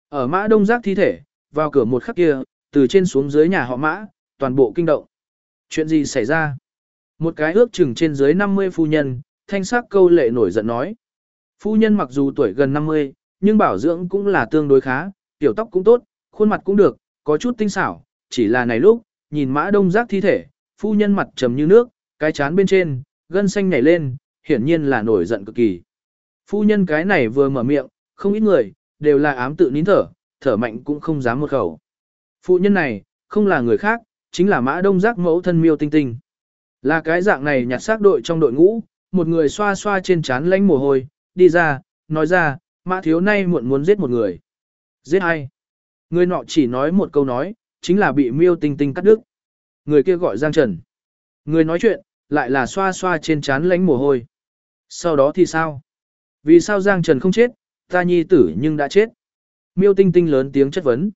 Ở Mã Đông Giác thi thể, vào cửa một khắc kia, từ trên xuống dưới nhà họ Mã, toàn bộ kinh động. Chuyện gì xảy ra? Một cái ước chừng trên dưới 50 phu nhân, thanh sắc câu lệ nổi giận nói. Phu nhân mặc dù tuổi gần 50, nhưng bảo dưỡng cũng là tương đối khá, tiểu tóc cũng tốt, khuôn mặt cũng được, có chút tinh xảo, chỉ là này lúc, nhìn Mã Đông Giác thi thể, phu nhân mặt trầm như nước, cái trán bên trên, gân xanh nhảy lên, hiển nhiên là nổi giận cực kỳ. Phu nhân cái này vừa mở miệng, không ít người, đều là ám tự nín thở, thở mạnh cũng không dám một khẩu. Phu nhân này, không là người khác, chính là Mã Đông Giác mẫu thân Miêu Tinh Tinh. Là cái dạng này nhặt xác đội trong đội ngũ, một người xoa xoa trên trán lánh mồ hôi, đi ra, nói ra, Mã thiếu nay muộn muốn giết một người. Giết ai? Người nọ chỉ nói một câu nói, chính là bị Miêu Tinh Tinh cắt đứt. Người kia gọi Giang Trần. Người nói chuyện, lại là xoa xoa trên trán lánh mồ hôi. Sau đó thì sao? Vì sao Giang Trần không chết, ta nhi tử nhưng đã chết? Miêu Tinh Tinh lớn tiếng chất vấn.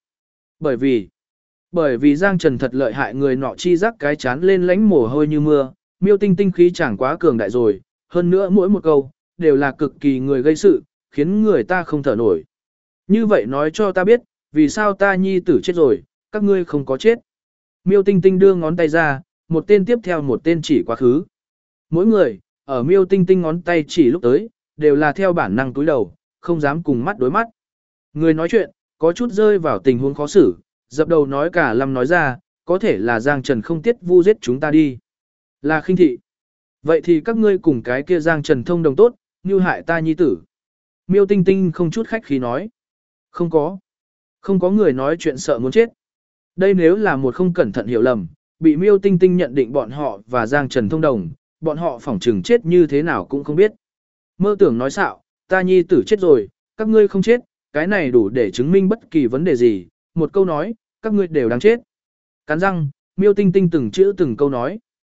Bởi vì Giang Trần thật lợi hại, người nọ chi rắc cái chán lên lánh mồ hôi như mưa, Miêu Tinh Tinh khí chẳng quá cường đại rồi, hơn nữa mỗi một câu, đều là cực kỳ người gây sự, khiến người ta không thở nổi. Như vậy nói cho ta biết, vì sao ta nhi tử chết rồi, các ngươi không có chết. Miêu Tinh Tinh đưa ngón tay ra, một tên tiếp theo một tên chỉ quá khứ. Mỗi người, ở Miêu Tinh Tinh ngón tay chỉ lúc tới, đều là theo bản năng túi đầu, không dám cùng mắt đối mắt. Người nói chuyện, có chút rơi vào tình huống khó xử, dập đầu nói cả lâm nói ra, có thể là Giang Trần không tiết vu giết chúng ta đi. Là khinh thị. Vậy thì các ngươi cùng cái kia Giang Trần thông đồng tốt, như hại ta nhi tử. Miêu Tinh Tinh không chút khách khí nói. Không có người nói chuyện sợ muốn chết. Đây nếu là một không cẩn thận hiểu lầm, bị Miêu Tinh Tinh nhận định bọn họ và Giang Trần thông đồng, bọn họ phỏng trừng chết như thế nào cũng không biết. Mơ tưởng nói xạo, ta nhi tử chết rồi, các ngươi không chết, cái này đủ để chứng minh bất kỳ vấn đề gì, một câu nói, các ngươi đều đáng chết. Cắn răng, Miêu Tinh Tinh từng chữ từng câu nói.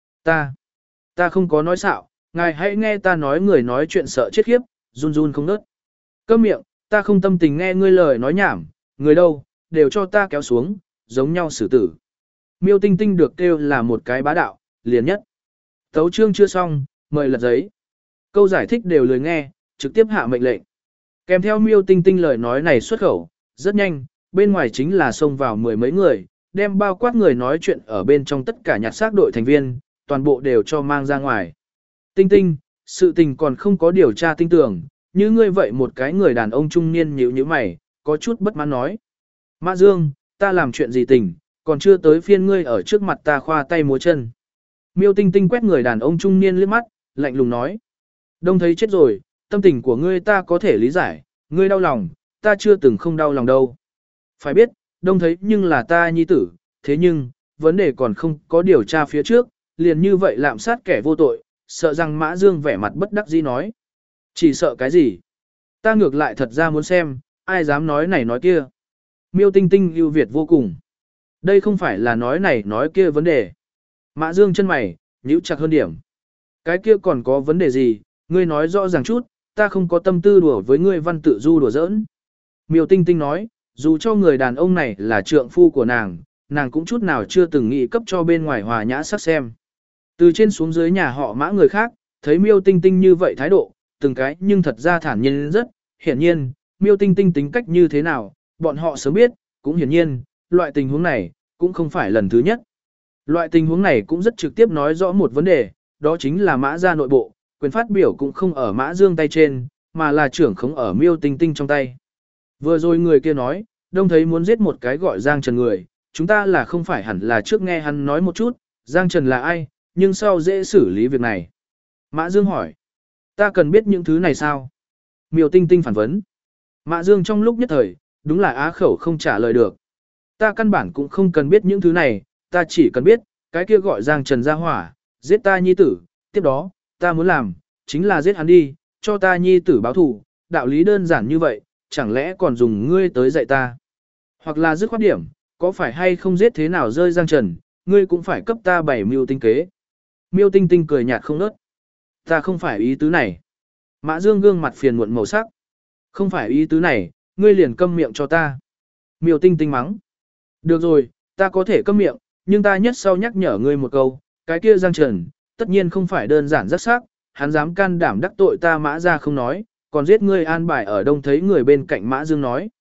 Ta không có nói xạo, ngài hãy nghe ta nói, người nói chuyện sợ chết khiếp, run run không nớt. Câm miệng, ta không tâm tình nghe ngươi lời nói nhảm, người đâu, đều cho ta kéo xuống, giống nhau xử tử. Miêu Tinh Tinh được kêu là một cái bá đạo, liền nhất. Tấu chương chưa xong, mời lật giấy. Câu giải thích đều lười nghe, trực tiếp hạ mệnh lệnh. Kèm theo Miêu Tinh Tinh lời nói này xuất khẩu, rất nhanh, bên ngoài chính là xông vào mười mấy người, đem bao quát người nói chuyện ở bên trong tất cả nhặt xác đội thành viên, toàn bộ đều cho mang ra ngoài. Tinh Tinh, sự tình còn không có điều tra tinh tường, như ngươi vậy một cái người đàn ông trung niên nhíu nhíu mày, có chút bất mãn nói. Mã Dương, ta làm chuyện gì tình, còn chưa tới phiên ngươi ở trước mặt ta khoa tay múa chân. Miêu Tinh Tinh quét người đàn ông trung niên liếc mắt, lạnh lùng nói. Đông thấy chết rồi, tâm tình của ngươi ta có thể lý giải, ngươi đau lòng, ta chưa từng không đau lòng đâu. Phải biết, đông thấy nhưng là ta nhi tử, thế nhưng, vấn đề còn không có điều tra phía trước, liền như vậy lạm sát kẻ vô tội, sợ rằng Mã Dương vẻ mặt bất đắc dĩ nói. Chỉ sợ cái gì? Ta ngược lại thật ra muốn xem, ai dám nói này nói kia. Miêu Tinh Tinh ưu việt vô cùng. Đây không phải là nói này nói kia vấn đề. Mã Dương chân mày, nhíu chặt hơn điểm. Cái kia còn có vấn đề gì, ngươi nói rõ ràng chút, ta không có tâm tư đùa với ngươi văn tự du đùa giỡn. Miêu Tinh Tinh nói, dù cho người đàn ông này là trượng phu của nàng cũng chút nào chưa từng nghĩ cấp cho bên ngoài hòa nhã sắc xem. Từ trên xuống dưới nhà họ Mã người khác, thấy Miêu Tinh Tinh như vậy thái độ, từng cái nhưng thật ra thản nhiên rất, hiển nhiên, Miêu Tinh Tinh tính cách như thế nào, bọn họ sớm biết, cũng hiển nhiên, loại tình huống này, cũng không phải lần thứ nhất. Loại tình huống này cũng rất trực tiếp nói rõ một vấn đề, đó chính là Mã gia nội bộ, quyền phát biểu cũng không ở Mã Dương tay trên, mà là trưởng khống ở Miêu Tinh Tinh trong tay. Vừa rồi người kia nói, đông thấy muốn giết một cái gọi Giang Trần người, chúng ta là không phải hẳn là trước nghe hắn nói một chút, Giang Trần là ai, nhưng sau dễ xử lý việc này. Mã Dương hỏi, ta cần biết những thứ này sao? Miêu Tinh Tinh phản vấn. Mã Dương trong lúc nhất thời, đúng là á khẩu không trả lời được. Ta căn bản cũng không cần biết những thứ này, ta chỉ cần biết, cái kia gọi Giang Trần ra hỏa, giết ta nhi tử, tiếp đó, ta muốn làm, chính là giết hắn đi, cho ta nhi tử báo thù, đạo lý đơn giản như vậy, chẳng lẽ còn dùng ngươi tới dạy ta? Hoặc là dứt khoát điểm, có phải hay không giết thế nào rơi Giang Trần, ngươi cũng phải cấp ta 7 mưu tinh kế. Miêu Tinh Tinh cười nhạt không nớt. Ta không phải ý tứ này. Mã Dương gương mặt phiền muộn màu sắc. Không phải ý tứ này, ngươi liền câm miệng cho ta. Miêu Tinh Tinh mắng. Được rồi, ta có thể câm miệng, nhưng ta nhất sau nhắc nhở ngươi một câu, cái kia Giang Trần, tất nhiên không phải đơn giản rất sắc, hắn dám can đảm đắc tội ta Mã ra không nói, còn giết ngươi an bài ở đông thấy người bên cạnh Mã Dương nói.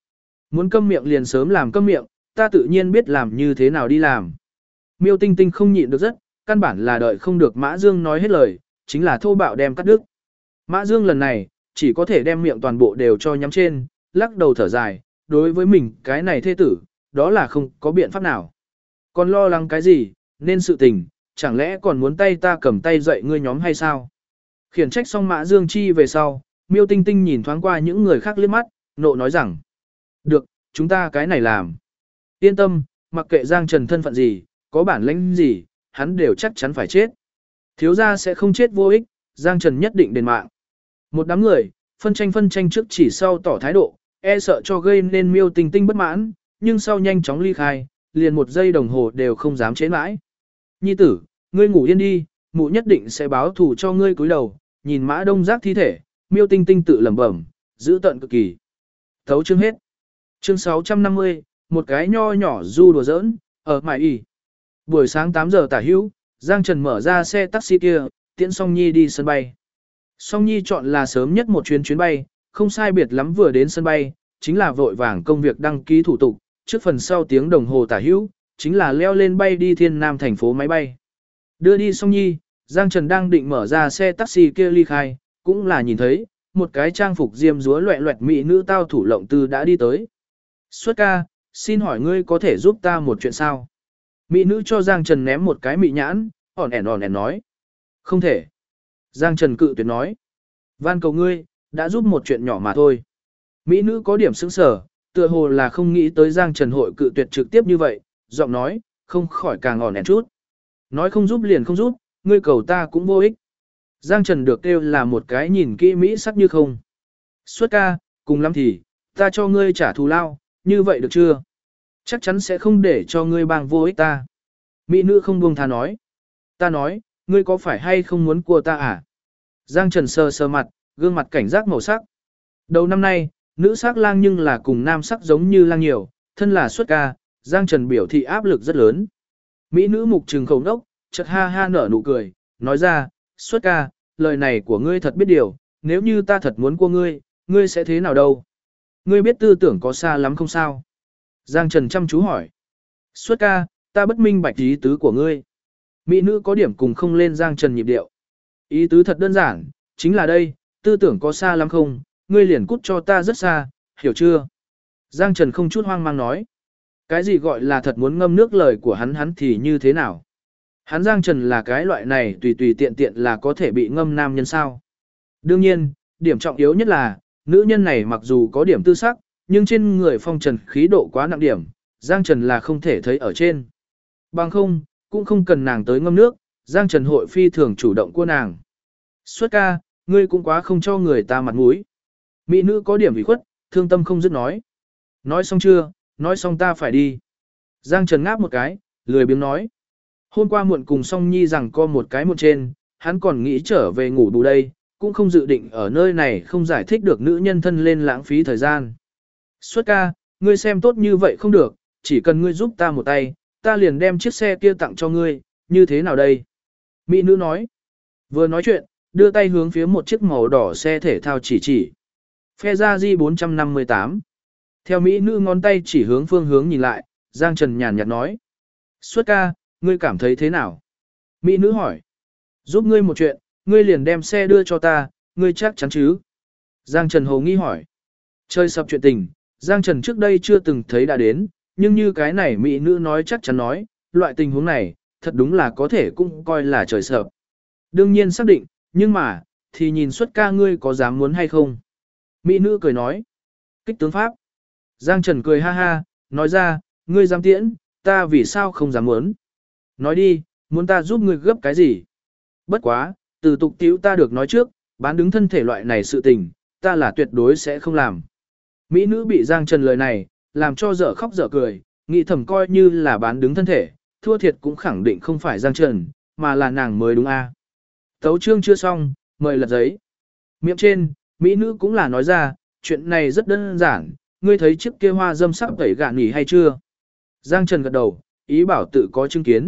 Muốn câm miệng liền sớm làm câm miệng, ta tự nhiên biết làm như thế nào đi làm. Miêu Tinh Tinh không nhịn được rất, căn bản là đợi không được Mã Dương nói hết lời, chính là thô bạo đem cắt đứt. Mã Dương lần này, chỉ có thể đem miệng toàn bộ đều cho nhắm trên, lắc đầu thở dài, đối với mình cái này thê tử, đó là không có biện pháp nào. Còn lo lắng cái gì, nên sự tình, chẳng lẽ còn muốn tay ta cầm tay dậy ngươi nhóm hay sao? Khiển trách xong Mã Dương Chi về sau, Miêu Tinh Tinh nhìn thoáng qua những người khác liếc mắt, nộ nói rằng, được, chúng ta cái này làm. Yên tâm, mặc kệ Giang Trần thân phận gì, có bản lĩnh gì, hắn đều chắc chắn phải chết. Thiếu gia sẽ không chết vô ích, Giang Trần nhất định đền mạng. Một đám người, phân tranh trước chỉ sau tỏ thái độ, e sợ cho gây nên Miêu Tinh Tinh bất mãn, nhưng sau nhanh chóng ly khai, liền một giây đồng hồ đều không dám chế mãi. Nhi tử, ngươi ngủ yên đi, mụ nhất định sẽ báo thù cho ngươi cúi đầu, nhìn Mã Đông Giác thi thể, Miêu Tinh Tinh tự lẩm bẩm, giữ tận cực kỳ. Thấu chương hết. Chương 650, một cái nho nhỏ du đùa giỡn, ở Mại Y. Buổi sáng 8 giờ tả hữu, Giang Trần mở ra xe taxi kia, tiễn Song Nhi đi sân bay. Song Nhi chọn là sớm nhất một chuyến bay, không sai biệt lắm vừa đến sân bay, chính là vội vàng công việc đăng ký thủ tục, trước phần sau tiếng đồng hồ tả hữu, chính là leo lên bay đi Thiên Nam thành phố máy bay. Đưa đi Song Nhi, Giang Trần đang định mở ra xe taxi kia ly khai, cũng là nhìn thấy, một cái trang phục diêm dúa loẹ loẹt mỹ nữ tao thủ lộng tư đã đi tới. Xuất ca, xin hỏi ngươi có thể giúp ta một chuyện sao? Mỹ nữ cho Giang Trần ném một cái mị nhãn, ỏn ẻn nói. Không thể. Giang Trần cự tuyệt nói. Van cầu ngươi, đã giúp một chuyện nhỏ mà thôi. Mỹ nữ có điểm sững sờ, tựa hồ là không nghĩ tới Giang Trần hội cự tuyệt trực tiếp như vậy, giọng nói, không khỏi càng ỏn ẻn chút. Nói không giúp liền không giúp, ngươi cầu ta cũng vô ích. Giang Trần được kêu là một cái nhìn kỹ Mỹ sắc như không. Xuất ca, cùng lắm thì, ta cho ngươi trả thù lao, như vậy được chưa? Chắc chắn sẽ không để cho ngươi bằng vô ích ta. Mỹ nữ không buông tha nói. Ta nói, ngươi có phải hay không muốn cua ta à? Giang Trần sờ sờ mặt, gương mặt cảnh giác màu sắc. Đầu năm nay, nữ sắc lang nhưng là cùng nam sắc giống như lang nhiều, thân là xuất ca, Giang Trần biểu thị áp lực rất lớn. Mỹ nữ mục trừng khẩu nốc, chợt ha ha nở nụ cười, nói ra, xuất ca, lời này của ngươi thật biết điều, nếu như ta thật muốn cua ngươi, ngươi sẽ thế nào đâu? Ngươi biết tư tưởng có xa lắm không sao? Giang Trần chăm chú hỏi. Xuất ca, ta bất minh bạch ý tứ của ngươi. Mỹ nữ có điểm cùng không lên Giang Trần nhịp điệu. Ý tứ thật đơn giản, chính là đây, tư tưởng có xa lắm không, ngươi liền cút cho ta rất xa, hiểu chưa? Giang Trần không chút hoang mang nói. Cái gì gọi là thật muốn ngâm nước lời của hắn thì như thế nào? Hắn Giang Trần là cái loại này tùy tùy tiện tiện là có thể bị ngâm nam nhân sao. Đương nhiên, điểm trọng yếu nhất là, nữ nhân này mặc dù có điểm tư sắc, nhưng trên người phong trần khí độ quá nặng điểm, Giang Trần là không thể thấy ở trên. Bằng không, cũng không cần nàng tới ngâm nước, Giang Trần hội phi thường chủ động của nàng. Xuất ca, ngươi cũng quá không cho người ta mặt mũi. Mỹ nữ có điểm ủy khuất, thương tâm không dứt nói. Nói xong chưa, nói xong ta phải đi. Giang Trần ngáp một cái, lười biếng nói. Hôm qua muộn cùng Song Nhi rằng co một cái một trên, hắn còn nghĩ trở về ngủ bù đây, cũng không dự định ở nơi này không giải thích được nữ nhân thân lên lãng phí thời gian. Xuất ca, ngươi xem tốt như vậy không được, chỉ cần ngươi giúp ta một tay, ta liền đem chiếc xe kia tặng cho ngươi, như thế nào đây? Mỹ nữ nói. Vừa nói chuyện, đưa tay hướng phía một chiếc màu đỏ xe thể thao chỉ. Ferrari 458. Theo Mỹ nữ ngón tay chỉ hướng phương hướng nhìn lại, Giang Trần nhàn nhạt nói. Xuất ca, ngươi cảm thấy thế nào? Mỹ nữ hỏi. Giúp ngươi một chuyện, ngươi liền đem xe đưa cho ta, ngươi chắc chắn chứ? Giang Trần hồ nghi hỏi. Chơi sập chuyện tình, Giang Trần trước đây chưa từng thấy đã đến, nhưng như cái này Mỹ nữ nói chắc chắn nói, loại tình huống này, thật đúng là có thể cũng coi là trời sập. Đương nhiên xác định, nhưng mà, thì nhìn xuất ca ngươi có dám muốn hay không? Mỹ nữ cười nói. Kích tướng Pháp. Giang Trần cười ha ha, nói ra, ngươi dám tiễn, ta vì sao không dám muốn? Nói đi, muốn ta giúp ngươi gấp cái gì? Bất quá, từ tục tiễu ta được nói trước, bán đứng thân thể loại này sự tình, ta là tuyệt đối sẽ không làm. Mỹ nữ bị Giang Trần lời này, làm cho dở khóc dở cười, nghĩ thầm coi như là bán đứng thân thể, thua thiệt cũng khẳng định không phải Giang Trần, mà là nàng mới đúng a. Tấu chương chưa xong, mời lật giấy. Miệng trên, Mỹ nữ cũng là nói ra, chuyện này rất đơn giản, ngươi thấy chiếc kia hoa dâm sắc tẩy gạn nhỉ hay chưa? Giang Trần gật đầu, ý bảo tự có chứng kiến.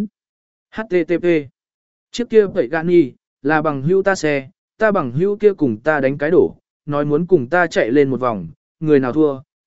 HTTP. Chiếc kia tẩy gạn nhỉ, là bằng hữu ta xe, ta bằng hữu kia cùng ta đánh cái đổ, nói muốn cùng ta chạy lên một vòng, người nào thua,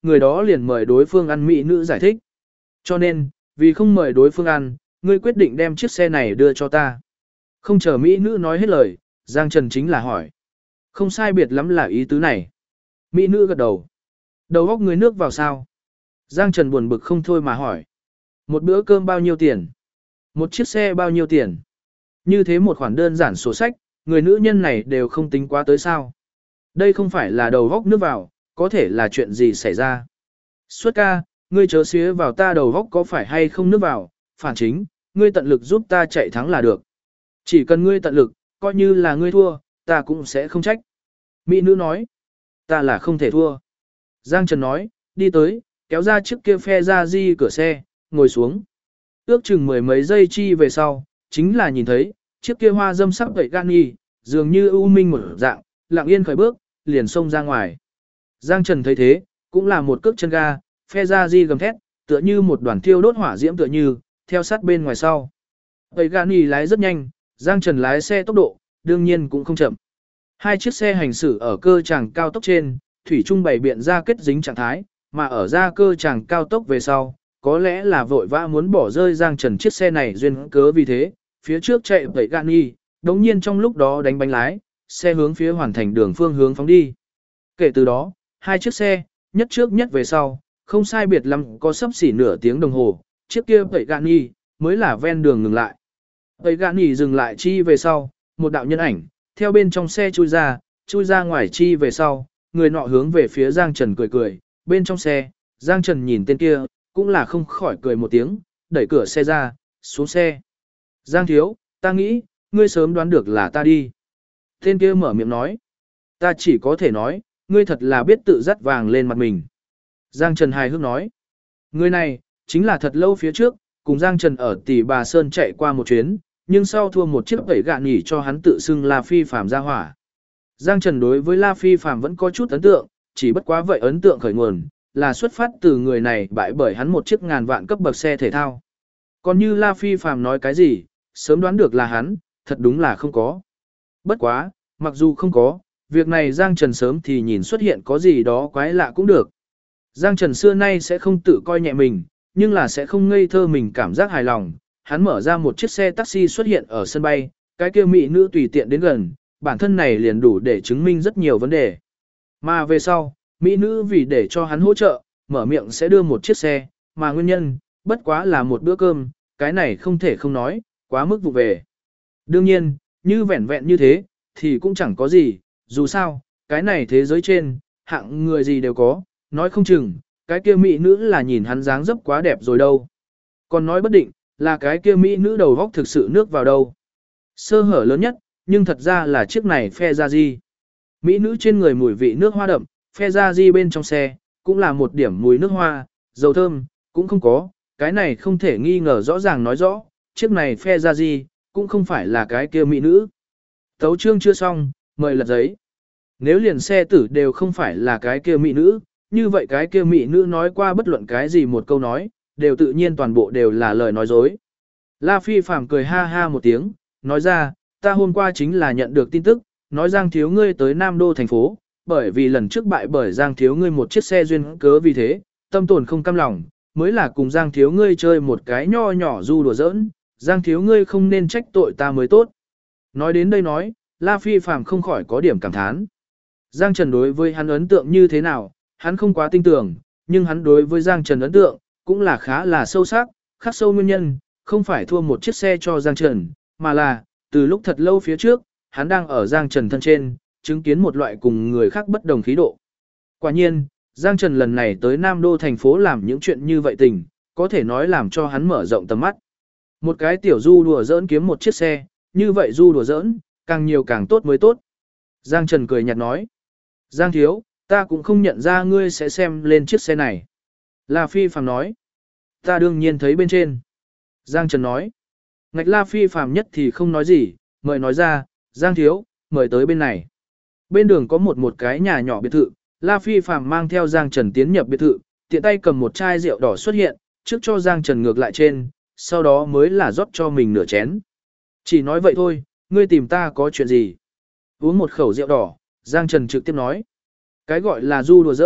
người đó liền mời đối phương ăn mỹ nữ giải thích. Cho nên, vì không mời đối phương ăn, ngươi quyết định đem chiếc xe này đưa cho ta. Không chờ mỹ nữ nói hết lời, Giang Trần chính là hỏi. Không sai biệt lắm là ý tứ này. Mỹ nữ gật đầu. Đầu góc người nước vào sao? Giang Trần buồn bực không thôi mà hỏi. Một bữa cơm bao nhiêu tiền? Một chiếc xe bao nhiêu tiền? Như thế một khoản đơn giản sổ sách, người nữ nhân này đều không tính quá tới sao. Đây không phải là đầu góc nước vào, có thể là chuyện gì xảy ra. Xuất ca, ngươi chớ xía vào ta đầu góc có phải hay không nước vào, phản chính, ngươi tận lực giúp ta chạy thắng là được. Chỉ cần ngươi tận lực, coi như là ngươi thua, ta cũng sẽ không trách. Mỹ nữ nói, ta là không thể thua. Giang Trần nói, đi tới, kéo ra chiếc kia phe ra di cửa xe, ngồi xuống. Ước chừng mười mấy giây chi về sau, chính là nhìn thấy, chiếc kia hoa dâm sắc vậy gan nghi, dường như ưu minh một dạng, lặng yên khởi bước, liền xông ra ngoài. Giang Trần thấy thế, cũng là một cước chân ga, phe ra di gầm thét, tựa như một đoàn thiêu đốt hỏa diễm tựa như, theo sát bên ngoài sau. Vậy gan nghi lái rất nhanh, Giang Trần lái xe tốc độ, đương nhiên cũng không chậm. Hai chiếc xe hành xử ở cơ tràng cao tốc trên, thủy trung bày biện ra kết dính trạng thái, mà ở ra cơ tràng cao tốc về sau, có lẽ là vội vã muốn bỏ rơi Giang Trần chiếc xe này duyên cớ vì thế, phía trước chạy vậy gan nghi, đống nhiên trong lúc đó đánh bánh lái, xe hướng phía hoàn thành đường phương hướng phóng đi. Kể từ đó, hai chiếc xe, nhất trước nhất về sau, không sai biệt lắm có sắp xỉ nửa tiếng đồng hồ, chiếc kia vậy gan nghi, mới là ven đường ngừng lại. Vậy gan nghi dừng lại chi về sau, một đạo nhân ảnh, theo bên trong xe chui ra ngoài chi về sau, người nọ hướng về phía Giang Trần cười cười, bên trong xe, Giang Trần nhìn tên kia, cũng là không khỏi cười một tiếng, đẩy cửa xe ra, xuống xe. Giang thiếu, ta nghĩ, ngươi sớm đoán được là ta đi. Tên kia mở miệng nói, ta chỉ có thể nói, ngươi thật là biết tự dắt vàng lên mặt mình. Giang Trần hài hước nói, người này, chính là thật lâu phía trước, cùng Giang Trần ở Tỷ Bà Sơn chạy qua một chuyến, nhưng sau thua một chiếc tẩy gạn nhỉ cho hắn tự xưng La Phi Phạm ra hỏa. Giang Trần đối với La Phi Phạm vẫn có chút ấn tượng, chỉ bất quá vậy ấn tượng khởi nguồn, là xuất phát từ người này bại bởi hắn một chiếc ngàn vạn cấp bậc xe thể thao. Còn như La Phi Phạm nói cái gì, sớm đoán được là hắn, thật đúng là không có. Bất quá, mặc dù không có, việc này Giang Trần sớm thì nhìn xuất hiện có gì đó quái lạ cũng được. Giang Trần xưa nay sẽ không tự coi nhẹ mình, nhưng là sẽ không ngây thơ mình cảm giác hài lòng. Hắn mở ra một chiếc xe taxi xuất hiện ở sân bay, cái kia mỹ nữ tùy tiện đến gần, bản thân này liền đủ để chứng minh rất nhiều vấn đề. Mà về sau, mỹ nữ vì để cho hắn hỗ trợ, mở miệng sẽ đưa một chiếc xe, mà nguyên nhân, bất quá là một bữa cơm, cái này không thể không nói, quá mức vụ về. Đương nhiên, như vẹn vẹn như thế, thì cũng chẳng có gì, dù sao, cái này thế giới trên, hạng người gì đều có, nói không chừng, cái kia mỹ nữ là nhìn hắn dáng dấp quá đẹp rồi đâu. Còn nói bất định, là cái kia mỹ nữ đầu góc thực sự nước vào đâu. Sơ hở lớn nhất, nhưng thật ra là chiếc này phe ra di. Mỹ nữ trên người mùi vị nước hoa đậm, phe ra di bên trong xe, cũng là một điểm mùi nước hoa, dầu thơm, cũng không có, cái này không thể nghi ngờ rõ ràng nói rõ, chiếc này phe ra di, cũng không phải là cái kia mỹ nữ. Tấu chương chưa xong, mời lật giấy. Nếu liền xe tử đều không phải là cái kia mỹ nữ, như vậy cái kia mỹ nữ nói qua bất luận cái gì một câu nói, đều tự nhiên toàn bộ đều là lời nói dối. La Phi Phạm cười ha ha một tiếng, nói ra, ta hôm qua chính là nhận được tin tức, nói Giang thiếu ngươi tới Nam Đô thành phố, bởi vì lần trước bại bởi Giang thiếu ngươi một chiếc xe duyên cớ vì thế, tâm tồn không cam lòng, mới là cùng Giang thiếu ngươi chơi một cái nho nhỏ du đùa giỡn, Giang thiếu ngươi không nên trách tội ta mới tốt. Nói đến đây nói, La Phi Phạm không khỏi có điểm cảm thán. Giang Trần đối với hắn ấn tượng như thế nào, hắn không quá tin tưởng, nhưng hắn đối với Giang Trần ấn tượng, cũng là khá là sâu sắc, khắc sâu nguyên nhân, không phải thua một chiếc xe cho Giang Trần, mà là, từ lúc thật lâu phía trước, hắn đang ở Giang Trần thân trên, chứng kiến một loại cùng người khác bất đồng khí độ. Quả nhiên, Giang Trần lần này tới Nam Đô thành phố làm những chuyện như vậy tình, có thể nói làm cho hắn mở rộng tầm mắt. Một cái tiểu du đùa giỡn kiếm một chiếc xe, như vậy du đùa giỡn, càng nhiều càng tốt mới tốt. Giang Trần cười nhạt nói, Giang thiếu, ta cũng không nhận ra ngươi sẽ xem lên chiếc xe này. La Phi Phạm nói, ta đương nhiên thấy bên trên. Giang Trần nói, ngạch La Phi Phạm nhất thì không nói gì, mời nói ra, Giang thiếu, mời tới bên này. Bên đường có một cái nhà nhỏ biệt thự, La Phi Phạm mang theo Giang Trần tiến nhập biệt thự, tiện tay cầm một chai rượu đỏ xuất hiện, trước cho Giang Trần ngược lại trên, sau đó mới là rót cho mình nửa chén. Chỉ nói vậy thôi, ngươi tìm ta có chuyện gì? Uống một khẩu rượu đỏ, Giang Trần trực tiếp nói. Cái gọi là du đùa giỡn,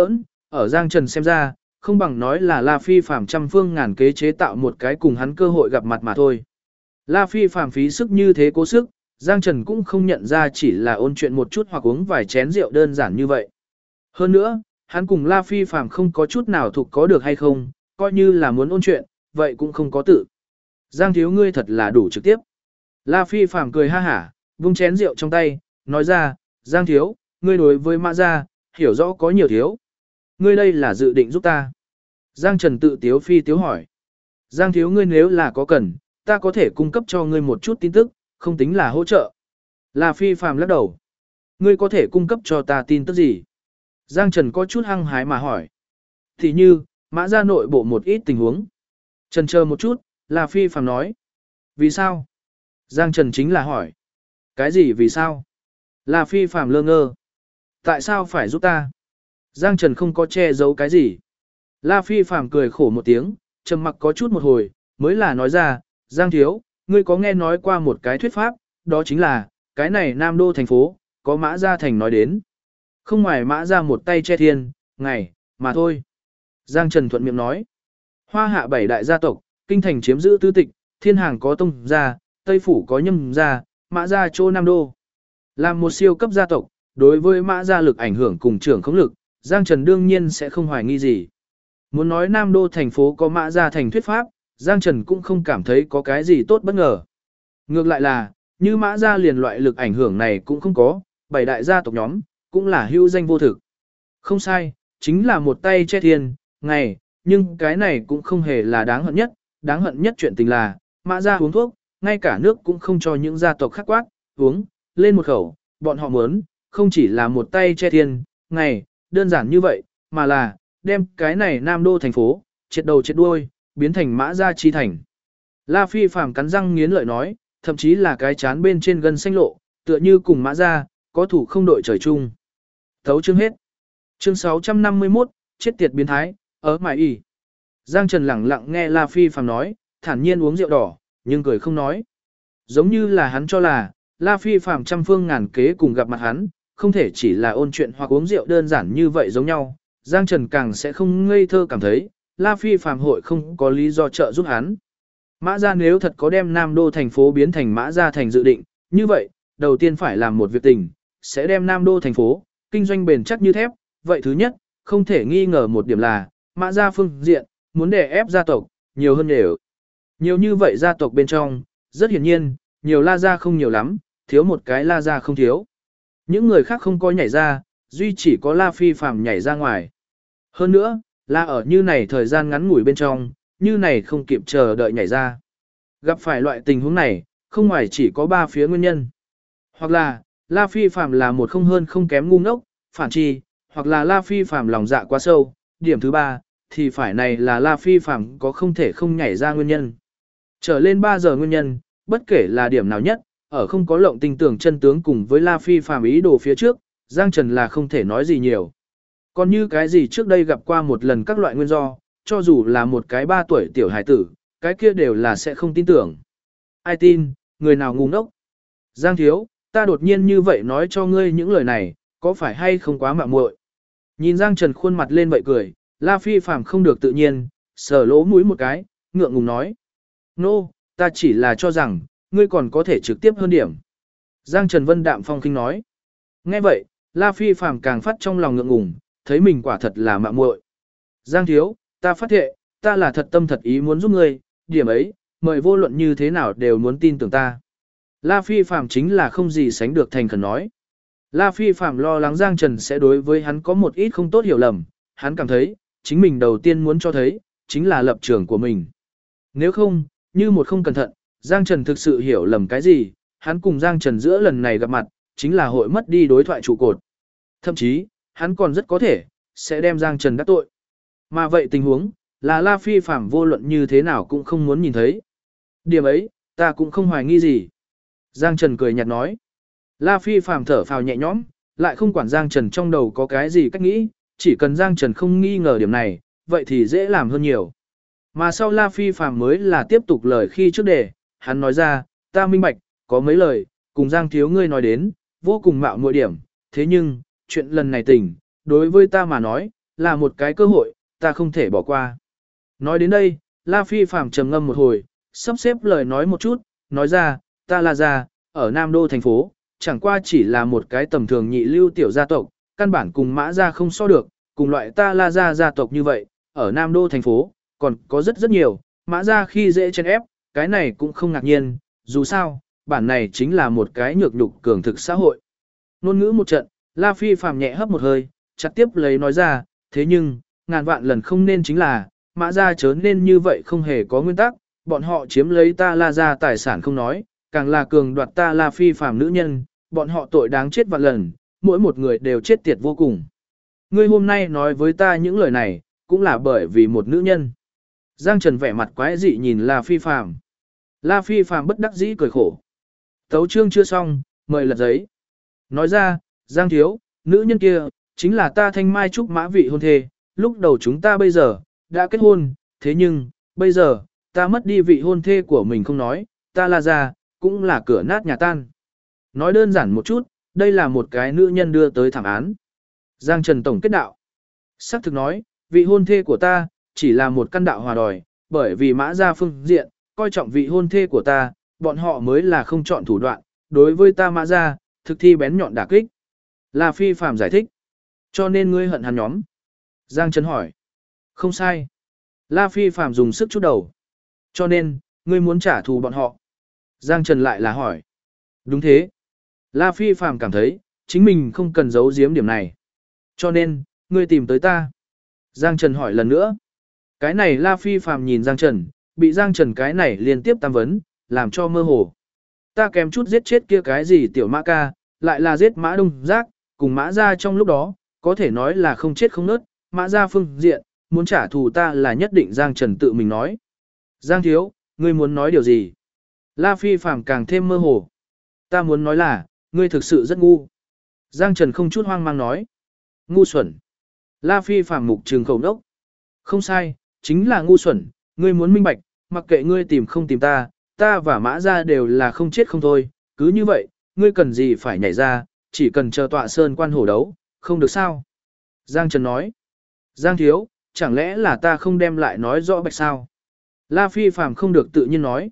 ở Giang Trần xem ra, không bằng nói là La Phi Phạm trăm phương ngàn kế chế tạo một cái cùng hắn cơ hội gặp mặt mà thôi. La Phi Phạm phí sức như thế cố sức, Giang Trần cũng không nhận ra chỉ là ôn chuyện một chút hoặc uống vài chén rượu đơn giản như vậy. Hơn nữa, hắn cùng La Phi Phạm không có chút nào thuộc có được hay không, coi như là muốn ôn chuyện, vậy cũng không có tự. Giang thiếu ngươi thật là đủ trực tiếp. La Phi Phạm cười ha hả, vung chén rượu trong tay, nói ra, Giang thiếu, ngươi đối với Mã Gia, hiểu rõ có nhiều thiếu. Ngươi đây là dự định giúp ta. Giang Trần tự tiếu phi tiếu hỏi. Giang thiếu ngươi nếu là có cần, ta có thể cung cấp cho ngươi một chút tin tức, không tính là hỗ trợ. La Phi Phạm lắc đầu. Ngươi có thể cung cấp cho ta tin tức gì? Giang Trần có chút hăng hái mà hỏi. Thì như, Mã Gia nội bộ một ít tình huống. Trần chờ một chút, La Phi Phạm nói. Vì sao? Giang Trần chính là hỏi. Cái gì vì sao? La Phi Phạm lơ ngơ. Tại sao phải giúp ta? Giang Trần không có che giấu cái gì. La Phi Phạm cười khổ một tiếng, trầm mặc có chút một hồi, mới là nói ra, Giang thiếu, ngươi có nghe nói qua một cái thuyết pháp, đó chính là, cái này Nam Đô thành phố, có Mã Gia thành nói đến. Không ngoài Mã Gia một tay che thiên, ngày, mà thôi. Giang Trần thuận miệng nói, Hoa hạ 7 đại gia tộc, kinh thành chiếm giữ tứ tịch, thiên hàng có tông gia, Tây Phủ có nhâm gia, Mã Gia chỗ Nam Đô. Làm một siêu cấp gia tộc, đối với Mã Gia lực ảnh hưởng cùng trưởng khống lực, Giang Trần đương nhiên sẽ không hoài nghi gì. Muốn nói Nam Đô thành phố có Mã Gia thành thuyết pháp, Giang Trần cũng không cảm thấy có cái gì tốt bất ngờ. Ngược lại là, như Mã Gia liền loại lực ảnh hưởng này cũng không có, 7 đại gia tộc nhóm, cũng là hữu danh vô thực. Không sai, chính là một tay che thiên, ngày, nhưng cái này cũng không hề là đáng hận nhất chuyện tình là, Mã Gia uống thuốc, ngay cả nước cũng không cho những gia tộc khác quát, uống, lên một khẩu, bọn họ muốn, không chỉ là một tay che thiên, ngày, đơn giản như vậy, mà là, đem cái này Nam Đô thành phố, triệt đầu triệt đuôi, biến thành Mã Gia chi thành. La Phi Phạm cắn răng nghiến lợi nói, thậm chí là cái chán bên trên gân xanh lộ, tựa như cùng Mã Gia, có thủ không đội trời chung. Thấu chương hết. Chương 651, chết tiệt biến thái, ở mải ỉ. Giang Trần lẳng lặng nghe La Phi Phạm nói, thản nhiên uống rượu đỏ, nhưng cười không nói. Giống như là hắn cho là, La Phi Phạm trăm phương ngàn kế cùng gặp mặt hắn, không thể chỉ là ôn chuyện hoặc uống rượu đơn giản như vậy giống nhau. Giang Trần càng sẽ không ngây thơ cảm thấy, La Phi Phạm hội không có lý do trợ giúp hắn. Mã Gia nếu thật có đem Nam Đô thành phố biến thành Mã Gia thành dự định, như vậy, đầu tiên phải làm một việc tình, sẽ đem Nam Đô thành phố, kinh doanh bền chắc như thép. Vậy thứ nhất, không thể nghi ngờ một điểm là, Mã Gia phương diện, muốn đè ép gia tộc, nhiều hơn đều. Nhiều như vậy gia tộc bên trong, rất hiển nhiên, nhiều La Gia không nhiều lắm, thiếu một cái La Gia không thiếu. Những người khác không có nhảy ra, duy chỉ có La Phi Phạm nhảy ra ngoài. Hơn nữa, là ở như này thời gian ngắn ngủi bên trong, như này không kịp chờ đợi nhảy ra. Gặp phải loại tình huống này, không ngoài chỉ có 3 phía nguyên nhân. Hoặc là, La Phi Phạm là một không hơn không kém ngu ngốc, phản chi, hoặc là La Phi Phạm lòng dạ quá sâu. Điểm thứ 3, thì phải này là La Phi Phạm có không thể không nhảy ra nguyên nhân. Trở lên 3 giờ nguyên nhân, bất kể là điểm nào nhất, ở không có lộng tinh tưởng chân tướng cùng với La Phi Phạm ý đồ phía trước, Giang Trần là không thể nói gì nhiều. Còn như cái gì trước đây gặp qua một lần các loại nguyên do, cho dù là một cái 3 tuổi tiểu hải tử, cái kia đều là sẽ không tin tưởng. Ai tin, người nào ngu ngốc. Giang thiếu, ta đột nhiên như vậy nói cho ngươi những lời này, có phải hay không quá mạo muội? Nhìn Giang Trần khuôn mặt lên vậy cười, La Phi Phạm không được tự nhiên, sờ lỗ mũi một cái, ngượng ngùng nói. Nô, ta chỉ là cho rằng, ngươi còn có thể trực tiếp hơn điểm. Giang Trần Vân đạm phong khinh nói. Nghe vậy, La Phi Phạm càng phát trong lòng ngượng ngùng, thấy mình quả thật là mạo muội. Giang thiếu, ta phát thệ, ta là thật tâm thật ý muốn giúp ngươi, điểm ấy, mời vô luận như thế nào đều muốn tin tưởng ta. La Phi Phạm chính là không gì sánh được thành khẩn nói. La Phi Phạm lo lắng Giang Trần sẽ đối với hắn có một ít không tốt hiểu lầm, hắn cảm thấy, chính mình đầu tiên muốn cho thấy, chính là lập trường của mình. Nếu không, như một không cẩn thận, Giang Trần thực sự hiểu lầm cái gì, hắn cùng Giang Trần giữa lần này gặp mặt, chính là hội mất đi đối thoại trụ cột. Thậm chí, hắn còn rất có thể, sẽ đem Giang Trần đắc tội. Mà vậy tình huống, là La Phi Phạm vô luận như thế nào cũng không muốn nhìn thấy. Điểm ấy, ta cũng không hoài nghi gì. Giang Trần cười nhạt nói. La Phi Phạm thở phào nhẹ nhõm, lại không quản Giang Trần trong đầu có cái gì cách nghĩ, chỉ cần Giang Trần không nghi ngờ điểm này, vậy thì dễ làm hơn nhiều. Mà sau La Phi Phạm mới là tiếp tục lời khi trước đề, hắn nói ra, ta minh bạch, có mấy lời, cùng Giang thiếu ngươi nói đến, vô cùng mạo muội điểm, thế nhưng, chuyện lần này tình, đối với ta mà nói, là một cái cơ hội, ta không thể bỏ qua. Nói đến đây, La Phi Phạm trầm ngâm một hồi, sắp xếp lời nói một chút, nói ra, ta La Gia, ở Nam Đô thành phố, chẳng qua chỉ là một cái tầm thường nhị lưu tiểu gia tộc, căn bản cùng Mã Gia không so được, cùng loại ta La Gia gia tộc như vậy, ở Nam Đô thành phố, còn có rất nhiều, Mã Gia khi dễ chen ép, cái này cũng không ngạc nhiên, dù sao, bản này chính là một cái nhược nhục cường thực xã hội. Nôn ngữ một trận, La Phi Phạm nhẹ hấp một hơi, chặt tiếp lấy nói ra, thế nhưng, ngàn vạn lần không nên chính là, Mã Gia chớ nên như vậy không hề có nguyên tắc, bọn họ chiếm lấy ta La Gia tài sản không nói, càng là cường đoạt ta La Phi Phạm nữ nhân, bọn họ tội đáng chết vạn lần, mỗi một người đều chết tiệt vô cùng. Ngươi hôm nay nói với ta những lời này, cũng là bởi vì một nữ nhân. Giang Trần vẻ mặt quái dị nhìn La Phi Phạm. La Phi Phạm bất đắc dĩ cười khổ. Tấu chương chưa xong, mời lật giấy. Nói ra, Giang Thiếu, nữ nhân kia, chính là ta Thanh Mai Trúc Mã vị hôn thê, lúc đầu chúng ta bây giờ, đã kết hôn, thế nhưng, bây giờ, ta mất đi vị hôn thê của mình không nói, ta La Gia, cũng là cửa nát nhà tan. Nói đơn giản một chút, đây là một cái nữ nhân đưa tới thảm án. Giang Trần tổng kết đạo. Sắc thực nói, vị hôn thê của ta, chỉ là một căn đạo hòa đòi, bởi vì Mã Gia phương diện, coi trọng vị hôn thê của ta, bọn họ mới là không chọn thủ đoạn, đối với ta Mã Gia, thực thi bén nhọn đả kích. La Phi Phạm giải thích. Cho nên ngươi hận hắn nhóm. Giang Trần hỏi. Không sai. La Phi Phạm dùng sức chút đầu. Cho nên, ngươi muốn trả thù bọn họ. Giang Trần lại là hỏi. Đúng thế. La Phi Phạm cảm thấy, chính mình không cần giấu giếm điểm này. Cho nên, ngươi tìm tới ta. Giang Trần hỏi lần nữa. Cái này La Phi Phạm nhìn Giang Trần, bị Giang Trần cái này liên tiếp tam vấn, làm cho mơ hồ. Ta kèm chút giết chết kia cái gì tiểu Mã ca, lại là giết Mã Đông Giác, cùng Mã Gia trong lúc đó, có thể nói là không chết không nớt, Mã Gia phương diện, muốn trả thù ta là nhất định Giang Trần tự mình nói. Giang Thiếu, ngươi muốn nói điều gì? La Phi Phạm càng thêm mơ hồ. Ta muốn nói là, ngươi thực sự rất ngu. Giang Trần không chút hoang mang nói. Ngu xuẩn. La Phi Phạm mục trường khẩu đốc. Không sai, chính là ngu xuẩn, ngươi muốn minh bạch, mặc kệ ngươi tìm không tìm ta, ta và Mã Gia đều là không chết không thôi, cứ như vậy, ngươi cần gì phải nhảy ra, chỉ cần chờ tọa sơn quan hổ đấu, không được sao. Giang Trần nói. Giang Thiếu, chẳng lẽ là ta không đem lại nói rõ bạch sao? La Phi Phạm không được tự nhiên nói.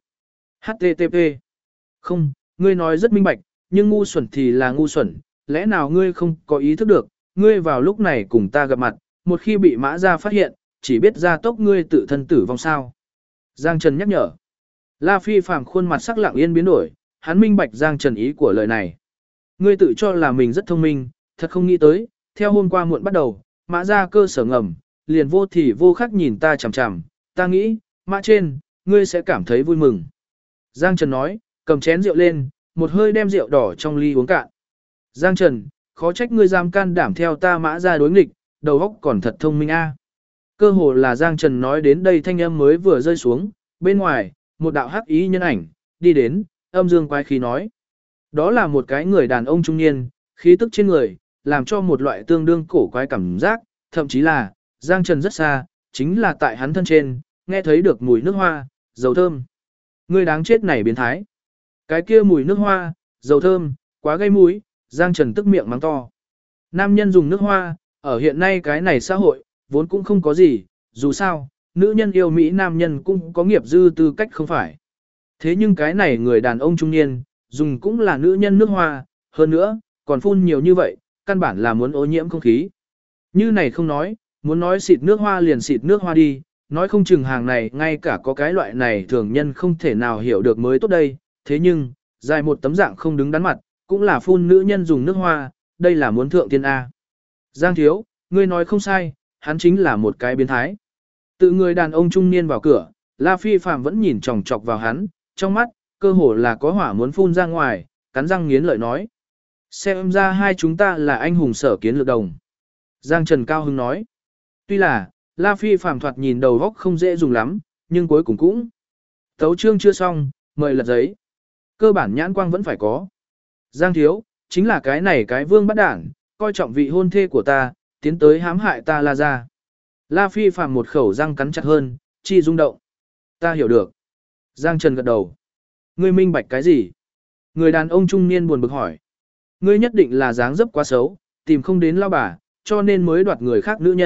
HTTP. Không, ngươi nói rất minh bạch, nhưng ngu xuẩn thì là ngu xuẩn, lẽ nào ngươi không có ý thức được, ngươi vào lúc này cùng ta gặp mặt, một khi bị Mã Gia phát hiện, chỉ biết ra tốc ngươi tự thân tử vong sao. Giang Trần nhắc nhở. La Phi Phạm khuôn mặt sắc lặng yên biến đổi, hắn minh bạch Giang Trần ý của lời này. Ngươi tự cho là mình rất thông minh, thật không nghĩ tới, theo hôm qua muộn bắt đầu, Mã Gia cơ sở ngầm, liền vô thì vô khắc nhìn ta chằm chằm, ta nghĩ, Mã trên, ngươi sẽ cảm thấy vui mừng. Giang Trần nói, cầm chén rượu lên, một hơi đem rượu đỏ trong ly uống cạn. Giang Trần, khó trách ngươi dám can đảm theo ta Mã Gia đối nghịch, đầu óc còn thật thông minh a. Cơ hồ là Giang Trần nói đến đây thanh âm mới vừa rơi xuống, bên ngoài, một đạo hắc ý nhân ảnh, đi đến, âm dương quái khí nói. Đó là một cái người đàn ông trung niên, khí tức trên người, làm cho một loại tương đương cổ quái cảm giác, thậm chí là, Giang Trần rất xa, chính là tại hắn thân trên, nghe thấy được mùi nước hoa, dầu thơm. Người đáng chết này biến thái. Cái kia mùi nước hoa, dầu thơm, quá gây mũi, Giang Trần tức miệng mắng to. Nam nhân dùng nước hoa, ở hiện nay cái này xã hội, vốn cũng không có gì, dù sao, nữ nhân yêu Mỹ nam nhân cũng có nghiệp dư tư cách không phải. Thế nhưng cái này người đàn ông trung niên, dùng cũng là nữ nhân nước hoa, hơn nữa, còn phun nhiều như vậy, căn bản là muốn ô nhiễm không khí. Như này không nói, muốn nói xịt nước hoa liền xịt nước hoa đi, nói không chừng hàng này ngay cả có cái loại này thường nhân không thể nào hiểu được mới tốt đây, thế nhưng, dài một tấm dạng không đứng đắn mặt, cũng là phun nữ nhân dùng nước hoa, đây là muốn thượng tiên A. Giang Thiếu, ngươi nói không sai, hắn chính là một cái biến thái. Tự người đàn ông trung niên vào cửa, La Phi Phạm vẫn nhìn chòng chọc vào hắn, trong mắt, cơ hồ là có hỏa muốn phun ra ngoài, cắn răng nghiến lợi nói. Xem ra hai chúng ta là anh hùng sở kiến lược đồng. Giang Trần cao hứng nói. Tuy là, La Phi Phạm thoạt nhìn đầu góc không dễ dùng lắm, nhưng cuối cùng cũng. Tấu chương chưa xong, mời lật giấy. Cơ bản nhãn quang vẫn phải có. Giang Thiếu, chính là cái này cái vương bắt đảng, coi trọng vị hôn thê của ta, tiến tới hãm hại ta La Gia. La Phi Phạm một khẩu răng cắn chặt hơn, chi rung động. Ta hiểu được. Giang Trần gật đầu. Ngươi minh bạch cái gì? Người đàn ông trung niên buồn bực hỏi. Ngươi nhất định là dáng dấp quá xấu, tìm không đến lao bà, cho nên mới đoạt người khác nữ nhân,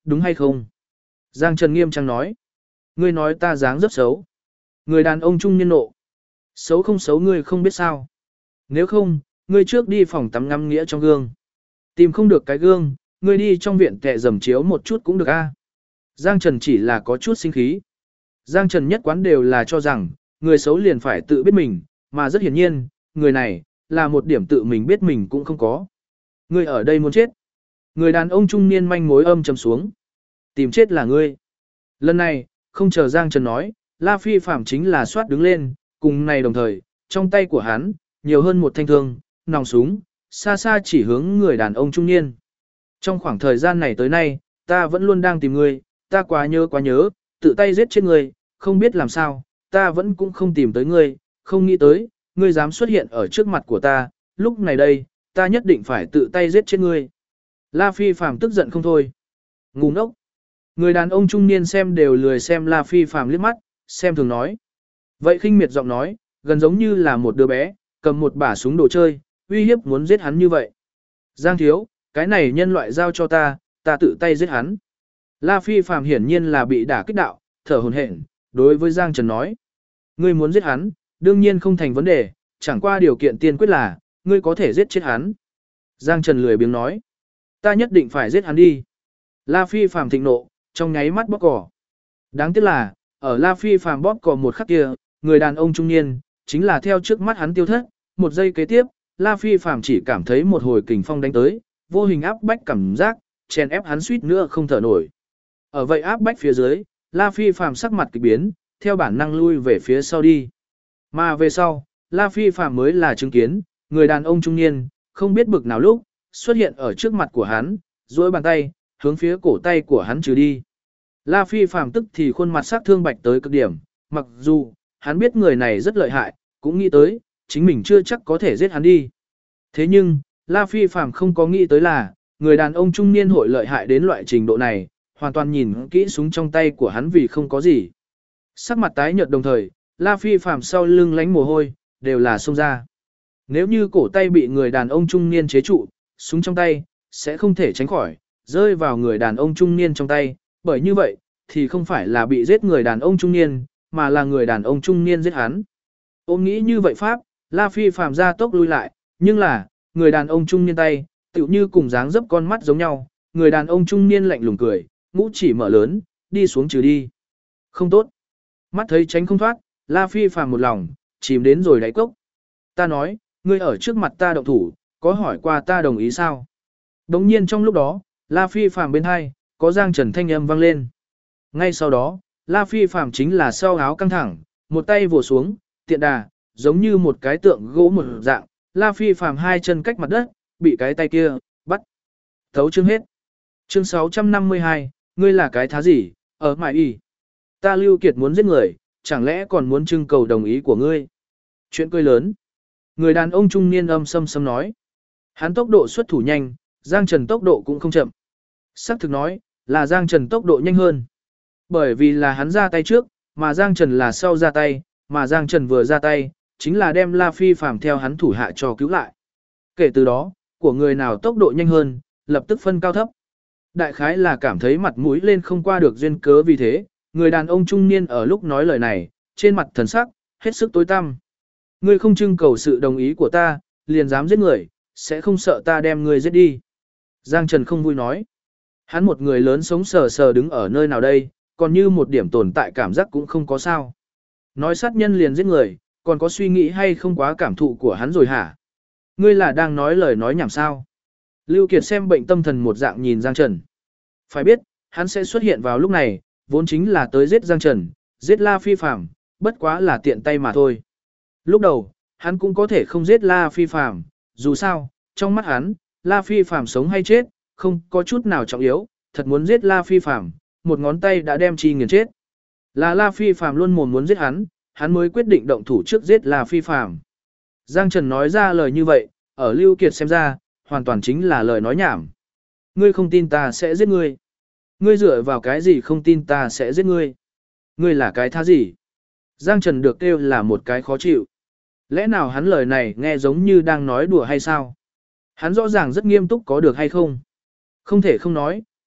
đúng hay không? Giang Trần nghiêm trang nói. Ngươi nói ta dáng rất xấu. Người đàn ông trung niên nộ. Xấu không xấu ngươi không biết sao. Nếu không, ngươi trước đi phòng tắm ngắm nghĩa trong gương. Tìm không được cái gương, ngươi đi trong viện kệ dầm chiếu một chút cũng được a. Giang Trần chỉ là có chút sinh khí. Giang Trần nhất quán đều là cho rằng, người xấu liền phải tự biết mình, mà rất hiển nhiên, người này, là một điểm tự mình biết mình cũng không có. Ngươi ở đây muốn chết. Người đàn ông trung niên manh mối âm trầm xuống. Tìm chết là ngươi. Lần này, không chờ Giang Trần nói, La Phi Phạm chính là soát đứng lên, cùng này đồng thời, trong tay của hắn, nhiều hơn một thanh thương, nòng súng, xa xa chỉ hướng người đàn ông trung niên. Trong khoảng thời gian này tới nay, ta vẫn luôn đang tìm ngươi, ta quá nhớ, tự tay giết chết ngươi, không biết làm sao, ta vẫn cũng không tìm tới ngươi, không nghĩ tới, ngươi dám xuất hiện ở trước mặt của ta, lúc này đây, ta nhất định phải tự tay giết chết ngươi. La Phi Phạm tức giận không thôi. Ngu ngốc. Người đàn ông trung niên xem đều lười xem La Phi Phạm liếc mắt, xem thường nói. Vậy khinh miệt giọng nói, gần giống như là một đứa bé, cầm một bả súng đồ chơi, uy hiếp muốn giết hắn như vậy. Giang thiếu, cái này nhân loại giao cho ta, ta tự tay giết hắn. La Phi Phạm hiển nhiên là bị đả kích đạo, thở hổn hển, đối với Giang Trần nói. Ngươi muốn giết hắn, đương nhiên không thành vấn đề, chẳng qua điều kiện tiên quyết là, ngươi có thể giết chết hắn. Giang Trần lười biếng nói. Ta nhất định phải giết hắn đi. La Phi Phạm thịnh nộ, trong nháy mắt bóp cỏ. Đáng tiếc là, ở La Phi Phạm bóp cỏ một khắc kia, người đàn ông trung niên, chính là theo trước mắt hắn tiêu thất, một giây kế tiếp, La Phi Phạm chỉ cảm thấy một hồi kình phong đánh tới, vô hình áp bách cảm giác, chèn ép hắn suýt nữa không thở nổi. Ở vậy áp bách phía dưới, La Phi Phạm sắc mặt kỳ biến, theo bản năng lui về phía sau đi. Mà về sau, La Phi Phạm mới là chứng kiến, người đàn ông trung niên, không biết bực nào lúc, xuất hiện ở trước mặt của hắn, duỗi bàn tay, hướng phía cổ tay của hắn trừ đi. La Phi Phạm tức thì khuôn mặt sắc thương bạch tới cực điểm, mặc dù, hắn biết người này rất lợi hại, cũng nghĩ tới, chính mình chưa chắc có thể giết hắn đi. Thế nhưng, La Phi Phạm không có nghĩ tới là, người đàn ông trung niên hội lợi hại đến loại trình độ này, hoàn toàn nhìn kỹ súng trong tay của hắn vì không có gì. Sắc mặt tái nhợt đồng thời, La Phi Phạm sau lưng lánh mồ hôi, đều là xông ra. Nếu như cổ tay bị người đàn ông trung niên chế trụ, súng trong tay, sẽ không thể tránh khỏi, rơi vào người đàn ông trung niên trong tay, bởi như vậy, thì không phải là bị giết người đàn ông trung niên, mà là người đàn ông trung niên giết hắn. Ôm nghĩ như vậy Pháp, La Phi Phạm ra tốc lui lại, nhưng là, người đàn ông trung niên tay, tựu như cùng dáng dấp con mắt giống nhau, người đàn ông trung niên lạnh lùng cười, ngũ chỉ mở lớn, đi xuống trừ đi. Không tốt. Mắt thấy tránh không thoát, La Phi Phạm một lòng, chìm đến rồi đáy cốc. Ta nói, ngươi ở trước mặt ta động thủ, có hỏi qua ta đồng ý sao? Đồng nhiên trong lúc đó, La Phi Phạm bên hai, có Giang Trần thanh âm vang lên. Ngay sau đó, La Phi Phạm chính là sau áo căng thẳng, một tay vồ xuống, tiện đà, giống như một cái tượng gỗ một dạng, La Phi Phạm hai chân cách mặt đất, bị cái tay kia, bắt. Thấu chương hết. Chương 652, ngươi là cái thá gì, ở mại y. Ta Lưu Kiệt muốn giết người, chẳng lẽ còn muốn trưng cầu đồng ý của ngươi? Chuyện cười lớn. Người đàn ông trung niên âm sâm sâm nói. Hắn tốc độ xuất thủ nhanh, Giang Trần tốc độ cũng không chậm. Sắc thực nói, là Giang Trần tốc độ nhanh hơn. Bởi vì là hắn ra tay trước, mà Giang Trần là sau ra tay, mà Giang Trần vừa ra tay, chính là đem La Phi Phạm theo hắn thủ hạ cho cứu lại. Kể từ đó, của người nào tốc độ nhanh hơn, lập tức phân cao thấp. Đại khái là cảm thấy mặt mũi lên không qua được duyên cớ vì thế, người đàn ông trung niên ở lúc nói lời này, trên mặt thần sắc, hết sức tối tăm. Ngươi không trưng cầu sự đồng ý của ta, liền dám giết người, sẽ không sợ ta đem ngươi giết đi. Giang Trần không vui nói. Hắn một người lớn sống sờ sờ đứng ở nơi nào đây, còn như một điểm tồn tại cảm giác cũng không có sao. Nói sát nhân liền giết người, còn có suy nghĩ hay không quá cảm thụ của hắn rồi hả? Ngươi là đang nói lời nói nhảm sao? Lưu Kiệt xem bệnh tâm thần một dạng nhìn Giang Trần. Phải biết, hắn sẽ xuất hiện vào lúc này, vốn chính là tới giết Giang Trần, giết La Phi Phạm, bất quá là tiện tay mà thôi. Lúc đầu, hắn cũng có thể không giết La Phi Phạm, dù sao, trong mắt hắn, La Phi Phạm sống hay chết, không có chút nào trọng yếu, thật muốn giết La Phi Phạm, một ngón tay đã đem chi nghiền chết. Là La Phi Phạm luôn mồm muốn giết hắn mới quyết định động thủ trước giết La Phi Phạm. Giang Trần nói ra lời như vậy, ở Lưu Kiệt xem ra, hoàn toàn chính là lời nói nhảm. Ngươi không tin ta sẽ giết ngươi. Ngươi dựa vào cái gì không tin ta sẽ giết ngươi? Ngươi là cái thá gì? Giang Trần được kêu là một cái khó chịu. Lẽ nào hắn lời này nghe giống như đang nói đùa hay sao? Hắn rõ ràng rất nghiêm túc có được hay không? Không thể không nói,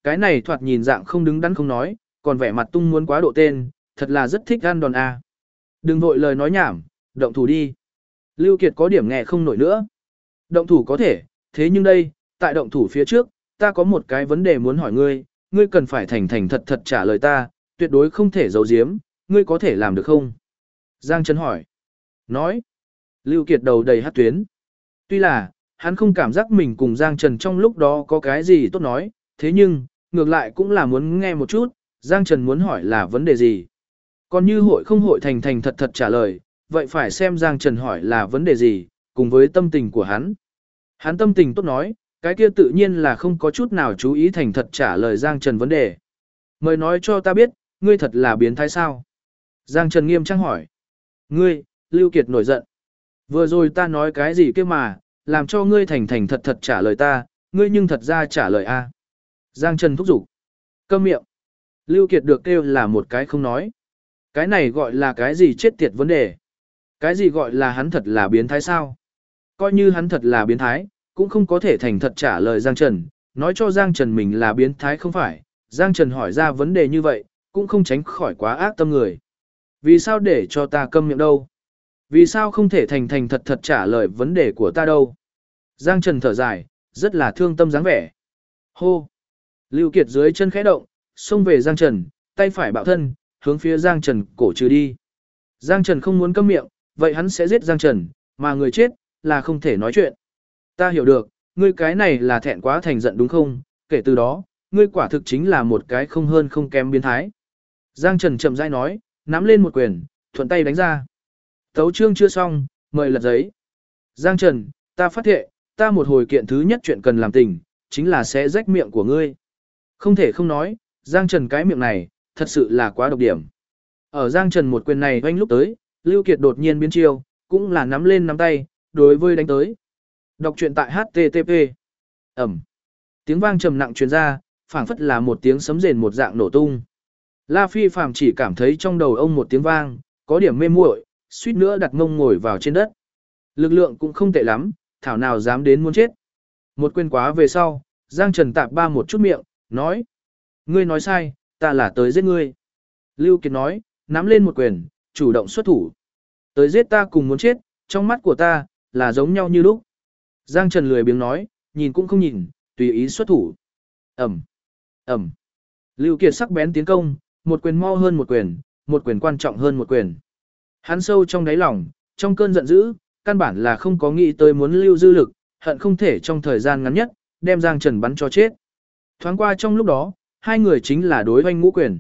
Cái này thoạt nhìn dạng không đứng đắn không nói, còn vẻ mặt tung muốn quá độ tên, thật là rất thích ăn đòn a. Đừng vội lời nói nhảm, động thủ đi. Lưu Kiệt có điểm nghe không nổi nữa. Động thủ có thể, thế nhưng đây, tại động thủ phía trước, ta có một cái vấn đề muốn hỏi ngươi, ngươi cần phải thành thành thật thật trả lời ta, tuyệt đối không thể giấu giếm, ngươi có thể làm được không? Giang Trần hỏi. Nói. Lưu Kiệt đầu đầy hắc tuyến. Tuy là, hắn không cảm giác mình cùng Giang Trần trong lúc đó có cái gì tốt nói, thế nhưng, ngược lại cũng là muốn nghe một chút, Giang Trần muốn hỏi là vấn đề gì. Còn như hội không hội thành thành thật thật trả lời, vậy phải xem Giang Trần hỏi là vấn đề gì, cùng với tâm tình của hắn. Hắn tâm tình tốt nói, cái kia tự nhiên là không có chút nào chú ý thành thật trả lời Giang Trần vấn đề. Mời nói cho ta biết, ngươi thật là biến thái sao? Giang Trần nghiêm trang hỏi. Ngươi, Lưu Kiệt nổi giận. Vừa rồi ta nói cái gì kia mà, làm cho ngươi thành thành thật thật trả lời ta, ngươi nhưng thật ra trả lời a. Giang Trần thúc giục. Câm miệng. Lưu Kiệt được kêu là một cái không nói. Cái này gọi là cái gì chết tiệt vấn đề. Cái gì gọi là hắn thật là biến thái sao? Coi như hắn thật là biến thái, cũng không có thể thành thật trả lời Giang Trần, nói cho Giang Trần mình là biến thái không phải. Giang Trần hỏi ra vấn đề như vậy, cũng không tránh khỏi quá ác tâm người. Vì sao để cho ta câm miệng đâu? Vì sao không thể thành thành thật thật trả lời vấn đề của ta đâu? Giang Trần thở dài, rất là thương tâm dáng vẻ. Hô! Lưu Kiệt dưới chân khẽ động, xông về Giang Trần, tay phải bạo thân, hướng phía Giang Trần cổ trừ đi. Giang Trần không muốn câm miệng, vậy hắn sẽ giết Giang Trần, mà người chết là không thể nói chuyện. Ta hiểu được, ngươi cái này là thẹn quá thành giận đúng không? Kể từ đó, ngươi quả thực chính là một cái không hơn không kém biến thái. Giang Trần chậm rãi nói, nắm lên một quyền, thuận tay đánh ra. Tấu chương chưa xong, mời lật giấy. Giang Trần, ta phát thệ, ta một hồi kiện thứ nhất chuyện cần làm tình, chính là sẽ rách miệng của ngươi. Không thể không nói, Giang Trần cái miệng này, thật sự là quá độc điểm. Ở Giang Trần một quyền này oanh lúc tới, Lưu Kiệt đột nhiên biến chiêu, cũng là nắm lên nắm tay, đối với đánh tới. Đọc truyện tại HTTP. Ẩm. Tiếng vang trầm nặng truyền ra, phảng phất là một tiếng sấm rền một dạng nổ tung. La Phi Phàm chỉ cảm thấy trong đầu ông một tiếng vang, có điểm mê muội, suýt nữa đặt mông ngồi vào trên đất. Lực lượng cũng không tệ lắm, thảo nào dám đến muốn chết. Một quyền quá về sau, Giang Trần tạp ba một chút miệng, nói. Ngươi nói sai, ta là tới giết ngươi. Lưu Kiệt nói, nắm lên một quyền, chủ động xuất thủ. Tới giết ta cùng muốn chết, trong mắt của ta, là giống nhau như lúc. Giang Trần lười biếng nói, nhìn cũng không nhìn, tùy ý xuất thủ. Ẩm, Ẩm. Lưu Kiệt sắc bén tiến công, một quyền mau hơn một quyền quan trọng hơn một quyền. Hắn sâu trong đáy lòng, trong cơn giận dữ, căn bản là không có nghĩ tới muốn lưu dư lực, hận không thể trong thời gian ngắn nhất, đem Giang Trần bắn cho chết. Thoáng qua trong lúc đó, hai người chính là đối hoanh ngũ quyền.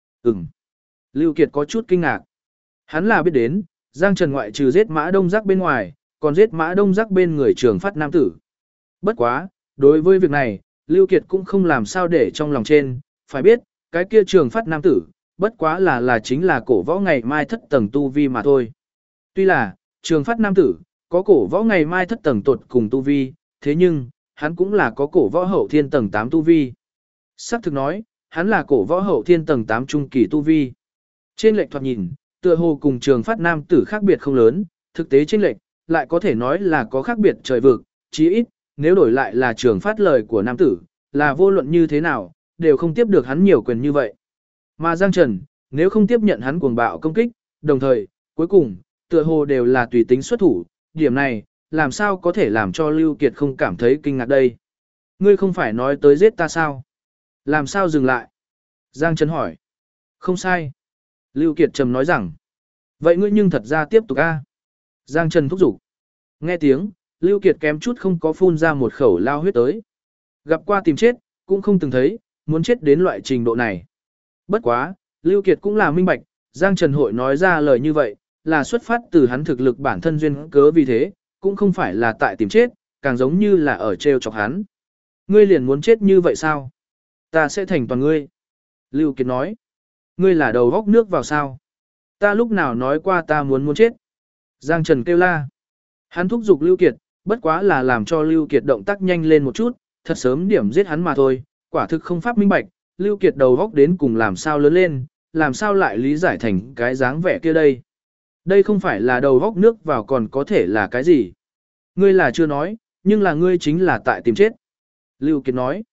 Lưu Kiệt có chút kinh ngạc. Hắn là biết đến, Giang Trần ngoại trừ giết Mã Đông Giác bên ngoài, còn giết Mã Đông Giác bên người Trường Phát nam tử. Bất quá, đối với việc này, Lưu Kiệt cũng không làm sao để trong lòng trên, phải biết, cái kia Trường Phát nam tử, bất quá là chính là cổ võ ngày mai thất tầng tu vi mà thôi. Tuy là, Trường Phát nam tử, có cổ võ ngày mai thất tầng tột cùng tu vi, thế nhưng, hắn cũng là có cổ võ hậu thiên tầng 8 tu vi. Sắc thực nói, hắn là cổ võ hậu thiên tầng 8 trung kỳ tu vi. Trên lệch thoạt nhìn, tựa hồ cùng Trường Phát nam tử khác biệt không lớn, thực tế trên lệch lại có thể nói là có khác biệt trời vực, chí ít, nếu đổi lại là Trường Phát lời của nam tử, là vô luận như thế nào, đều không tiếp được hắn nhiều quyền như vậy. Mà Giang Trần, nếu không tiếp nhận hắn cuồng bạo công kích, đồng thời, cuối cùng, tựa hồ đều là tùy tính xuất thủ, điểm này, làm sao có thể làm cho Lưu Kiệt không cảm thấy kinh ngạc đây? Ngươi không phải nói tới giết ta sao? Làm sao dừng lại? Giang Trần hỏi. Không sai. Lưu Kiệt trầm nói rằng. Vậy ngươi nhưng thật ra tiếp tục a. Giang Trần thúc giục. Nghe tiếng, Lưu Kiệt kém chút không có phun ra một khẩu lao huyết tới. Gặp qua tìm chết, cũng không từng thấy, muốn chết đến loại trình độ này. Bất quá, Lưu Kiệt cũng là minh bạch, Giang Trần hội nói ra lời như vậy, là xuất phát từ hắn thực lực bản thân duyên cớ vì thế, cũng không phải là tại tìm chết, càng giống như là ở treo chọc hắn. Ngươi liền muốn chết như vậy sao? Ta sẽ thành toàn ngươi. Lưu Kiệt nói. Ngươi là đầu góc nước vào sao? Ta lúc nào nói qua ta muốn chết? Giang Trần kêu la. Hắn thúc giục Lưu Kiệt, bất quá là làm cho Lưu Kiệt động tác nhanh lên một chút, thật sớm điểm giết hắn mà thôi, quả thực không pháp minh bạch, Lưu Kiệt đầu góc đến cùng làm sao lớn lên, làm sao lại lý giải thành cái dáng vẻ kia đây. Đây không phải là đầu góc nước vào còn có thể là cái gì. Ngươi là chưa nói, nhưng là ngươi chính là tại tìm chết. Lưu Kiệt nói.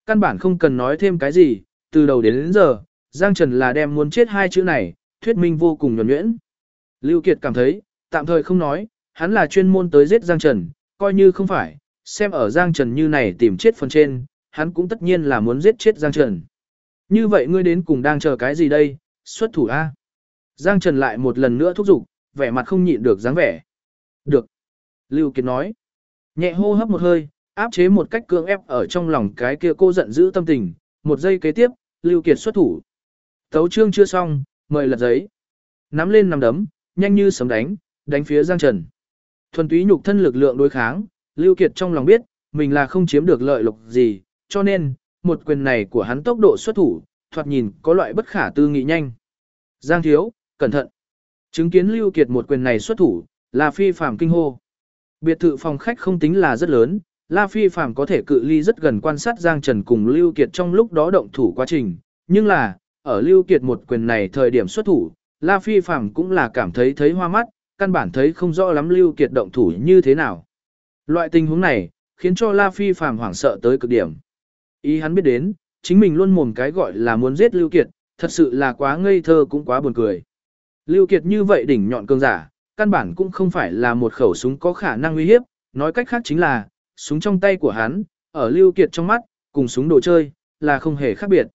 Căn bản không cần nói thêm cái gì, từ đầu đến giờ, Giang Trần là đem muốn chết hai chữ này, thuyết minh vô cùng nhuần nhuyễn. Lưu Kiệt cảm thấy, tạm thời không nói, hắn là chuyên môn tới giết Giang Trần, coi như không phải, xem ở Giang Trần như này tìm chết phần trên, hắn cũng tất nhiên là muốn giết chết Giang Trần. Như vậy ngươi đến cùng đang chờ cái gì đây, xuất thủ A. Giang Trần lại một lần nữa thúc giục, vẻ mặt không nhịn được dáng vẻ. Được. Lưu Kiệt nói. Nhẹ hô hấp một hơi, áp chế một cách cưỡng ép ở trong lòng cái kia cô giận dữ tâm tình. Một giây kế tiếp, Lưu Kiệt xuất thủ. Tấu chương chưa xong, mời lật giấy. Nắm lên nắm đấm, nhanh như sấm đánh phía Giang Trần. Thuần túy nhục thân lực lượng đối kháng, Lưu Kiệt trong lòng biết, mình là không chiếm được lợi lộc gì, cho nên, một quyền này của hắn tốc độ xuất thủ, thoạt nhìn có loại bất khả tư nghị nhanh. Giang thiếu, cẩn thận. Chứng kiến Lưu Kiệt một quyền này xuất thủ, La Phi Phàm kinh hô. Biệt thự phòng khách không tính là rất lớn, La Phi Phàm có thể cự ly rất gần quan sát Giang Trần cùng Lưu Kiệt trong lúc đó động thủ quá trình, nhưng là, ở Lưu Kiệt một quyền này thời điểm xuất thủ, La Phi Phàm cũng là cảm thấy hoa mắt, căn bản thấy không rõ lắm Lưu Kiệt động thủ như thế nào. Loại tình huống này, khiến cho La Phi Phàm hoảng sợ tới cực điểm. Ý hắn biết đến, chính mình luôn mồm cái gọi là muốn giết Lưu Kiệt, thật sự là quá ngây thơ cũng quá buồn cười. Lưu Kiệt như vậy đỉnh nhọn cường giả, căn bản cũng không phải là một khẩu súng có khả năng uy hiếp, nói cách khác chính là, súng trong tay của hắn, ở Lưu Kiệt trong mắt, cùng súng đồ chơi, là không hề khác biệt.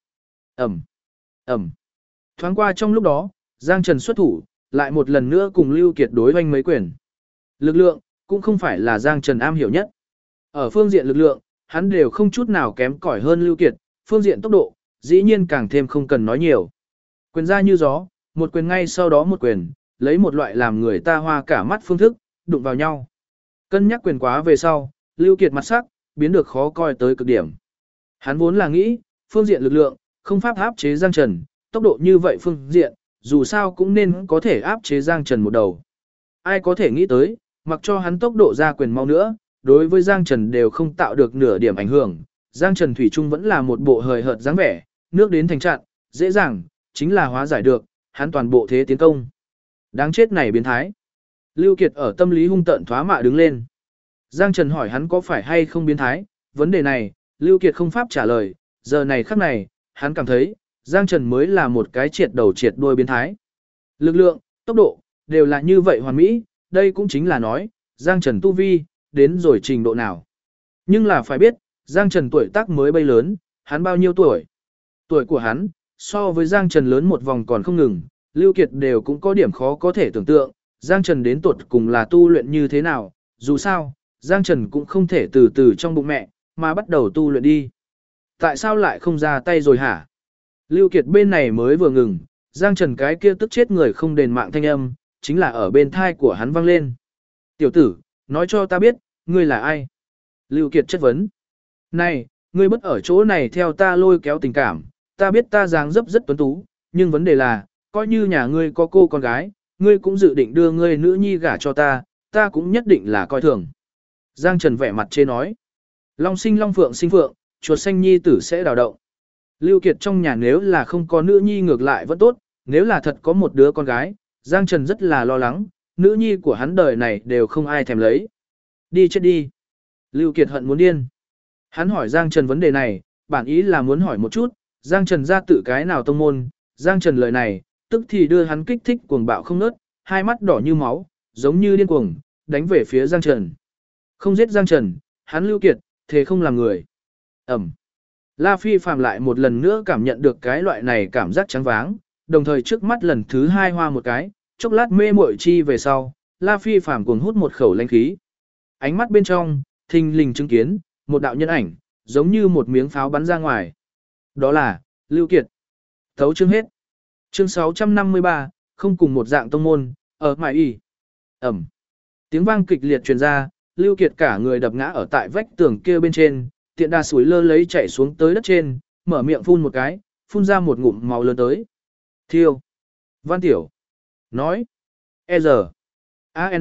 Ẩm. Thoáng qua trong lúc đó, Giang Trần xuất thủ, lại một lần nữa cùng Lưu Kiệt đối oanh mấy quyền. Lực lượng, cũng không phải là Giang Trần am hiểu nhất. Ở phương diện lực lượng, hắn đều không chút nào kém cỏi hơn Lưu Kiệt, phương diện tốc độ, dĩ nhiên càng thêm không cần nói nhiều. Quyền ra như gió, một quyền ngay sau đó một quyền, lấy một loại làm người ta hoa cả mắt phương thức, đụng vào nhau. Cân nhắc quyền quá về sau, Lưu Kiệt mặt sắc, biến được khó coi tới cực điểm. Hắn vốn là nghĩ, phương diện lực lượng, không pháp áp chế Giang Trần, tốc độ như vậy phương diện, dù sao cũng nên có thể áp chế Giang Trần một đầu. Ai có thể nghĩ tới, mặc cho hắn tốc độ ra quyền mau nữa, đối với Giang Trần đều không tạo được nửa điểm ảnh hưởng. Giang Trần Thủy Trung vẫn là một bộ hời hợt dáng vẻ, nước đến thành trạng, dễ dàng, chính là hóa giải được, hắn toàn bộ thế tiến công. Đáng chết này biến thái. Lưu Kiệt ở tâm lý hung tợn thoá mạ đứng lên. Giang Trần hỏi hắn có phải hay không biến thái, vấn đề này, Lưu Kiệt không pháp trả lời, giờ này khắc này, hắn cảm thấy, Giang Trần mới là một cái triệt đầu triệt đuôi biến thái. Lực lượng, tốc độ, đều là như vậy hoàn mỹ, đây cũng chính là nói, Giang Trần tu vi, đến rồi trình độ nào. Nhưng là phải biết, Giang Trần tuổi tác mới bay lớn, hắn bao nhiêu tuổi? Tuổi của hắn, so với Giang Trần lớn một vòng còn không ngừng, Lưu Kiệt đều cũng có điểm khó có thể tưởng tượng, Giang Trần đến tuột cùng là tu luyện như thế nào, dù sao, Giang Trần cũng không thể từ từ trong bụng mẹ, mà bắt đầu tu luyện đi. Tại sao lại không ra tay rồi hả? Lưu Kiệt bên này mới vừa ngừng, Giang Trần cái kia tức chết người không đền mạng thanh âm, chính là ở bên thai của hắn vang lên. Tiểu tử, nói cho ta biết, ngươi là ai? Lưu Kiệt chất vấn. Này, ngươi bất ở chỗ này theo ta lôi kéo tình cảm, ta biết ta dáng dấp rất tuấn tú, nhưng vấn đề là, coi như nhà ngươi có cô con gái, ngươi cũng dự định đưa ngươi nữ nhi gả cho ta, ta cũng nhất định là coi thường. Giang Trần vẻ mặt chê nói. Long sinh long phượng sinh phượng, chuột xanh nhi tử sẽ đào động. Lưu Kiệt trong nhà nếu là không có nữ nhi ngược lại vẫn tốt, nếu là thật có một đứa con gái, Giang Trần rất là lo lắng, nữ nhi của hắn đời này đều không ai thèm lấy. Đi chết đi. Lưu Kiệt hận muốn điên. Hắn hỏi Giang Trần vấn đề này, bản ý là muốn hỏi một chút, Giang Trần ra tự cái nào tông môn, Giang Trần lời này, tức thì đưa hắn kích thích cuồng bạo không nớt, hai mắt đỏ như máu, giống như điên cuồng, đánh về phía Giang Trần. Không giết Giang Trần, hắn Lưu Kiệt, thế không làm người. Ẩm. La Phi Phàm lại một lần nữa cảm nhận được cái loại này cảm giác trắng váng, đồng thời trước mắt lần thứ hai hoa một cái, chốc lát mê muội chi về sau, La Phi Phàm cuồng hút một khẩu lãnh khí. Ánh mắt bên trong, thình lình chứng kiến, một đạo nhân ảnh, giống như một miếng pháo bắn ra ngoài. Đó là, Lưu Kiệt. Thấu chương hết. Chương 653, không cùng một dạng tông môn, ở mại y. Ẩm. Tiếng vang kịch liệt truyền ra, Lưu Kiệt cả người đập ngã ở tại vách tường kia bên trên, tiện đà sủi lơ lấy chạy xuống tới đất trên, mở miệng phun một cái, phun ra một ngụm máu lớn tới. Thiêu. Văn Tiểu. Nói. E-giờ. A-N.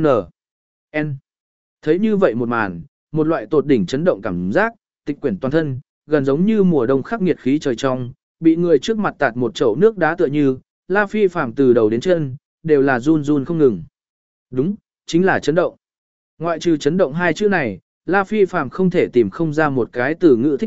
N. Thấy như vậy một màn, một loại tột đỉnh chấn động cảm giác, tịch quyển toàn thân, gần giống như mùa đông khắc nghiệt khí trời trong, bị người trước mặt tạt một chậu nước đá tựa như, La Phi Phàm từ đầu đến chân, đều là run run không ngừng. Đúng, chính là chấn động. Ngoại trừ chấn động hai chữ này, La Phi Phàm không thể tìm không ra một cái từ ngữ thích hợp,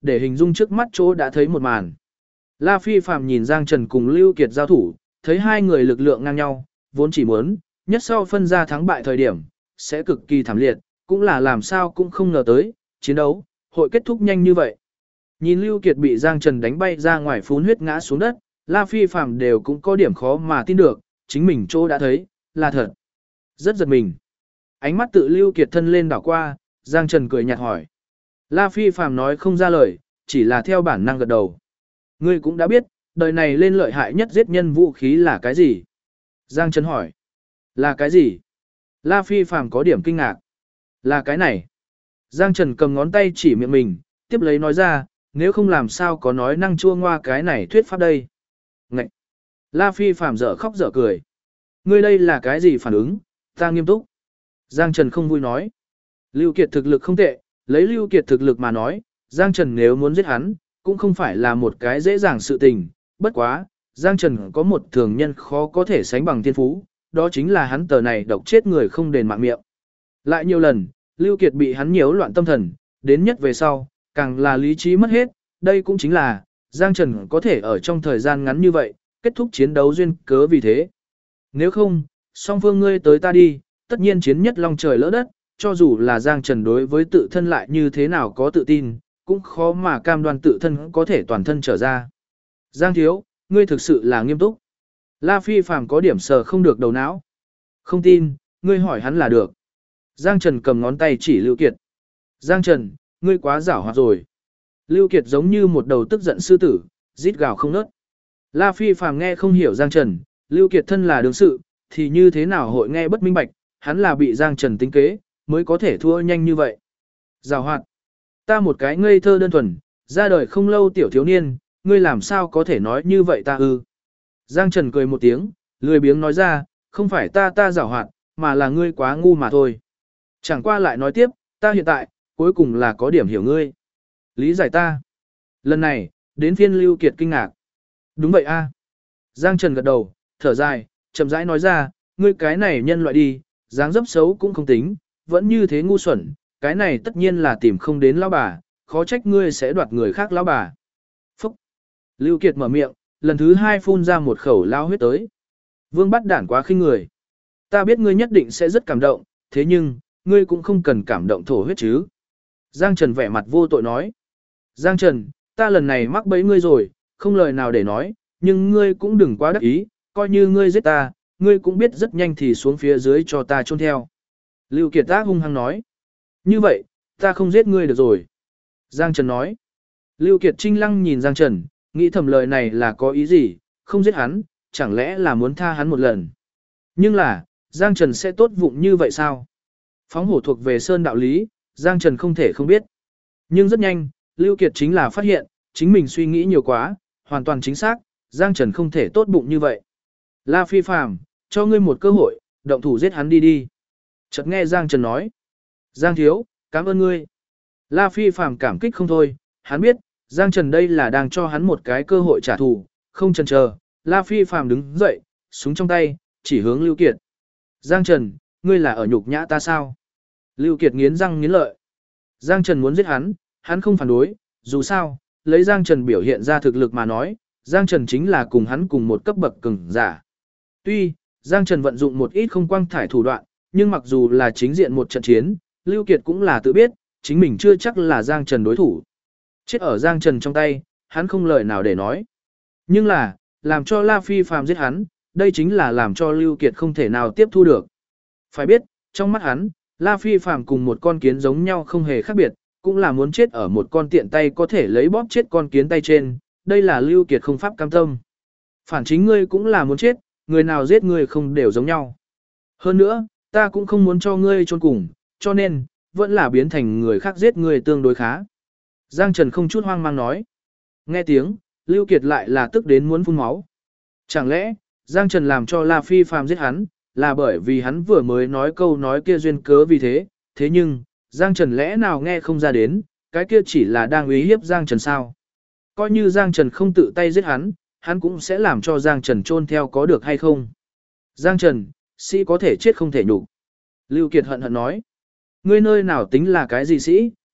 để hình dung trước mắt chỗ đã thấy một màn. La Phi Phàm nhìn Giang Trần cùng Lưu Kiệt giao thủ, thấy hai người lực lượng ngang nhau, vốn chỉ muốn, nhất sau phân ra thắng bại thời điểm, sẽ cực kỳ thảm liệt, cũng là làm sao cũng không ngờ tới, chiến đấu, hội kết thúc nhanh như vậy. Nhìn Lưu Kiệt bị Giang Trần đánh bay ra ngoài phun huyết ngã xuống đất, La Phi Phàm đều cũng có điểm khó mà tin được, chính mình chỗ đã thấy, là thật. Rất giật mình. Ánh mắt tự Lưu Kiệt thân lên đảo qua, Giang Trần cười nhạt hỏi. La Phi Phàm nói không ra lời, chỉ là theo bản năng gật đầu. Ngươi cũng đã biết, đời này lên lợi hại nhất giết nhân vũ khí là cái gì? Giang Trần hỏi. Là cái gì? La Phi Phàm có điểm kinh ngạc. Là cái này. Giang Trần cầm ngón tay chỉ miệng mình, tiếp lấy nói ra, nếu không làm sao có nói năng chua ngoa cái này thuyết pháp đây. Ngậy! La Phi Phàm dở khóc dở cười. Ngươi đây là cái gì phản ứng, ta nghiêm túc. Giang Trần không vui nói. Lưu Kiệt thực lực không tệ, lấy Lưu Kiệt thực lực mà nói, Giang Trần nếu muốn giết hắn, cũng không phải là một cái dễ dàng sự tình. Bất quá, Giang Trần có một thường nhân khó có thể sánh bằng thiên phú, đó chính là hắn tờ này độc chết người không đền mạng miệng. Lại nhiều lần, Lưu Kiệt bị hắn nhiễu loạn tâm thần, đến nhất về sau, càng là lý trí mất hết, đây cũng chính là, Giang Trần có thể ở trong thời gian ngắn như vậy, kết thúc chiến đấu duyên cớ vì thế. Nếu không, song phương ngươi tới ta đi, tất nhiên chiến nhất long trời lỡ đất, cho dù là Giang Trần đối với tự thân lại như thế nào có tự tin, cũng khó mà cam đoan tự thân có thể toàn thân trở ra. Giang thiếu, ngươi thực sự là nghiêm túc. La Phi Phàm có điểm sờ không được đầu não. Không tin, ngươi hỏi hắn là được. Giang Trần cầm ngón tay chỉ Lưu Kiệt. Giang Trần, ngươi quá giảo hoạt rồi. Lưu Kiệt giống như một đầu tức giận sư tử, rít gào không ngớt. La Phi Phàm nghe không hiểu Giang Trần, Lưu Kiệt thân là đương sự, thì như thế nào hội nghe bất minh bạch, hắn là bị Giang Trần tính kế, mới có thể thua nhanh như vậy. Giảo hoạt. Ta một cái ngây thơ đơn thuần, ra đời không lâu tiểu thiếu niên, ngươi làm sao có thể nói như vậy ta ư? Giang Trần cười một tiếng, lười biếng nói ra, không phải ta giảo hoạt, mà là ngươi quá ngu mà thôi. Chẳng qua lại nói tiếp, ta hiện tại, cuối cùng là có điểm hiểu ngươi. Lý giải ta. Lần này, đến phiên Lưu Kiệt kinh ngạc. Đúng vậy a. Giang Trần gật đầu, thở dài, chậm rãi nói ra, ngươi cái này nhân loại đi, dáng dấp xấu cũng không tính, vẫn như thế ngu xuẩn, cái này tất nhiên là tìm không đến lão bà, khó trách ngươi sẽ đoạt người khác lão bà. Phúc. Lưu Kiệt mở miệng, lần thứ hai phun ra một khẩu lao huyết tới. Vương bắt đản quá khinh người. Ta biết ngươi nhất định sẽ rất cảm động, thế nhưng, ngươi cũng không cần cảm động thổ huyết chứ. Giang Trần vẻ mặt vô tội nói. Giang Trần, ta lần này mắc bẫy ngươi rồi, không lời nào để nói, nhưng ngươi cũng đừng quá đắc ý, coi như ngươi giết ta, ngươi cũng biết rất nhanh thì xuống phía dưới cho ta chôn theo. Lưu Kiệt Tác hung hăng nói. Như vậy, ta không giết ngươi được rồi. Giang Trần nói. Lưu Kiệt Trinh lăng nhìn Giang Trần, nghĩ thầm lời này là có ý gì, không giết hắn, chẳng lẽ là muốn tha hắn một lần. Nhưng là, Giang Trần sẽ tốt vụng như vậy sao? Phóng hổ thuộc về sơn đạo lý, Giang Trần không thể không biết. Nhưng rất nhanh, Lưu Kiệt chính là phát hiện, chính mình suy nghĩ nhiều quá, hoàn toàn chính xác, Giang Trần không thể tốt bụng như vậy. La Phi Phàm, cho ngươi một cơ hội, động thủ giết hắn đi đi. Chợt nghe Giang Trần nói. Giang thiếu, cảm ơn ngươi. La Phi Phàm cảm kích không thôi, hắn biết, Giang Trần đây là đang cho hắn một cái cơ hội trả thù, không chần chờ. La Phi Phàm đứng dậy, súng trong tay, chỉ hướng Lưu Kiệt. Giang Trần, ngươi là ở nhục nhã ta sao? Lưu Kiệt nghiến răng nghiến lợi. Giang Trần muốn giết hắn, hắn không phản đối, dù sao, lấy Giang Trần biểu hiện ra thực lực mà nói, Giang Trần chính là cùng hắn cùng một cấp bậc cường giả. Tuy, Giang Trần vận dụng một ít không quang thải thủ đoạn, nhưng mặc dù là chính diện một trận chiến, Lưu Kiệt cũng là tự biết, chính mình chưa chắc là Giang Trần đối thủ. Chết ở Giang Trần trong tay, hắn không lời nào để nói. Nhưng là, làm cho La Phi Phàm giết hắn, đây chính là làm cho Lưu Kiệt không thể nào tiếp thu được. Phải biết, trong mắt hắn, La Phi Phàm cùng một con kiến giống nhau không hề khác biệt, cũng là muốn chết ở một con tiện tay có thể lấy bóp chết con kiến tay trên, đây là Lưu Kiệt không pháp cam tâm. Phản chính ngươi cũng là muốn chết, người nào giết ngươi không đều giống nhau. Hơn nữa, ta cũng không muốn cho ngươi chôn cùng, cho nên, vẫn là biến thành người khác giết ngươi tương đối khá. Giang Trần không chút hoang mang nói. Nghe tiếng, Lưu Kiệt lại là tức đến muốn phun máu. Chẳng lẽ, Giang Trần làm cho La Phi Phàm giết hắn, là bởi vì hắn vừa mới nói câu nói kia duyên cớ vì thế, thế nhưng, Giang Trần lẽ nào nghe không ra đến, cái kia chỉ là đang uy hiếp Giang Trần sao. Coi như Giang Trần không tự tay giết hắn, hắn cũng sẽ làm cho Giang Trần chôn theo có được hay không. Giang Trần, sĩ có thể chết không thể nhục. Lưu Kiệt hận hận nói. Ngươi nơi nào tính là cái gì sĩ,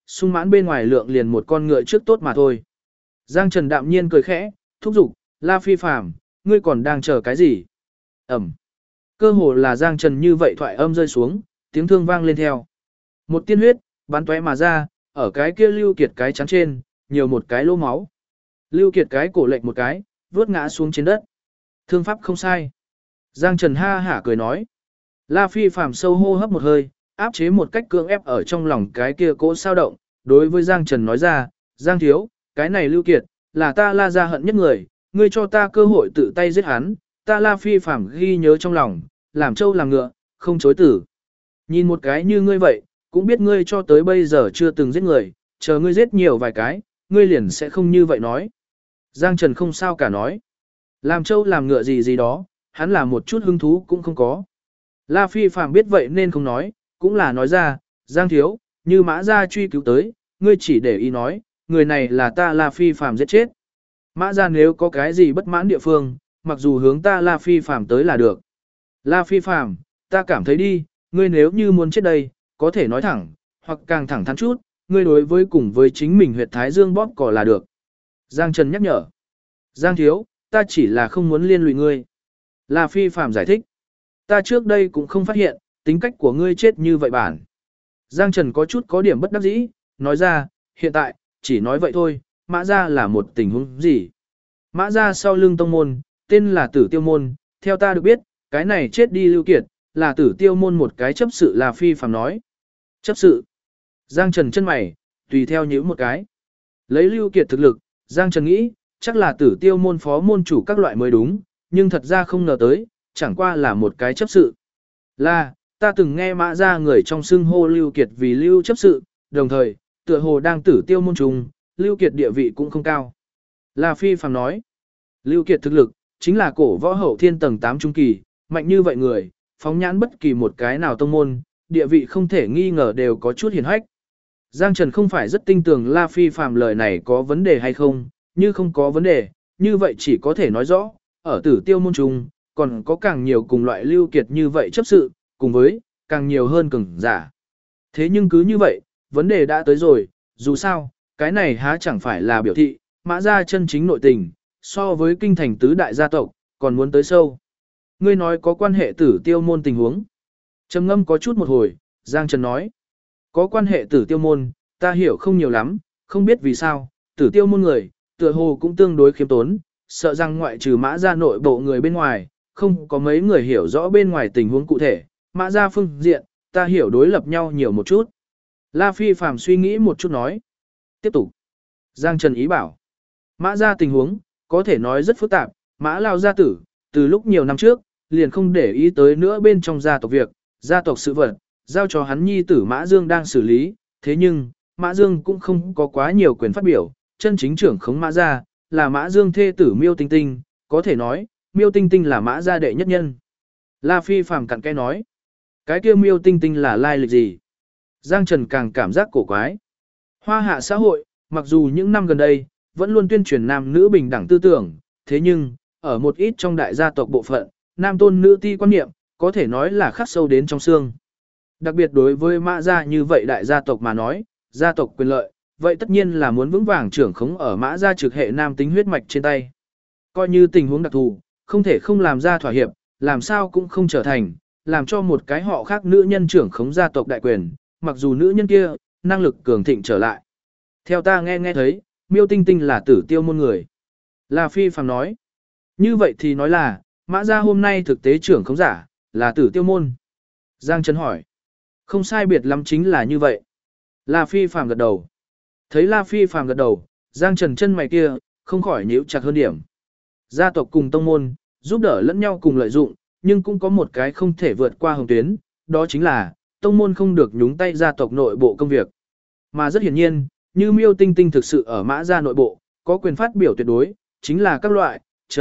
sung mãn bên ngoài lượng liền một con ngựa trước tốt mà thôi. Giang Trần đạm nhiên cười khẽ, thúc giục, La Phi Phàm, ngươi còn đang chờ cái gì? Ẩm. Cơ hồ là Giang Trần như vậy thoại âm rơi xuống, tiếng thương vang lên theo. Một tiên huyết, bắn tóe mà ra, ở cái kia Lưu Kiệt cái chắn trên, nhiều một cái lỗ máu. Lưu Kiệt cái cổ lệch một cái, vướt ngã xuống trên đất. Thương pháp không sai. Giang Trần ha hả cười nói. La Phi Phàm sâu hô hấp một hơi, áp chế một cách cưỡng ép ở trong lòng cái kia cỗ sao động, đối với Giang Trần nói ra, Giang thiếu, cái này Lưu Kiệt, là ta La gia hận nhất người, ngươi cho ta cơ hội tự tay giết hắn, ta La Phi Phàm ghi nhớ trong lòng, làm trâu làm ngựa, không chối tử. Nhìn một cái như ngươi vậy, cũng biết ngươi cho tới bây giờ chưa từng giết người, chờ ngươi giết nhiều vài cái, ngươi liền sẽ không như vậy nói. Giang Trần không sao cả nói. Làm trâu làm ngựa gì gì đó, hắn là một chút hứng thú cũng không có. La Phi Phàm biết vậy nên không nói, cũng là nói ra, Giang thiếu, như Mã gia truy cứu tới, ngươi chỉ để ý nói, người này là ta La Phi Phàm giết chết. Mã gia nếu có cái gì bất mãn địa phương, mặc dù hướng ta La Phi Phàm tới là được. La Phi Phàm, ta cảm thấy đi, ngươi nếu như muốn chết đây, có thể nói thẳng, hoặc càng thẳng thắn chút, ngươi đối với cùng với chính mình huyệt thái dương bóp cỏ là được. Giang Trần nhắc nhở. Giang thiếu, ta chỉ là không muốn liên lụy ngươi. La Phi Phàm giải thích. Ta trước đây cũng không phát hiện, tính cách của ngươi chết như vậy bản. Giang Trần có chút có điểm bất đắc dĩ, nói ra, hiện tại, chỉ nói vậy thôi, Mã gia là một tình huống gì. Mã gia sau lưng tông môn, tên là Tử Tiêu Môn, theo ta được biết, cái này chết đi Lưu Kiệt, là Tử Tiêu Môn một cái chấp sự là Phi Phàm nói. Chấp sự. Giang Trần chân mày, tùy theo nhíu một cái. Lấy Lưu Kiệt thực lực, Giang Trần nghĩ, chắc là Tử Tiêu Môn phó môn chủ các loại mới đúng, nhưng thật ra không ngờ tới, chẳng qua là một cái chấp sự. Là, ta từng nghe Mã gia người trong xưng hô Lưu Kiệt vì Lưu chấp sự, đồng thời, tựa hồ đang Tử Tiêu Môn trùng, Lưu Kiệt địa vị cũng không cao. La Phi Phàm nói, Lưu Kiệt thực lực, chính là cổ võ hậu thiên tầng 8 trung kỳ, mạnh như vậy người, phóng nhãn bất kỳ một cái nào tông môn, địa vị không thể nghi ngờ đều có chút hiển hách. Giang Trần không phải rất tin tưởng La Phi Phàm lời này có vấn đề hay không, như không có vấn đề, như vậy chỉ có thể nói rõ, ở Tử Tiêu Môn trung, còn có càng nhiều cùng loại Lưu Kiệt như vậy chấp sự, cùng với, càng nhiều hơn cường giả. Thế nhưng cứ như vậy, vấn đề đã tới rồi, dù sao, cái này há chẳng phải là biểu thị, Mã gia chân chính nội tình, so với kinh thành tứ đại gia tộc, còn muốn tới sâu. Ngươi nói có quan hệ Tử Tiêu Môn tình huống. Trầm ngâm có chút một hồi, Giang Trần nói, có quan hệ Tử Tiêu Môn, ta hiểu không nhiều lắm, không biết vì sao, Tử Tiêu Môn người, tựa hồ cũng tương đối khiêm tốn, sợ rằng ngoại trừ Mã gia nội bộ người bên ngoài, không có mấy người hiểu rõ bên ngoài tình huống cụ thể, Mã gia phương diện, ta hiểu đối lập nhau nhiều một chút. La Phi Phàm suy nghĩ một chút nói. Tiếp tục. Giang Trần ý bảo. Mã gia tình huống, có thể nói rất phức tạp, Mã Lao gia tử, từ lúc nhiều năm trước, liền không để ý tới nữa bên trong gia tộc việc, gia tộc sự vật, giao cho hắn nhi tử Mã Dương đang xử lý, thế nhưng, Mã Dương cũng không có quá nhiều quyền phát biểu, chân chính trưởng khống Mã gia, là Mã Dương thê tử Miêu Tinh Tinh, có thể nói, Miêu Tinh Tinh là Mã gia đệ nhất nhân. La Phi Phàm cặn kẽ nói, cái kia Miêu Tinh Tinh là lai lịch gì? Giang Trần càng cảm giác cổ quái. Hoa hạ xã hội, mặc dù những năm gần đây, vẫn luôn tuyên truyền nam nữ bình đẳng tư tưởng, thế nhưng, ở một ít trong đại gia tộc bộ phận, nam tôn nữ ti quan niệm, có thể nói là khắc sâu đến trong xương. Đặc biệt đối với Mã gia như vậy đại gia tộc mà nói, gia tộc quyền lợi, vậy tất nhiên là muốn vững vàng trưởng khống ở Mã gia trực hệ nam tính huyết mạch trên tay. Coi như tình huống đặc thù, không thể không làm ra thỏa hiệp, làm sao cũng không trở thành, làm cho một cái họ khác nữ nhân trưởng khống gia tộc đại quyền, mặc dù nữ nhân kia, năng lực cường thịnh trở lại. Theo ta nghe thấy, Miêu Tinh Tinh là Tử Tiêu Môn người. La Phi Phàm nói. Như vậy thì nói là, Mã gia hôm nay thực tế trưởng khống giả, là Tử Tiêu Môn. Giang Trần hỏi. Không sai biệt lắm chính là như vậy. La Phi Phàm gật đầu. Thấy La Phi Phàm gật đầu, Giang Trần chân mày kia, không khỏi nhíu chặt hơn điểm. Gia tộc cùng tông môn, giúp đỡ lẫn nhau cùng lợi dụng, nhưng cũng có một cái không thể vượt qua hồng tuyến, đó chính là, tông môn không được nhúng tay gia tộc nội bộ công việc. Mà rất hiển nhiên, như Miêu Tinh Tinh thực sự ở Mã gia nội bộ, có quyền phát biểu tuyệt đối, chính là các loại,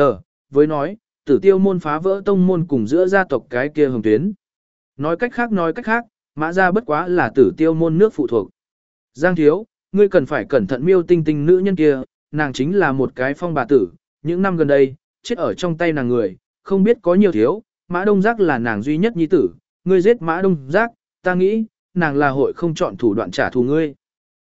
với nói, Tử Tiêu Môn phá vỡ tông môn cùng giữa gia tộc cái kia hồng tuyến. Nói cách khác, Mã gia bất quá là Tử Tiêu Môn nước phụ thuộc. Giang thiếu, ngươi cần phải cẩn thận Miêu Tinh Tinh nữ nhân kia, nàng chính là một cái phong bà tử, những năm gần đây, chết ở trong tay nàng người, không biết có nhiều thiếu, Mã Đông Giác là nàng duy nhất nhi tử, ngươi giết Mã Đông Giác, ta nghĩ, nàng là hội không chọn thủ đoạn trả thù ngươi.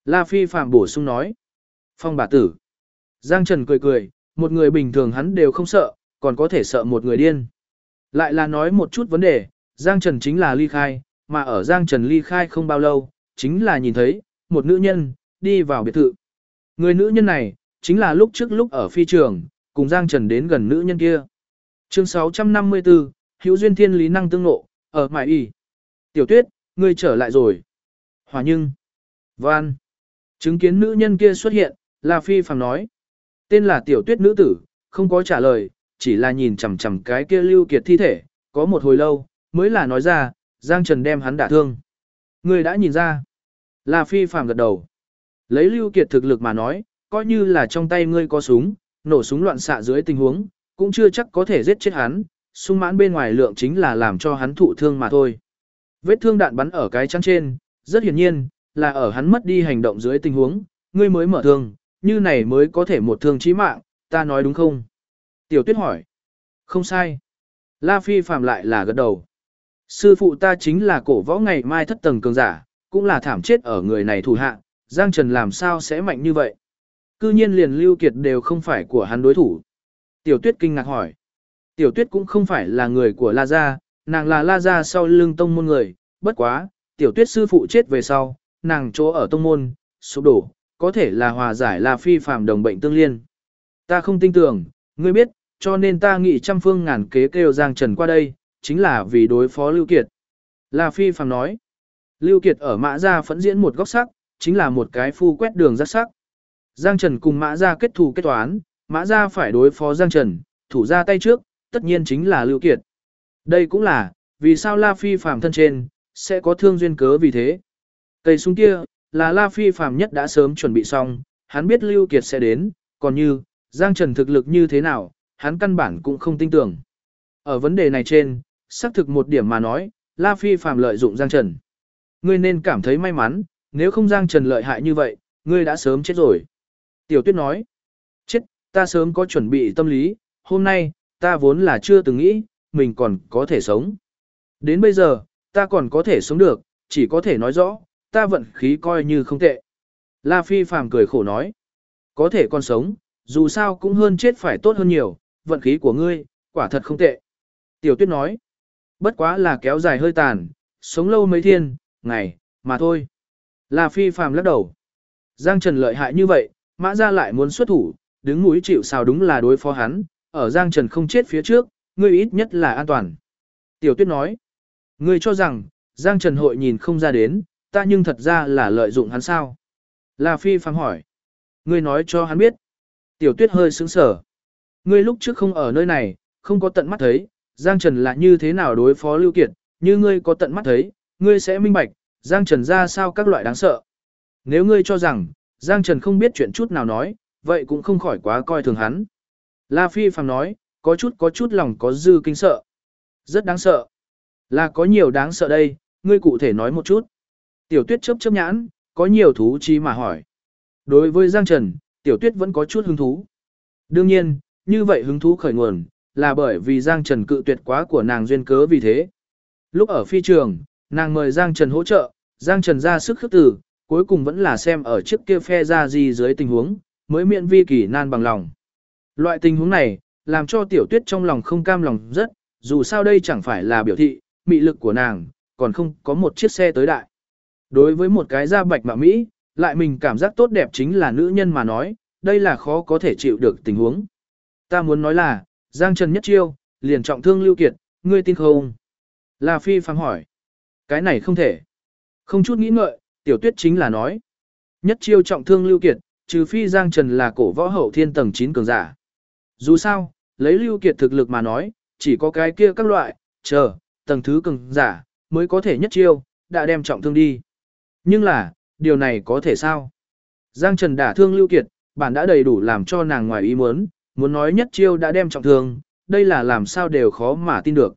La Phi Phạm bổ sung nói. Phong bà tử. Giang Trần cười cười, một người bình thường hắn đều không sợ, còn có thể sợ một người điên. Lại là nói một chút vấn đề, Giang Trần chính là ly khai, mà ở Giang Trần ly khai không bao lâu, chính là nhìn thấy, một nữ nhân, đi vào biệt thự. Người nữ nhân này, chính là lúc ở phi trường, cùng Giang Trần đến gần nữ nhân kia. Chương 654, Hữu duyên thiên lý năng tương ngộ, ở Mại Y. Tiểu Tuyết, ngươi trở lại rồi. Hòa nhưng. Van. Chứng kiến nữ nhân kia xuất hiện, La Phi Phạm nói. Tên là Tiểu Tuyết nữ tử, không có trả lời, chỉ là nhìn chằm chằm cái kia Lưu Kiệt thi thể, có một hồi lâu, mới là nói ra, Giang Trần đem hắn đả thương. Ngươi đã nhìn ra. La Phi Phạm gật đầu. Lấy Lưu Kiệt thực lực mà nói, coi như là trong tay ngươi có súng, nổ súng loạn xạ dưới tình huống, cũng chưa chắc có thể giết chết hắn, sung mãn bên ngoài lượng chính là làm cho hắn thụ thương mà thôi. Vết thương đạn bắn ở cái chắn trên, rất hiển nhiên, là ở hắn mất đi hành động dưới tình huống, ngươi mới mở thương, như này mới có thể một thương chí mạng, ta nói đúng không? Tiểu Tuyết hỏi. Không sai. La Phi Phạm lại là gật đầu. Sư phụ ta chính là cổ võ ngày mai thất tầng cường giả, cũng là thảm chết ở người này thủ hạ, Giang Trần làm sao sẽ mạnh như vậy? Cư nhiên liền Lưu Kiệt đều không phải của hắn đối thủ. Tiểu Tuyết kinh ngạc hỏi. Tiểu Tuyết cũng không phải là người của La Gia, nàng là La Gia sau lưng tông môn người, bất quá, Tiểu Tuyết sư phụ chết về sau, nàng chỗ ở tông môn, sụp đổ, có thể là hòa giải La Phi Phạm đồng bệnh tương liên. Ta không tin tưởng, ngươi biết, cho nên ta nghĩ trăm phương ngàn kế kêu Giang Trần qua đây, chính là vì đối phó Lưu Kiệt. La Phi Phạm nói, Lưu Kiệt ở Mã Gia phẫn diễn một góc sắc, chính là một cái phu quét đường rất sắc. Giang Trần cùng Mã Gia kết thù kết toán, Mã Gia phải đối phó Giang Trần, thủ ra tay trước, tất nhiên chính là Lưu Kiệt. Đây cũng là, vì sao La Phi Phạm thân trên, sẽ có thương duyên cớ vì thế. Cây súng kia, là La Phi Phạm nhất đã sớm chuẩn bị xong, hắn biết Lưu Kiệt sẽ đến, còn như, Giang Trần thực lực như thế nào, hắn căn bản cũng không tin tưởng. Ở vấn đề này trên, xác thực một điểm mà nói, La Phi Phạm lợi dụng Giang Trần. Ngươi nên cảm thấy may mắn, nếu không Giang Trần lợi hại như vậy, ngươi đã sớm chết rồi. Tiểu Tuyết nói, chết, ta sớm có chuẩn bị tâm lý, hôm nay, ta vốn là chưa từng nghĩ, mình còn có thể sống. Đến bây giờ, ta còn có thể sống được, chỉ có thể nói rõ, ta vận khí coi như không tệ. La Phi Phạm cười khổ nói, có thể còn sống, dù sao cũng hơn chết phải tốt hơn nhiều, vận khí của ngươi, quả thật không tệ. Tiểu Tuyết nói, bất quá là kéo dài hơi tàn, sống lâu mấy thiên, ngày, mà thôi. La Phi Phạm lắc đầu. Giang Trần lợi hại như vậy, Mã Gia lại muốn xuất thủ, đứng núi chịu sào đúng là đối phó hắn, ở Giang Trần không chết phía trước, ngươi ít nhất là an toàn. Tiểu Tuyết nói, ngươi cho rằng, Giang Trần hội nhìn không ra đến, ta nhưng thật ra là lợi dụng hắn sao? La Phi Phạm hỏi, ngươi nói cho hắn biết. Tiểu Tuyết hơi sững sờ. Ngươi lúc trước không ở nơi này, không có tận mắt thấy, Giang Trần là như thế nào đối phó Lưu Kiệt, như ngươi có tận mắt thấy, ngươi sẽ minh bạch, Giang Trần ra sao các loại đáng sợ. Nếu ngươi cho rằng, Giang Trần không biết chuyện chút nào nói, vậy cũng không khỏi quá coi thường hắn. La Phi Phạm nói, có chút lòng có dư kinh sợ. Rất đáng sợ. Là có nhiều đáng sợ đây, ngươi cụ thể nói một chút. Tiểu Tuyết chớp chớp nhãn, có nhiều thú chí mà hỏi. Đối với Giang Trần, Tiểu Tuyết vẫn có chút hứng thú. Đương nhiên, như vậy hứng thú khởi nguồn, là bởi vì Giang Trần cự tuyệt quá của nàng duyên cớ vì thế. Lúc ở phi trường, nàng mời Giang Trần hỗ trợ, Giang Trần ra sức khước từ, cuối cùng vẫn là xem ở chiếc kia phe ra gì dưới tình huống, mới miễn vi kỳ nan bằng lòng. Loại tình huống này, làm cho Tiểu Tuyết trong lòng không cam lòng rất, dù sao đây chẳng phải là biểu thị, mị lực của nàng, còn không có một chiếc xe tới đại. Đối với một cái da bạch mạ Mỹ, lại mình cảm giác tốt đẹp chính là nữ nhân mà nói, đây là khó có thể chịu được tình huống. Ta muốn nói là, Giang Trần nhất chiêu, liền trọng thương Lưu Kiệt, ngươi tin không? La Phi Phạm hỏi. Cái này không thể. Không chút nghĩ ngợi, Tiểu Tuyết chính là nói. Nhất chiêu trọng thương Lưu Kiệt, trừ phi Giang Trần là cổ võ hậu thiên tầng 9 cường giả. Dù sao, lấy Lưu Kiệt thực lực mà nói, chỉ có cái kia các loại, tầng thứ cường giả, mới có thể nhất chiêu, đã đem trọng thương đi. Nhưng là, điều này có thể sao? Giang Trần đả thương Lưu Kiệt, bản đã đầy đủ làm cho nàng ngoài ý muốn nói nhất chiêu đã đem trọng thương, đây là làm sao đều khó mà tin được.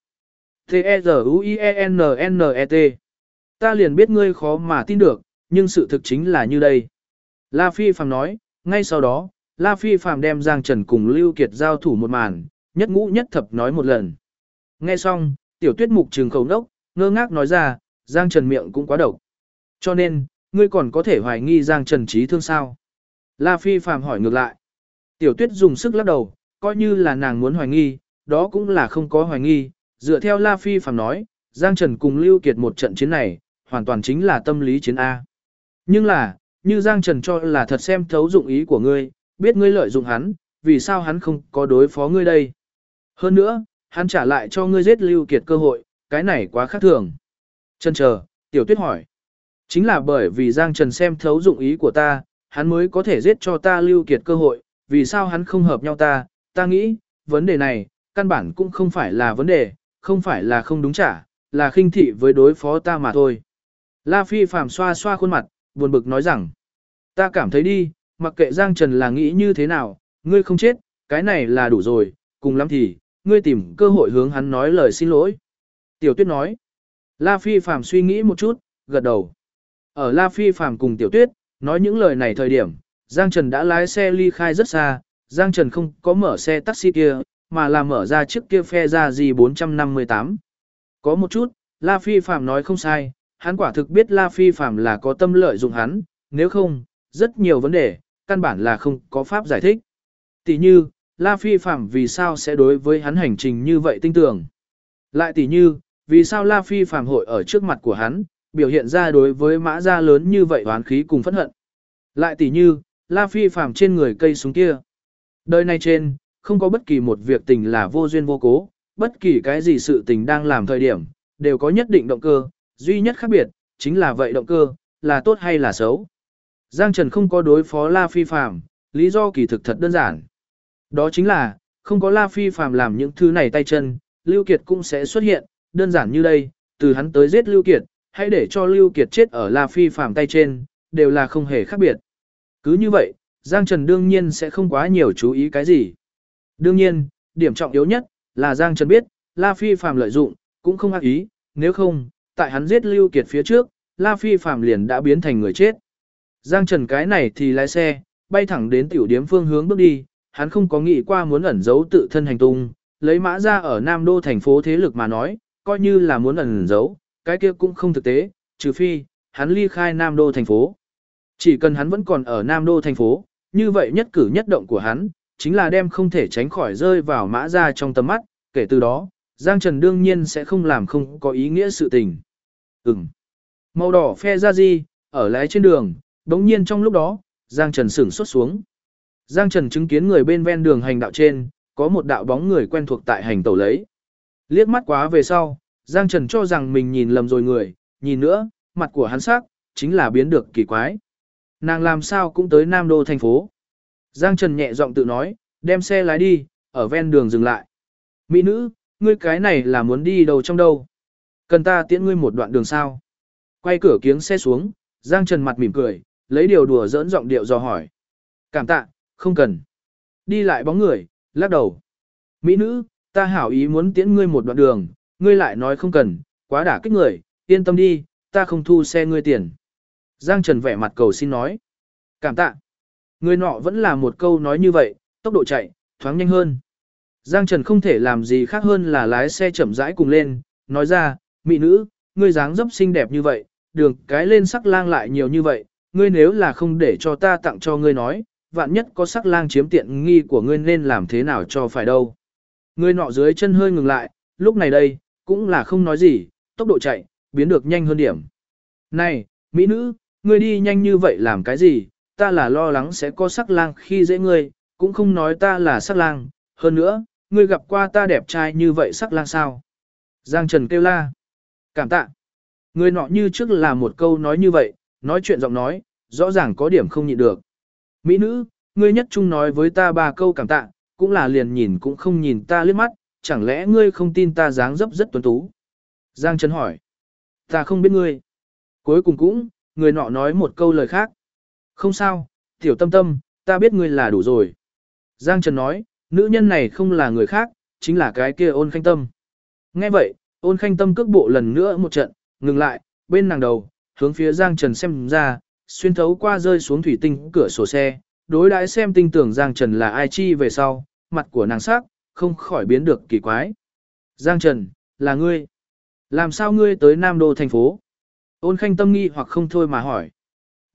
T-E-Z-U-I-E-N-N-E-T Ta liền biết ngươi khó mà tin được, nhưng sự thực chính là như đây. La Phi Phạm nói, ngay sau đó, La Phi Phạm đem Giang Trần cùng Lưu Kiệt giao thủ một màn, nhất ngũ nhất thập nói một lần. Nghe xong, Tiểu Tuyết mục trừng khẩu nốc, ngơ ngác nói ra, Giang Trần miệng cũng quá độc. Cho nên, ngươi còn có thể hoài nghi Giang Trần trí thương sao? La Phi Phàm hỏi ngược lại. Tiểu Tuyết dùng sức lắc đầu, coi như là nàng muốn hoài nghi, đó cũng là không có hoài nghi. Dựa theo La Phi Phàm nói, Giang Trần cùng Lưu Kiệt một trận chiến này, hoàn toàn chính là tâm lý chiến A. Nhưng là, như Giang Trần cho là thật xem thấu dụng ý của ngươi, biết ngươi lợi dụng hắn, vì sao hắn không có đối phó ngươi đây? Hơn nữa, hắn trả lại cho ngươi giết Lưu Kiệt cơ hội, cái này quá khác thường. Chân chờ, Tiểu Tuyết hỏi. Chính là bởi vì Giang Trần xem thấu dụng ý của ta, hắn mới có thể giết cho ta Lưu Kiệt cơ hội, vì sao hắn không hợp nhau ta nghĩ, vấn đề này, căn bản cũng không phải là vấn đề, không phải là không đúng trả, là khinh thị với đối phó ta mà thôi. La Phi Phàm xoa xoa khuôn mặt, buồn bực nói rằng, ta cảm thấy đi, mặc kệ Giang Trần là nghĩ như thế nào, ngươi không chết, cái này là đủ rồi, cùng lắm thì, ngươi tìm cơ hội hướng hắn nói lời xin lỗi. Tiểu Tuyết nói, La Phi Phàm suy nghĩ một chút, gật đầu. Ở La Phi Phàm cùng Tiểu Tuyết, nói những lời này thời điểm, Giang Trần đã lái xe ly khai rất xa, Giang Trần không có mở xe taxi kia, mà là mở ra chiếc kia phe ra gì 458. Có một chút, La Phi Phàm nói không sai, hắn quả thực biết La Phi Phàm là có tâm lợi dụng hắn, nếu không, rất nhiều vấn đề, căn bản là không có pháp giải thích. Tỷ như, La Phi Phàm vì sao sẽ đối với hắn hành trình như vậy tinh tường. Lại tỷ như, vì sao La Phi Phàm hội ở trước mặt của hắn, biểu hiện ra đối với mã gia lớn như vậy oán khí cùng phẫn hận. Lại tỷ như, La Phi Phàm trên người cây súng kia. Đời này trên, không có bất kỳ một việc tình là vô duyên vô cố, bất kỳ cái gì sự tình đang làm thời điểm, đều có nhất định động cơ, duy nhất khác biệt, chính là vậy động cơ, là tốt hay là xấu. Giang Trần không có đối phó La Phi Phàm, lý do kỳ thực thật đơn giản. Đó chính là, không có La Phi Phàm làm những thứ này tay chân, Lưu Kiệt cũng sẽ xuất hiện, đơn giản như đây, từ hắn tới giết Lưu Kiệt, hãy để cho Lưu Kiệt chết ở La Phi Phàm tay trên, đều là không hề khác biệt. Cứ như vậy, Giang Trần đương nhiên sẽ không quá nhiều chú ý cái gì. Đương nhiên, điểm trọng yếu nhất là Giang Trần biết, La Phi Phàm lợi dụng, cũng không ác ý, nếu không, tại hắn giết Lưu Kiệt phía trước, La Phi Phàm liền đã biến thành người chết. Giang Trần cái này thì lái xe, bay thẳng đến tiểu điếm phương hướng bước đi, hắn không có nghĩ qua muốn ẩn giấu tự thân hành tung, lấy mã ra ở Nam Đô thành phố thế lực mà nói, coi như là muốn ẩn giấu, cái kia cũng không thực tế, trừ phi, hắn ly khai Nam Đô thành phố. Chỉ cần hắn vẫn còn ở Nam Đô thành phố, như vậy nhất cử nhất động của hắn, chính là đem không thể tránh khỏi rơi vào mã ra trong tầm mắt, kể từ đó, Giang Trần đương nhiên sẽ không làm không có ý nghĩa sự tình. Màu đỏ phe ra gì, ở lái trên đường, đống nhiên trong lúc đó, Giang Trần sửng xuất xuống. Giang Trần chứng kiến người bên ven đường hành đạo trên, có một đạo bóng người quen thuộc tại hành tẩu lấy. Liếc mắt quá về sau, Giang Trần cho rằng mình nhìn lầm rồi người, nhìn nữa, mặt của hắn sắc, chính là biến được kỳ quái. Nàng làm sao cũng tới Nam Đô thành phố. Giang Trần nhẹ giọng tự nói, đem xe lái đi, ở ven đường dừng lại. Mỹ nữ, ngươi cái này là muốn đi đâu trong đâu? Cần ta tiễn ngươi một đoạn đường sao? Quay cửa kiếng xe xuống, Giang Trần mặt mỉm cười, lấy điều đùa giỡn giọng điệu dò hỏi. Cảm tạ, không cần. Đi lại bóng người, lắc đầu. Mỹ nữ, ta hảo ý muốn tiễn ngươi một đoạn đường, ngươi lại nói không cần, quá đả kích người, yên tâm đi, ta không thu xe ngươi tiền. Giang Trần vẻ mặt cầu xin nói. Cảm tạ. Người nọ vẫn là một câu nói như vậy, tốc độ chạy, thoáng nhanh hơn. Giang Trần không thể làm gì khác hơn là lái xe chậm rãi cùng lên, nói ra, mỹ nữ, ngươi dáng dấp xinh đẹp như vậy, đường cái lên sắc lang lại nhiều như vậy, ngươi nếu là không để cho ta tặng cho ngươi nói, vạn nhất có sắc lang chiếm tiện nghi của ngươi nên làm thế nào cho phải đâu. Người nọ dưới chân hơi ngừng lại, lúc này đây, cũng là không nói gì, tốc độ chạy, biến được nhanh hơn điểm. Này, mỹ nữ, ngươi đi nhanh như vậy làm cái gì, ta là lo lắng sẽ có sắc lang khi dễ ngươi, cũng không nói ta là sắc lang, hơn nữa, ngươi gặp qua ta đẹp trai như vậy sắc lang sao. Giang Trần kêu la. Cảm tạ. Người nọ như trước là một câu nói như vậy, nói chuyện giọng nói, rõ ràng có điểm không nhịn được. Mỹ nữ, ngươi nhất trung nói với ta 3 câu cảm tạ, cũng là liền nhìn cũng không nhìn ta liếc mắt, chẳng lẽ ngươi không tin ta dáng dấp rất tuấn tú? Giang Trần hỏi. Ta không biết ngươi. Cuối cùng cũng, người nọ nói một câu lời khác. Không sao, tiểu tâm tâm, ta biết ngươi là đủ rồi. Giang Trần nói, nữ nhân này không là người khác, chính là cái kia Ôn Khanh Tâm. Nghe vậy, Ôn Khanh Tâm cước bộ lần nữa một trận, ngừng lại, bên nàng đầu, hướng phía Giang Trần xem ra, xuyên thấu qua rơi xuống thủy tinh cửa sổ xe, đối đãi xem tinh tưởng Giang Trần là ai chi về sau, mặt của nàng sắc, không khỏi biến được kỳ quái. Giang Trần, là ngươi. Làm sao ngươi tới Nam Đô thành phố? Ôn Khanh Tâm nghi hoặc không thôi mà hỏi.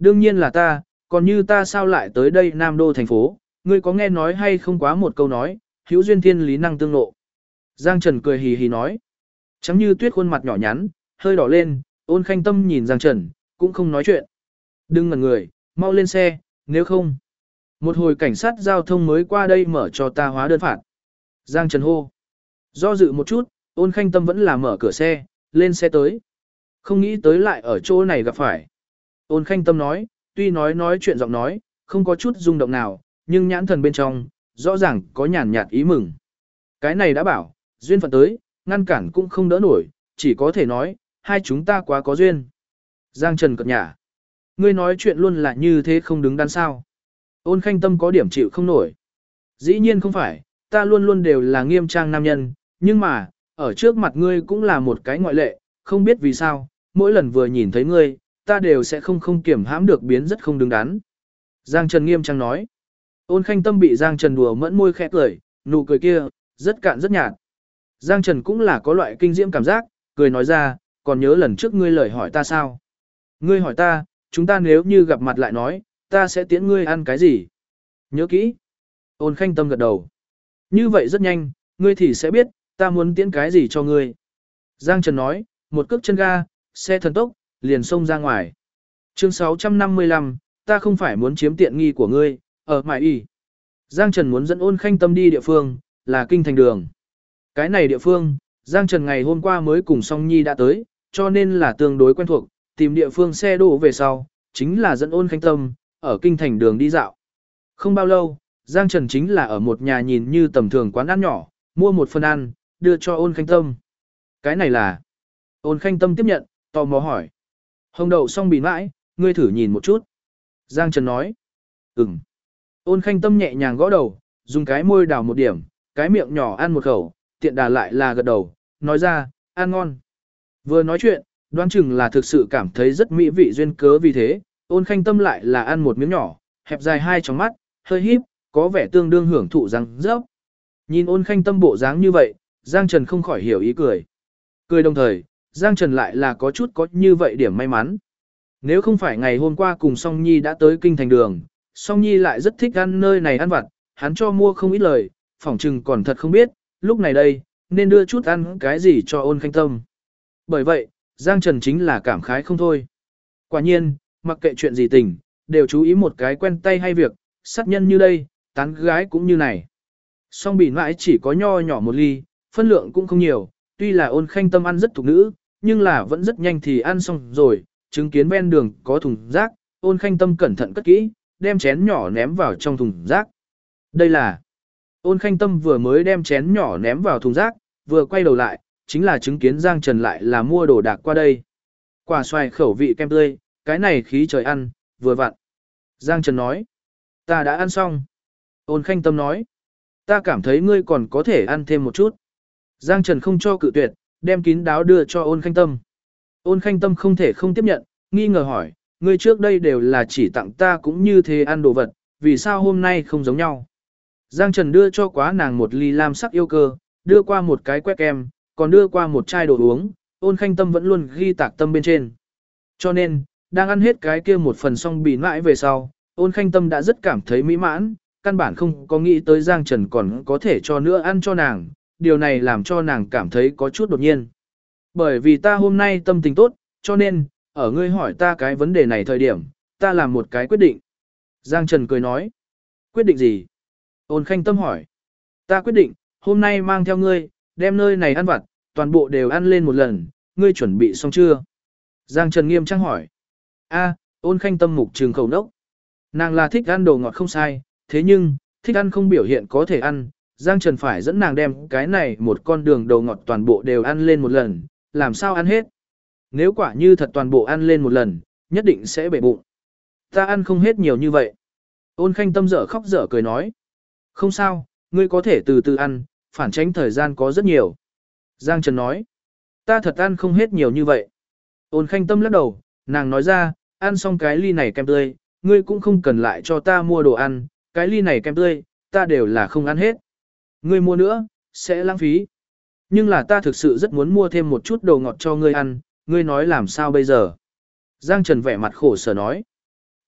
Đương nhiên là ta, còn như ta sao lại tới đây Nam Đô thành phố, ngươi có nghe nói hay không quá một câu nói, hữu duyên thiên lý năng tương ngộ. Giang Trần cười hì hì nói. Trắng như tuyết khuôn mặt nhỏ nhắn, hơi đỏ lên, Ôn Khanh Tâm nhìn Giang Trần, cũng không nói chuyện. Đừng ngẩn người, mau lên xe, nếu không. Một hồi cảnh sát giao thông mới qua đây mở cho ta hóa đơn phạt. Giang Trần hô. Do dự một chút, Ôn Khanh Tâm vẫn là mở cửa xe, lên xe tới. Không nghĩ tới lại ở chỗ này gặp phải. Ôn Khanh Tâm nói, tuy nói chuyện giọng nói, không có chút rung động nào, nhưng nhãn thần bên trong, rõ ràng có nhàn nhạt ý mừng. Cái này đã bảo, duyên phận tới, ngăn cản cũng không đỡ nổi, chỉ có thể nói, hai chúng ta quá có duyên. Giang Trần cợt nhả. Ngươi nói chuyện luôn là như thế không đứng đắn sao. Ôn Khanh Tâm có điểm chịu không nổi. Dĩ nhiên không phải, ta luôn luôn đều là nghiêm trang nam nhân, nhưng mà, ở trước mặt ngươi cũng là một cái ngoại lệ, không biết vì sao, mỗi lần vừa nhìn thấy ngươi, ta đều sẽ không kiểm hãm được biến rất không đứng đắn. Giang Trần nghiêm trang nói. Ôn Khanh Tâm bị Giang Trần đùa mẫn môi khẽ cười, nụ cười kia, rất cạn rất nhạt. Giang Trần cũng là có loại kinh diễm cảm giác, cười nói ra, còn nhớ lần trước ngươi lời hỏi ta sao? Ngươi hỏi ta, chúng ta nếu như gặp mặt lại nói, ta sẽ tiễn ngươi ăn cái gì? Nhớ kỹ. Ôn Khanh Tâm gật đầu. Như vậy rất nhanh, ngươi thì sẽ biết, ta muốn tiễn cái gì cho ngươi. Giang Trần nói, một cước chân ga, xe thần tốc, liền xông ra ngoài. Chương 655, ta không phải muốn chiếm tiện nghi của ngươi, ở Mại Y. Giang Trần muốn dẫn Ôn Khanh Tâm đi địa phương, là kinh thành đường. Cái này địa phương, Giang Trần ngày hôm qua mới cùng Song Nhi đã tới, cho nên là tương đối quen thuộc, tìm địa phương xe đổ về sau, chính là dẫn Ôn Khanh Tâm, ở kinh thành đường đi dạo. Không bao lâu, Giang Trần chính là ở một nhà nhìn như tầm thường quán ăn nhỏ, mua một phần ăn, đưa cho Ôn Khanh Tâm. Cái này là... Ôn Khanh Tâm tiếp nhận, tò mò hỏi. Hồng đậu xong bị mãi, ngươi thử nhìn một chút. Giang Trần nói. Ừm. Ôn Khanh Tâm nhẹ nhàng gõ đầu, dùng cái môi đào một điểm, cái miệng nhỏ ăn một khẩu, tiện đà lại là gật đầu, nói ra, ăn ngon. Vừa nói chuyện, đoán chừng là thực sự cảm thấy rất mỹ vị duyên cớ vì thế, Ôn Khanh Tâm lại là ăn một miếng nhỏ, hẹp dài hai tròng mắt, hơi híp, có vẻ tương đương hưởng thụ răng rớp. Nhìn Ôn Khanh Tâm bộ dáng như vậy, Giang Trần không khỏi hiểu ý cười. Cười đồng thời, Giang Trần lại là có chút có như vậy điểm may mắn. Nếu không phải ngày hôm qua cùng Song Nhi đã tới kinh thành đường, Song Nhi lại rất thích ăn nơi này ăn vặt, hắn cho mua không ít lời, phỏng chừng còn thật không biết, lúc này đây, nên đưa chút ăn cái gì cho Ôn Khanh Tâm. Bởi vậy, Giang Trần chính là cảm khái không thôi. Quả nhiên, mặc kệ chuyện gì tình, đều chú ý một cái quen tay hay việc, sát nhân như đây, tán gái cũng như này. Song bị mãi chỉ có nho nhỏ một ly, phân lượng cũng không nhiều, tuy là Ôn Khanh Tâm ăn rất thục nữ, nhưng là vẫn rất nhanh thì ăn xong rồi, chứng kiến ven đường có thùng rác, Ôn Khanh Tâm cẩn thận cất kỹ, đem chén nhỏ ném vào trong thùng rác. Đây là... Ôn Khanh Tâm vừa mới đem chén nhỏ ném vào thùng rác, vừa quay đầu lại, chính là chứng kiến Giang Trần lại là mua đồ đạc qua đây. Quả xoài khẩu vị kem tươi, cái này khí trời ăn, vừa vặn. Giang Trần nói, ta đã ăn xong. Ôn Khanh Tâm nói, ta cảm thấy ngươi còn có thể ăn thêm một chút. Giang Trần không cho cự tuyệt, đem kín đáo đưa cho Ôn Khanh Tâm. Ôn Khanh Tâm không thể không tiếp nhận, nghi ngờ hỏi, ngươi trước đây đều là chỉ tặng ta cũng như thế ăn đồ vật, vì sao hôm nay không giống nhau? Giang Trần đưa cho quá nàng một ly lam sắc yêu cơ, đưa qua một cái que kem, còn đưa qua một chai đồ uống, Ôn Khanh Tâm vẫn luôn ghi tạc tâm bên trên. Cho nên, đang ăn hết cái kia một phần xong bị mãi về sau, Ôn Khanh Tâm đã rất cảm thấy mỹ mãn, căn bản không có nghĩ tới Giang Trần còn có thể cho nữa ăn cho nàng, điều này làm cho nàng cảm thấy có chút đột nhiên. Bởi vì ta hôm nay tâm tình tốt, cho nên, ở ngươi hỏi ta cái vấn đề này thời điểm, ta làm một cái quyết định. Giang Trần cười nói, quyết định gì? Ôn Khanh Tâm hỏi, ta quyết định, hôm nay mang theo ngươi, đem nơi này ăn vặt, toàn bộ đều ăn lên một lần, ngươi chuẩn bị xong chưa? Giang Trần nghiêm trang hỏi, Ôn Khanh Tâm mục trường khẩu nốc. Nàng là thích ăn đồ ngọt không sai, thế nhưng, thích ăn không biểu hiện có thể ăn, Giang Trần phải dẫn nàng đem cái này một con đường đồ ngọt toàn bộ đều ăn lên một lần, làm sao ăn hết. Nếu quả như thật toàn bộ ăn lên một lần, nhất định sẽ bể bụng. Ta ăn không hết nhiều như vậy. Ôn Khanh Tâm dở khóc dở cười nói. Không sao, ngươi có thể từ từ ăn, phản tránh thời gian có rất nhiều. Giang Trần nói. Ta thật ăn không hết nhiều như vậy. Ôn Khanh Tâm lắc đầu, nàng nói ra, ăn xong cái ly này kem tươi, ngươi cũng không cần lại cho ta mua đồ ăn, cái ly này kem tươi, ta đều là không ăn hết. Ngươi mua nữa, sẽ lãng phí. Nhưng là ta thực sự rất muốn mua thêm một chút đồ ngọt cho ngươi ăn, ngươi nói làm sao bây giờ? Giang Trần vẻ mặt khổ sở nói.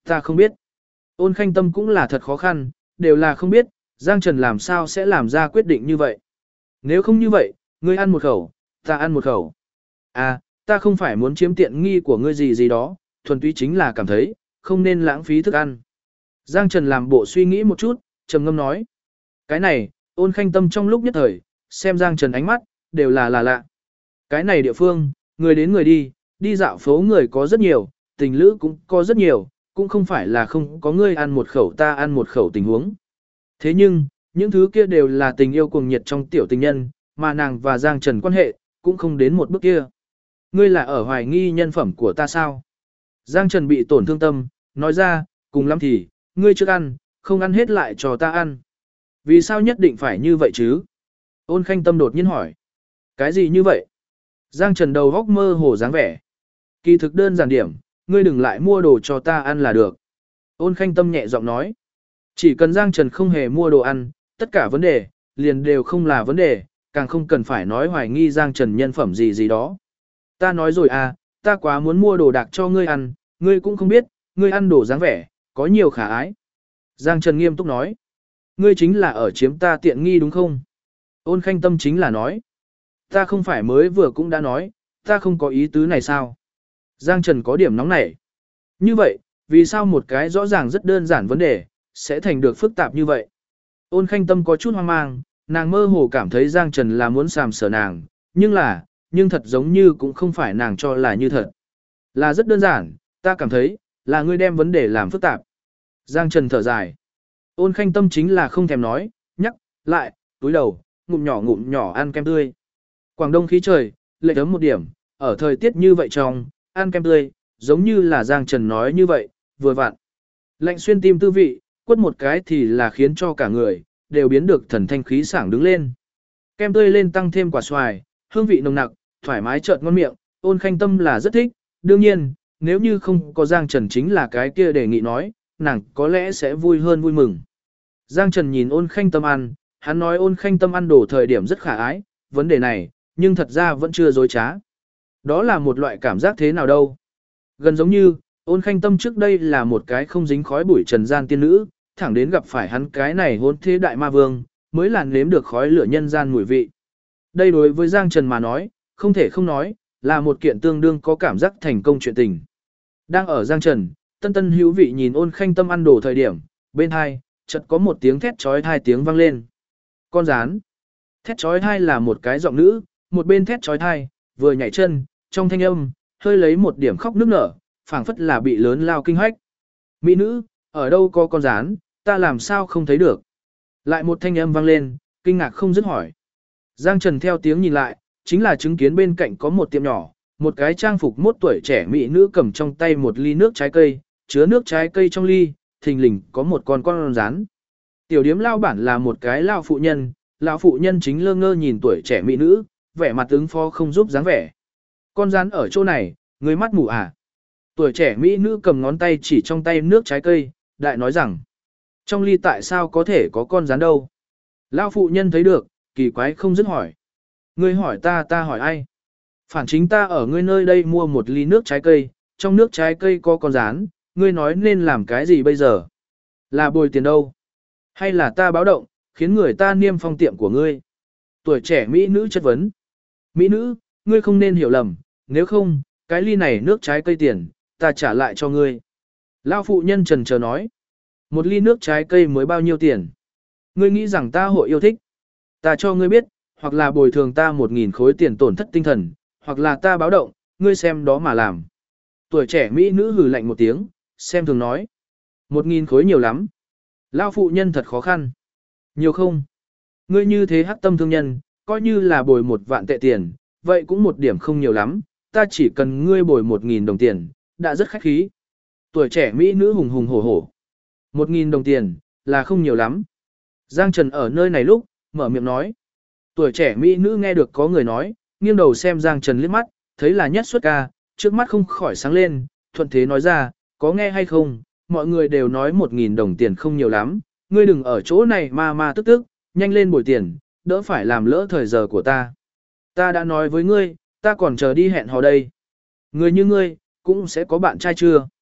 Ta không biết. Ôn Khanh Tâm cũng là thật khó khăn, đều là không biết, Giang Trần làm sao sẽ làm ra quyết định như vậy. Nếu không như vậy, ngươi ăn một khẩu, ta ăn một khẩu. À, ta không phải muốn chiếm tiện nghi của ngươi gì gì đó, thuần túy chính là cảm thấy, không nên lãng phí thức ăn. Giang Trần làm bộ suy nghĩ một chút, trầm ngâm nói. Cái này, Ôn Khanh Tâm trong lúc nhất thời, xem Giang Trần ánh mắt, đều là lạ. Cái này địa phương, người đến người đi, đi dạo phố người có rất nhiều, tình lữ cũng có rất nhiều, cũng không phải là không có ngươi ăn một khẩu ta ăn một khẩu tình huống. Thế nhưng, những thứ kia đều là tình yêu cuồng nhiệt trong tiểu tình nhân, mà nàng và Giang Trần quan hệ, cũng không đến một bước kia. Ngươi là ở hoài nghi nhân phẩm của ta sao? Giang Trần bị tổn thương tâm, nói ra, cùng lắm thì, ngươi trước ăn, không ăn hết lại cho ta ăn. Vì sao nhất định phải như vậy chứ? Ôn Khanh Tâm đột nhiên hỏi. Cái gì như vậy? Giang Trần đầu góc mơ hồ dáng vẻ. Kỳ thực đơn giản điểm, ngươi đừng lại mua đồ cho ta ăn là được. Ôn Khanh Tâm nhẹ giọng nói. Chỉ cần Giang Trần không hề mua đồ ăn, tất cả vấn đề, liền đều không là vấn đề, càng không cần phải nói hoài nghi Giang Trần nhân phẩm gì gì đó. Ta nói rồi à, ta quá muốn mua đồ đạc cho ngươi ăn, ngươi cũng không biết, ngươi ăn đồ dáng vẻ, có nhiều khả ái. Giang Trần nghiêm túc nói. Ngươi chính là ở chiếm ta tiện nghi đúng không? Ôn Khanh Tâm chính là nói. Ta không phải mới vừa cũng đã nói, ta không có ý tứ này sao? Giang Trần có điểm nóng nảy. Như vậy, vì sao một cái rõ ràng rất đơn giản vấn đề, sẽ thành được phức tạp như vậy? Ôn Khanh Tâm có chút hoang mang, nàng mơ hồ cảm thấy Giang Trần là muốn sàm sờ nàng, nhưng thật giống như cũng không phải nàng cho là như thật. Là rất đơn giản, ta cảm thấy, là ngươi đem vấn đề làm phức tạp. Giang Trần thở dài. Ôn Khanh Tâm chính là không thèm nói, nhắc, lại, túi đầu, ngụm nhỏ ăn kem tươi. Quảng Đông khí trời, lệch ấm một điểm, ở thời tiết như vậy trong, ăn kem tươi, giống như là Giang Trần nói như vậy, vừa vặn. Lạnh xuyên tim tư vị, quất một cái thì là khiến cho cả người, đều biến được thần thanh khí sảng đứng lên. Kem tươi lên tăng thêm quả xoài, hương vị nồng nặc, thoải mái chợt ngon miệng, Ôn Khanh Tâm là rất thích, đương nhiên, nếu như không có Giang Trần chính là cái kia đề nghị nói, nàng có lẽ sẽ vui hơn vui mừng. Giang Trần nhìn Ôn Khanh Tâm ăn, hắn nói Ôn Khanh Tâm ăn đồ thời điểm rất khả ái, vấn đề này, nhưng thật ra vẫn chưa dối trá. Đó là một loại cảm giác thế nào đâu. Gần giống như, Ôn Khanh Tâm trước đây là một cái không dính khói bụi trần gian tiên nữ, thẳng đến gặp phải hắn cái này hôn thế đại ma vương, mới làn nếm được khói lửa nhân gian mùi vị. Đây đối với Giang Trần mà nói, không thể không nói, là một kiện tương đương có cảm giác thành công chuyện tình. Đang ở Giang Trần, tân hữu vị nhìn Ôn Khanh Tâm ăn đồ thời điểm, bên hai, chợt có một tiếng thét chói tai tiếng vang lên. Con rán. Thét chói tai là một cái giọng nữ, một bên thét chói tai, vừa nhảy chân, trong thanh âm, hơi lấy một điểm khóc nức nở, phảng phất là bị lớn lao kinh hách. Mỹ nữ, ở đâu có con rán, ta làm sao không thấy được. Lại một thanh âm vang lên, kinh ngạc không dứt hỏi. Giang Trần theo tiếng nhìn lại, chính là chứng kiến bên cạnh có một tiệm nhỏ, một cái trang phục mốt tuổi trẻ mỹ nữ cầm trong tay một ly nước trái cây, chứa nước trái cây trong ly, thình lình có một con rán. Tiểu điếm lao bản là một cái lão phụ nhân chính lơ ngơ nhìn tuổi trẻ mỹ nữ, vẻ mặt ứng phó không giúp dáng vẻ. Con rán ở chỗ này, người mắt mù à? Tuổi trẻ mỹ nữ cầm ngón tay chỉ trong tay nước trái cây, đại nói rằng, trong ly tại sao có thể có con rán đâu? Lão phụ nhân thấy được, kỳ quái không dứt hỏi. Ngươi hỏi ta hỏi ai? Phản chính ta ở ngươi nơi đây mua một ly nước trái cây, trong nước trái cây có con rán, ngươi nói nên làm cái gì bây giờ? Là bồi tiền đâu? Hay là ta báo động, khiến người ta niêm phong tiệm của ngươi? Tuổi trẻ mỹ nữ chất vấn. Mỹ nữ, ngươi không nên hiểu lầm, nếu không, cái ly này nước trái cây tiền, ta trả lại cho ngươi. Lão phụ nhân trần chờ nói. Một ly nước trái cây mới bao nhiêu tiền? Ngươi nghĩ rằng ta hội yêu thích? Ta cho ngươi biết, hoặc là bồi thường ta 1.000 khối tiền tổn thất tinh thần, hoặc là ta báo động, ngươi xem đó mà làm. Tuổi trẻ mỹ nữ hừ lạnh một tiếng, xem thường nói. 1.000 khối nhiều lắm. Lão phụ nhân thật khó khăn. Nhiều không? Ngươi như thế hắc tâm thương nhân, coi như là bồi 1 vạn tệ tiền, vậy cũng một điểm không nhiều lắm, ta chỉ cần ngươi bồi 1.000 đồng tiền, đã rất khách khí. Tuổi trẻ mỹ nữ hùng hùng hổ hổ. 1.000 đồng tiền, là không nhiều lắm. Giang Trần ở nơi này lúc, mở miệng nói. Tuổi trẻ mỹ nữ nghe được có người nói, nghiêng đầu xem Giang Trần liếc mắt, thấy là Nhất Xuất ca, trước mắt không khỏi sáng lên, thuận thế nói ra, có nghe hay không, mọi người đều nói 1.000 đồng tiền không nhiều lắm, ngươi đừng ở chỗ này mà tức, nhanh lên bồi tiền, đỡ phải làm lỡ thời giờ của ta. Ta đã nói với ngươi, ta còn chờ đi hẹn hò đây. Người như ngươi, cũng sẽ có bạn trai chưa?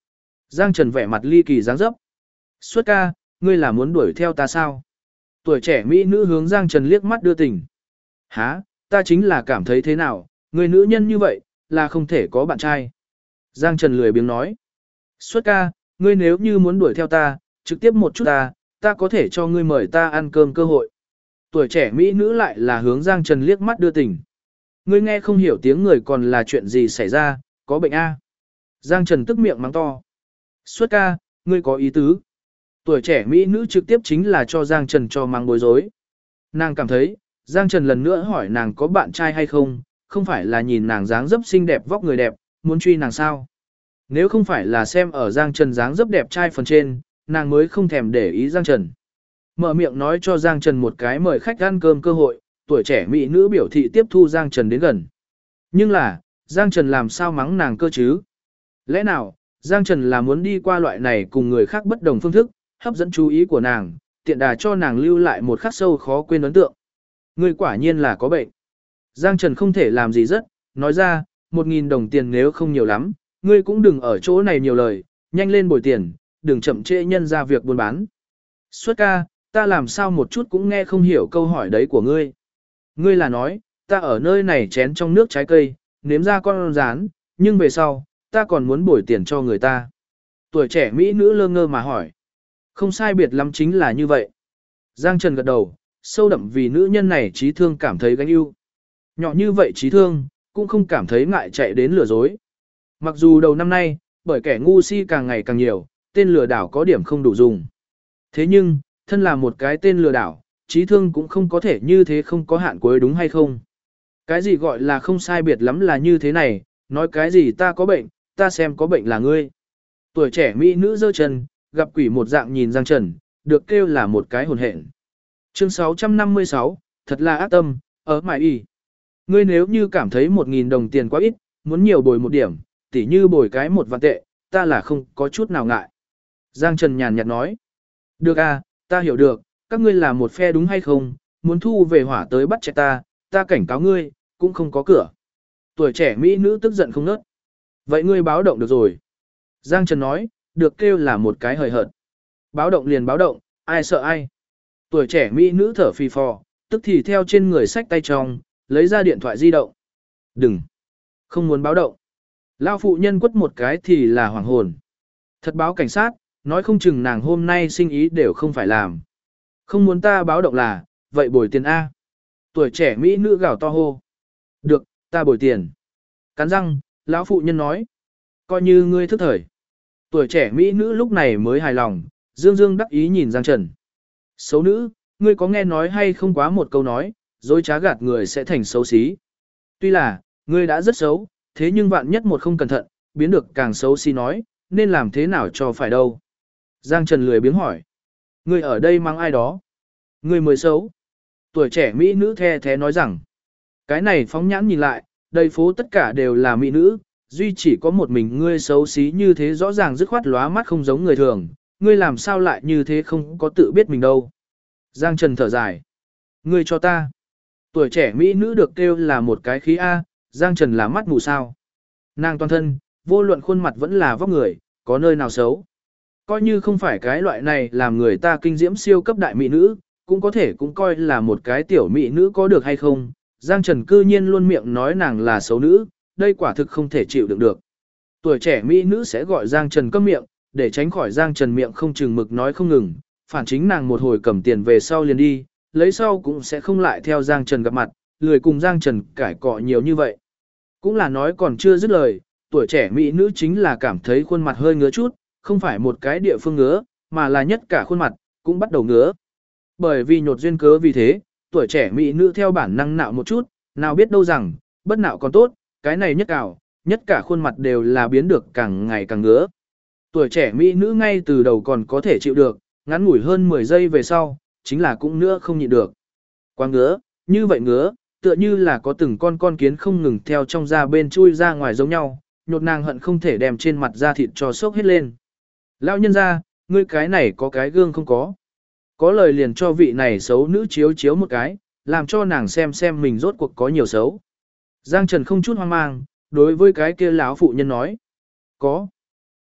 Giang Trần vẻ mặt ly kỳ dáng dấp. Xuất ca, ngươi là muốn đuổi theo ta sao? Tuổi trẻ mỹ nữ hướng Giang Trần liếc mắt đưa tình. Hả, ta chính là cảm thấy thế nào, người nữ nhân như vậy, là không thể có bạn trai. Giang Trần lười biếng nói. Xuất ca, ngươi nếu như muốn đuổi theo ta, trực tiếp một chút ta có thể cho ngươi mời ta ăn cơm cơ hội. Tuổi trẻ mỹ nữ lại là hướng Giang Trần liếc mắt đưa tình. Ngươi nghe không hiểu tiếng người còn là chuyện gì xảy ra, có bệnh a? Giang Trần tức miệng mắng to. Xuất ca, ngươi có ý tứ. Tuổi trẻ mỹ nữ trực tiếp chính là cho Giang Trần cho mắng bối rối. Nàng cảm thấy, Giang Trần lần nữa hỏi nàng có bạn trai hay không phải là nhìn nàng dáng dấp xinh đẹp vóc người đẹp, muốn truy nàng sao. Nếu không phải là xem ở Giang Trần dáng dấp đẹp trai phần trên, nàng mới không thèm để ý Giang Trần. Mở miệng nói cho Giang Trần một cái mời khách ăn cơm cơ hội, tuổi trẻ mỹ nữ biểu thị tiếp thu Giang Trần đến gần. Nhưng là, Giang Trần làm sao mắng nàng cơ chứ? Lẽ nào, Giang Trần là muốn đi qua loại này cùng người khác bất đồng phương thức, hấp dẫn chú ý của nàng, tiện đà cho nàng lưu lại một khắc sâu khó quên ấn tượng. Ngươi quả nhiên là có bệnh. Giang Trần không thể làm gì rất, nói ra, 1.000 đồng tiền nếu không nhiều lắm, ngươi cũng đừng ở chỗ này nhiều lời, nhanh lên bồi tiền, đừng chậm trễ nhân ra việc buôn bán. Xuất ca, ta làm sao một chút cũng nghe không hiểu câu hỏi đấy của ngươi. Ngươi là nói, ta ở nơi này chén trong nước trái cây, nếm ra con rán, nhưng về sau, ta còn muốn bồi tiền cho người ta. Tuổi trẻ mỹ nữ lơ ngơ mà hỏi. Không sai biệt lắm chính là như vậy. Giang Trần gật đầu, sâu đậm vì nữ nhân này trí thương cảm thấy gánh ưu. Nhỏ như vậy trí thương, cũng không cảm thấy ngại chạy đến lừa dối. Mặc dù đầu năm nay, bởi kẻ ngu si càng ngày càng nhiều, tên lừa đảo có điểm không đủ dùng. Thế nhưng, thân là một cái tên lừa đảo, trí thương cũng không có thể như thế không có hạn cuối đúng hay không. Cái gì gọi là không sai biệt lắm là như thế này, nói cái gì ta có bệnh, ta xem có bệnh là ngươi. Tuổi trẻ mỹ nữ giơ chân, gặp quỷ một dạng nhìn Giang Trần, được kêu là một cái hồn hện. Chương 656, thật là ác tâm, ở mại y. Ngươi nếu như cảm thấy 1.000 đồng tiền quá ít, muốn nhiều bồi một điểm, tỉ như bồi cái 1 vạn tệ, ta là không có chút nào ngại. Giang Trần nhàn nhạt nói. Được à, ta hiểu được, các ngươi là một phe đúng hay không, muốn thu về hỏa tới bắt chạy ta cảnh cáo ngươi, cũng không có cửa. Tuổi trẻ mỹ nữ tức giận không nớt. Vậy ngươi báo động được rồi. Giang Trần nói, được kêu là một cái hời hợt. Báo động liền báo động, ai sợ ai. Tuổi trẻ mỹ nữ thở phì phò, tức thì theo trên người sách tay trong, lấy ra điện thoại di động. Đừng, không muốn báo động. Lao phụ nhân quất một cái thì là hoàng hồn. Thật báo cảnh sát, nói không chừng nàng hôm nay sinh ý đều không phải làm. Không muốn ta báo động là, vậy bồi tiền A. Tuổi trẻ mỹ nữ gào to hô. Được, ta bồi tiền. Cắn răng, lão phụ nhân nói. Coi như ngươi thức thời. Tuổi trẻ mỹ nữ lúc này mới hài lòng, dương dương đắc ý nhìn Giang Trần. Xấu nữ, ngươi có nghe nói hay không quá một câu nói, dối trá gạt người sẽ thành xấu xí. Tuy là, ngươi đã rất xấu, thế nhưng vạn nhất một không cẩn thận, biến được càng xấu xí nói, nên làm thế nào cho phải đâu. Giang Trần lười biếng hỏi. Ngươi ở đây mang ai đó? Ngươi mới xấu. Tuổi trẻ mỹ nữ the thế nói rằng. Cái này phóng nhãn nhìn lại, đầy phố tất cả đều là mỹ nữ, duy chỉ có một mình ngươi xấu xí như thế rõ ràng dứt khoát lóa mắt không giống người thường, ngươi làm sao lại như thế không có tự biết mình đâu. Giang Trần thở dài. Ngươi cho ta. Tuổi trẻ mỹ nữ được kêu là một cái khí A, Giang Trần là mắt mù sao. Nàng toàn thân, vô luận khuôn mặt vẫn là vóc người, có nơi nào xấu. Coi như không phải cái loại này làm người ta kinh diễm siêu cấp đại mỹ nữ, cũng có thể cũng coi là một cái tiểu mỹ nữ có được hay không. Giang Trần cư nhiên luôn miệng nói nàng là xấu nữ, đây quả thực không thể chịu đựng được. Tuổi trẻ mỹ nữ sẽ gọi Giang Trần câm miệng, để tránh khỏi Giang Trần miệng không chừng mực nói không ngừng, phản chính nàng một hồi cầm tiền về sau liền đi, lấy sau cũng sẽ không lại theo Giang Trần gặp mặt, lười cùng Giang Trần cãi cọ nhiều như vậy. Cũng là nói còn chưa dứt lời, tuổi trẻ mỹ nữ chính là cảm thấy khuôn mặt hơi ngứa chút, không phải một cái địa phương ngứa, mà là nhất cả khuôn mặt, cũng bắt đầu ngứa. Bởi vì nhột duyên cớ vì thế, tuổi trẻ mỹ nữ theo bản năng nạo một chút, nào biết đâu rằng, bất nạo còn tốt, cái này nhất cả khuôn mặt đều là biến được càng ngày càng ngứa. Tuổi trẻ mỹ nữ ngay từ đầu còn có thể chịu được, ngắn ngủi hơn 10 giây về sau, chính là cũng nữa không nhịn được. Quá ngứa, như vậy ngứa, tựa như là có từng con kiến không ngừng theo trong da bên chui ra ngoài giống nhau, nhột nàng hận không thể đem trên mặt da thịt cho sốc hết lên. Lão nhân ra, ngươi cái này có cái gương không có. Có lời liền cho vị này xấu nữ chiếu chiếu một cái, làm cho nàng xem mình rốt cuộc có nhiều xấu. Giang Trần không chút hoang mang, đối với cái kia lão phụ nhân nói. Có.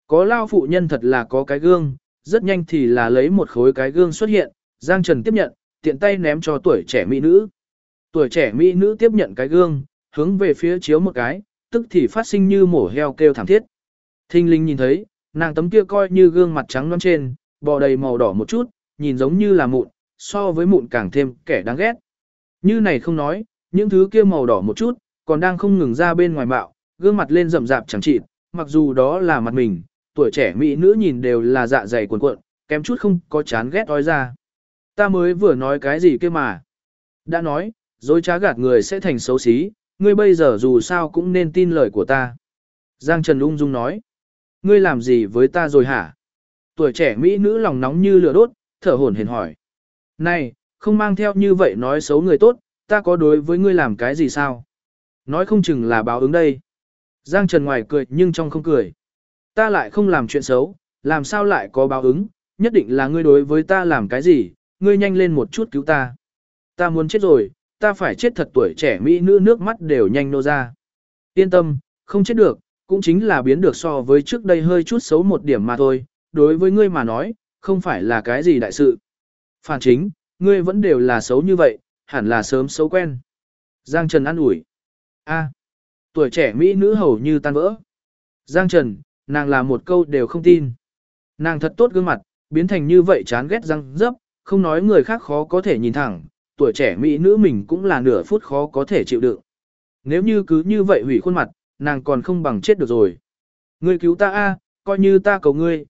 Có lao phụ nhân thật là có cái gương, rất nhanh thì là lấy một khối cái gương xuất hiện, Giang Trần tiếp nhận, tiện tay ném cho tuổi trẻ mỹ nữ. Tuổi trẻ mỹ nữ tiếp nhận cái gương, hướng về phía chiếu một cái, tức thì phát sinh như mổ heo kêu thảm thiết. Thinh linh nhìn thấy, nàng tấm kia coi như gương mặt trắng nõn trên, bò đầy màu đỏ một chút, nhìn giống như là mụn, so với mụn càng thêm kẻ đáng ghét. Như này không nói, những thứ kia màu đỏ một chút, còn đang không ngừng ra bên ngoài bạo, gương mặt lên rậm rạp chẳng chịt, mặc dù đó là mặt mình, tuổi trẻ mỹ nữ nhìn đều là dạ dày cuồn cuộn, kém chút không có chán ghét ói ra. Ta mới vừa nói cái gì kia mà. Đã nói, dối trá gạt người sẽ thành xấu xí, ngươi bây giờ dù sao cũng nên tin lời của ta. Giang Trần ung dung nói, ngươi làm gì với ta rồi hả? Tuổi trẻ mỹ nữ lòng nóng như lửa đốt, thở hổn hển hỏi. Này, không mang theo như vậy nói xấu người tốt, ta có đối với ngươi làm cái gì sao? Nói không chừng là báo ứng đây. Giang Trần ngoài cười nhưng trong không cười. Ta lại không làm chuyện xấu, làm sao lại có báo ứng, nhất định là ngươi đối với ta làm cái gì, ngươi nhanh lên một chút cứu ta. Ta muốn chết rồi, ta phải chết thật. Tuổi trẻ mỹ nữ nước mắt đều nhanh nô ra. Yên tâm, không chết được, cũng chính là biến được so với trước đây hơi chút xấu một điểm mà thôi, đối với ngươi mà nói, không phải là cái gì đại sự. Phản chính, ngươi vẫn đều là xấu như vậy, hẳn là sớm xấu quen. Giang Trần an ủi. A, tuổi trẻ mỹ nữ hầu như tan vỡ. Giang Trần, nàng là một câu đều không tin. Nàng thật tốt gương mặt, biến thành như vậy chán ghét răng dấp, không nói người khác khó có thể nhìn thẳng, tuổi trẻ mỹ nữ mình cũng là nửa phút khó có thể chịu đựng. Nếu như cứ như vậy hủy khuôn mặt, nàng còn không bằng chết được rồi. Ngươi cứu ta a, coi như ta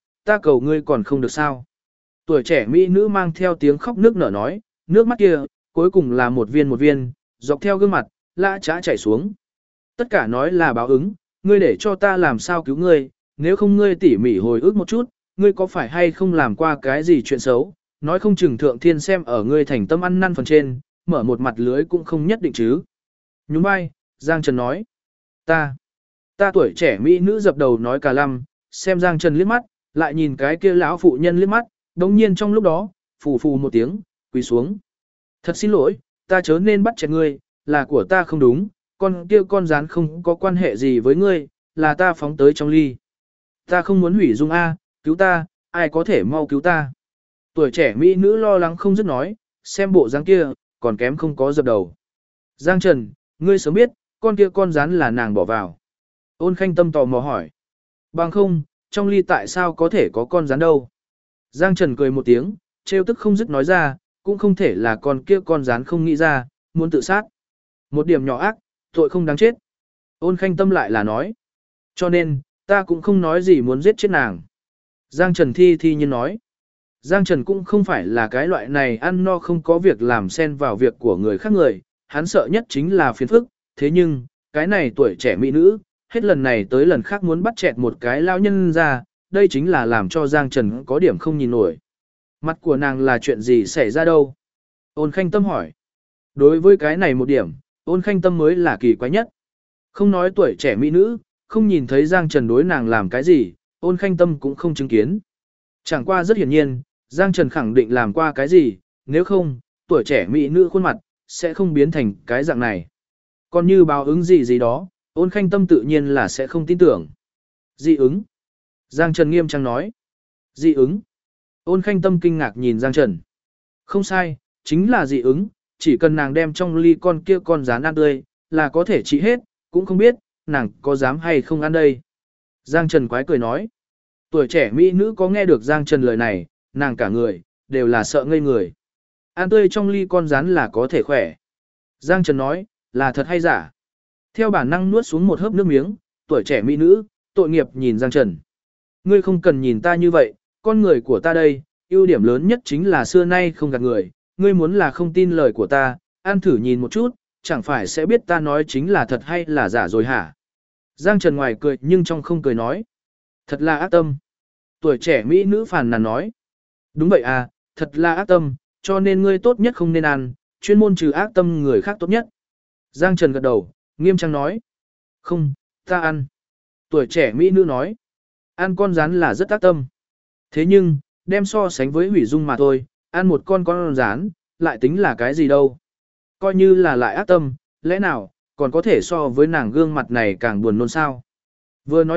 cầu ngươi còn không được sao. Tuổi trẻ mỹ nữ mang theo tiếng khóc nước nở nói, nước mắt kia, cuối cùng là một viên, dọc theo gương mặt, lã chã chảy xuống. Tất cả nói là báo ứng, ngươi để cho ta làm sao cứu ngươi, nếu không ngươi tỉ mỉ hồi ức một chút, ngươi có phải hay không làm qua cái gì chuyện xấu, nói không chừng thượng thiên xem ở ngươi thành tâm ăn năn phần trên, mở một mặt lưới cũng không nhất định chứ. Nhún vai, Giang Trần nói, ta tuổi trẻ mỹ nữ dập đầu nói cả lăm, xem Giang Trần liếc mắt, lại nhìn cái kia lão phụ nhân liếc mắt, đồng nhiên trong lúc đó, phù phù một tiếng, quỳ xuống. Thật xin lỗi, ta chớ nên bắt chẹt ngươi, là của ta không đúng, con rán không có quan hệ gì với ngươi, là ta phóng tới trong ly. Ta không muốn hủy dung A, cứu ta, ai có thể mau cứu ta. Tuổi trẻ mỹ nữ lo lắng không dứt nói, xem bộ dáng kia, còn kém không có dập đầu. Giang Trần, ngươi sớm biết, con rán là nàng bỏ vào. Ôn Khanh Tâm tò mò hỏi. Bằng không, trong ly tại sao có thể có con rán đâu? Giang Trần cười một tiếng, trêu tức không dứt nói ra, cũng không thể là con rán không nghĩ ra, muốn tự sát. Một điểm nhỏ ác, tội không đáng chết. Ôn Khanh Tâm lại là nói. Cho nên, ta cũng không nói gì muốn giết chết nàng. Giang Trần thi nhiên nói. Giang Trần cũng không phải là cái loại này ăn no không có việc làm xen vào việc của người khác người, hắn sợ nhất chính là phiền phức, thế nhưng, cái này tuổi trẻ mỹ nữ, hết lần này tới lần khác muốn bắt chẹt một cái lao nhân ra, đây chính là làm cho Giang Trần có điểm không nhìn nổi. Mặt của nàng là chuyện gì xảy ra đâu? Ôn Khanh Tâm hỏi. Đối với cái này một điểm, Ôn Khanh Tâm mới là kỳ quái nhất. Không nói tuổi trẻ mỹ nữ, không nhìn thấy Giang Trần đối nàng làm cái gì, Ôn Khanh Tâm cũng không chứng kiến. Chẳng qua rất hiển nhiên, Giang Trần khẳng định làm qua cái gì, nếu không, tuổi trẻ mỹ nữ khuôn mặt, sẽ không biến thành cái dạng này. Còn như báo ứng gì đó, Ôn Khanh Tâm tự nhiên là sẽ không tin tưởng. Dị ứng. Giang Trần nghiêm trang nói. Dị ứng. Ôn Khanh Tâm kinh ngạc nhìn Giang Trần. Không sai, chính là dị ứng, chỉ cần nàng đem trong ly con rán ăn tươi, là có thể trị hết, cũng không biết, nàng có dám hay không ăn đây. Giang Trần quái cười nói. Tuổi trẻ mỹ nữ có nghe được Giang Trần lời này, nàng cả người, đều là sợ ngây người. Ăn tươi trong ly con rán là có thể khỏe. Giang Trần nói, là thật hay giả. Theo bản năng nuốt xuống một hớp nước miếng, tuổi trẻ mỹ nữ, tội nghiệp nhìn Giang Trần. Ngươi không cần nhìn ta như vậy, con người của ta đây, ưu điểm lớn nhất chính là xưa nay không gạt người. Ngươi muốn là không tin lời của ta, ăn thử nhìn một chút, chẳng phải sẽ biết ta nói chính là thật hay là giả rồi hả? Giang Trần ngoài cười nhưng trong không cười nói. Thật là ác tâm. Tuổi trẻ mỹ nữ phàn nàn nói. Đúng vậy à, thật là ác tâm, cho nên ngươi tốt nhất không nên ăn, chuyên môn trừ ác tâm người khác tốt nhất. Giang Trần gật đầu, nghiêm trang nói. Không, ta ăn. Tuổi trẻ mỹ nữ nói. Ăn con rán là rất ác tâm. Thế nhưng, đem so sánh với hủy dung mà thôi, ăn một con rán, lại tính là cái gì đâu. Coi như là lại ác tâm, lẽ nào, còn có thể so với nàng gương mặt này càng buồn nôn sao. Vừa nói chuyện,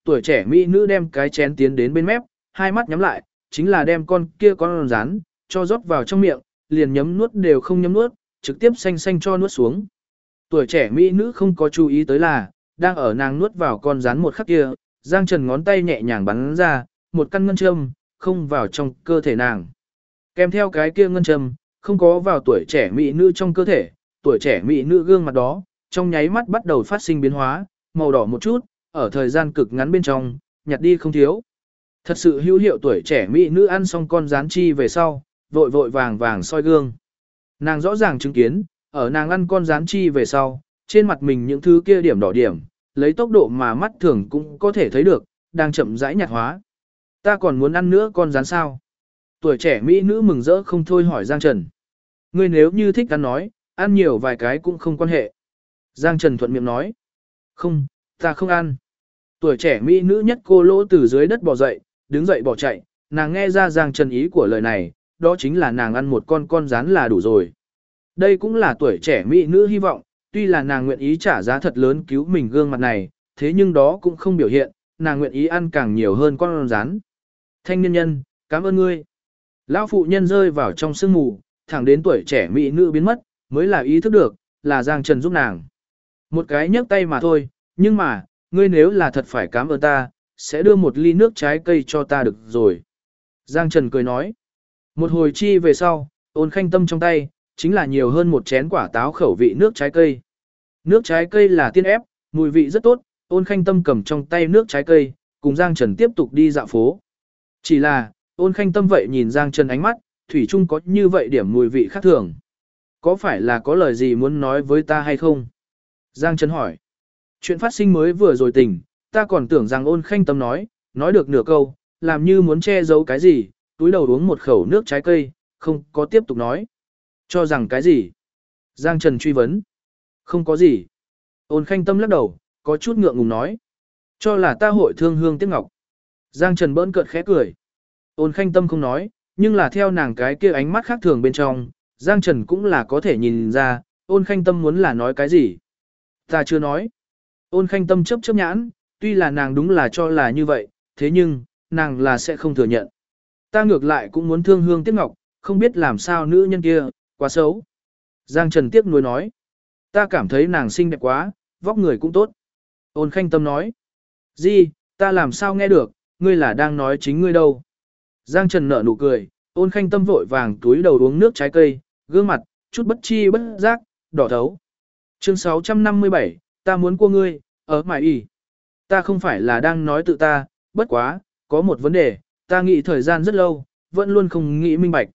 tuổi trẻ mỹ nữ đem cái chén tiến đến bên mép, hai mắt nhắm lại, chính là đem con kia con rán, cho rót vào trong miệng, liền nhấm nuốt đều không nhấm nuốt, trực tiếp xanh xanh cho nuốt xuống. Tuổi trẻ mỹ nữ không có chú ý tới là, đang ở nàng nuốt vào con rán một khắc kia, Giang Trần ngón tay nhẹ nhàng bắn ra, một căn ngân châm, không vào trong cơ thể nàng. Kèm theo cái kia ngân châm, không có vào tuổi trẻ mỹ nữ trong cơ thể, tuổi trẻ mỹ nữ gương mặt đó, trong nháy mắt bắt đầu phát sinh biến hóa, màu đỏ một chút, ở thời gian cực ngắn bên trong, nhạt đi không thiếu. Thật sự hữu hiệu tuổi trẻ mỹ nữ ăn xong con rán chi về sau, vội vội vàng vàng soi gương. Nàng rõ ràng chứng kiến, ở nàng ăn con rán chi về sau, trên mặt mình những thứ kia điểm đỏ điểm, lấy tốc độ mà mắt thường cũng có thể thấy được, đang chậm rãi nhạt hóa. Ta còn muốn ăn nữa con rán sao? Tuổi trẻ mỹ nữ mừng rỡ không thôi hỏi Giang Trần. Ngươi nếu như thích ăn nói, ăn nhiều vài cái cũng không quan hệ. Giang Trần thuận miệng nói. Không, ta không ăn. Tuổi trẻ mỹ nữ nhất cô lỗ từ dưới đất bò dậy, đứng dậy bỏ chạy, nàng nghe ra Giang Trần ý của lời này, đó chính là nàng ăn một con rán là đủ rồi. Đây cũng là tuổi trẻ mỹ nữ hy vọng, tuy là nàng nguyện ý trả giá thật lớn cứu mình gương mặt này, thế nhưng đó cũng không biểu hiện, nàng nguyện ý ăn càng nhiều hơn con rán. Thanh niên nhân, cảm ơn ngươi. Lão phụ nhân rơi vào trong sương mù, thẳng đến tuổi trẻ mỹ nữ biến mất, mới là ý thức được, là Giang Trần giúp nàng. Một cái nhấc tay mà thôi, nhưng mà, ngươi nếu là thật phải cảm ơn ta, sẽ đưa một ly nước trái cây cho ta được rồi. Giang Trần cười nói. Một hồi chi về sau, Ôn Khanh Tâm trong tay, chính là nhiều hơn một chén quả táo khẩu vị nước trái cây. Nước trái cây là tiên ép, mùi vị rất tốt, Ôn Khanh Tâm cầm trong tay nước trái cây, cùng Giang Trần tiếp tục đi dạo phố. Chỉ là, Ôn Khanh Tâm vậy nhìn Giang Trần ánh mắt, thủy chung có như vậy điểm mùi vị khác thường. Có phải là có lời gì muốn nói với ta hay không? Giang Trần hỏi. Chuyện phát sinh mới vừa rồi tỉnh, ta còn tưởng rằng Ôn Khanh Tâm nói được nửa câu, làm như muốn che giấu cái gì, túi đầu uống một khẩu nước trái cây, không có tiếp tục nói. Cho rằng cái gì? Giang Trần truy vấn. Không có gì. Ôn Khanh Tâm lắc đầu, có chút ngượng ngùng nói. Cho là ta hội thương hương tiếc ngọc. Giang Trần bỡn cợt khẽ cười. Ôn Khanh Tâm không nói, nhưng là theo nàng cái kia ánh mắt khác thường bên trong, Giang Trần cũng là có thể nhìn ra, Ôn Khanh Tâm muốn là nói cái gì. Ta chưa nói. Ôn Khanh Tâm chớp chớp nhãn, tuy là nàng đúng là cho là như vậy, thế nhưng, nàng là sẽ không thừa nhận. Ta ngược lại cũng muốn thương hương tiếc ngọc, không biết làm sao nữ nhân kia, quá xấu. Giang Trần tiếc nuối nói. Ta cảm thấy nàng xinh đẹp quá, vóc người cũng tốt. Ôn Khanh Tâm nói. Gì, ta làm sao nghe được, ngươi là đang nói chính ngươi đâu. Giang Trần nở nụ cười, Ôn Khanh Tâm vội vàng túi đầu uống nước trái cây, gương mặt, chút bất chi bất giác, đỏ thấu. Chương 657, ta muốn cua ngươi, ở mải ỉ. Ta không phải là đang nói tự ta, bất quá, có một vấn đề, ta nghĩ thời gian rất lâu, vẫn luôn không nghĩ minh bạch.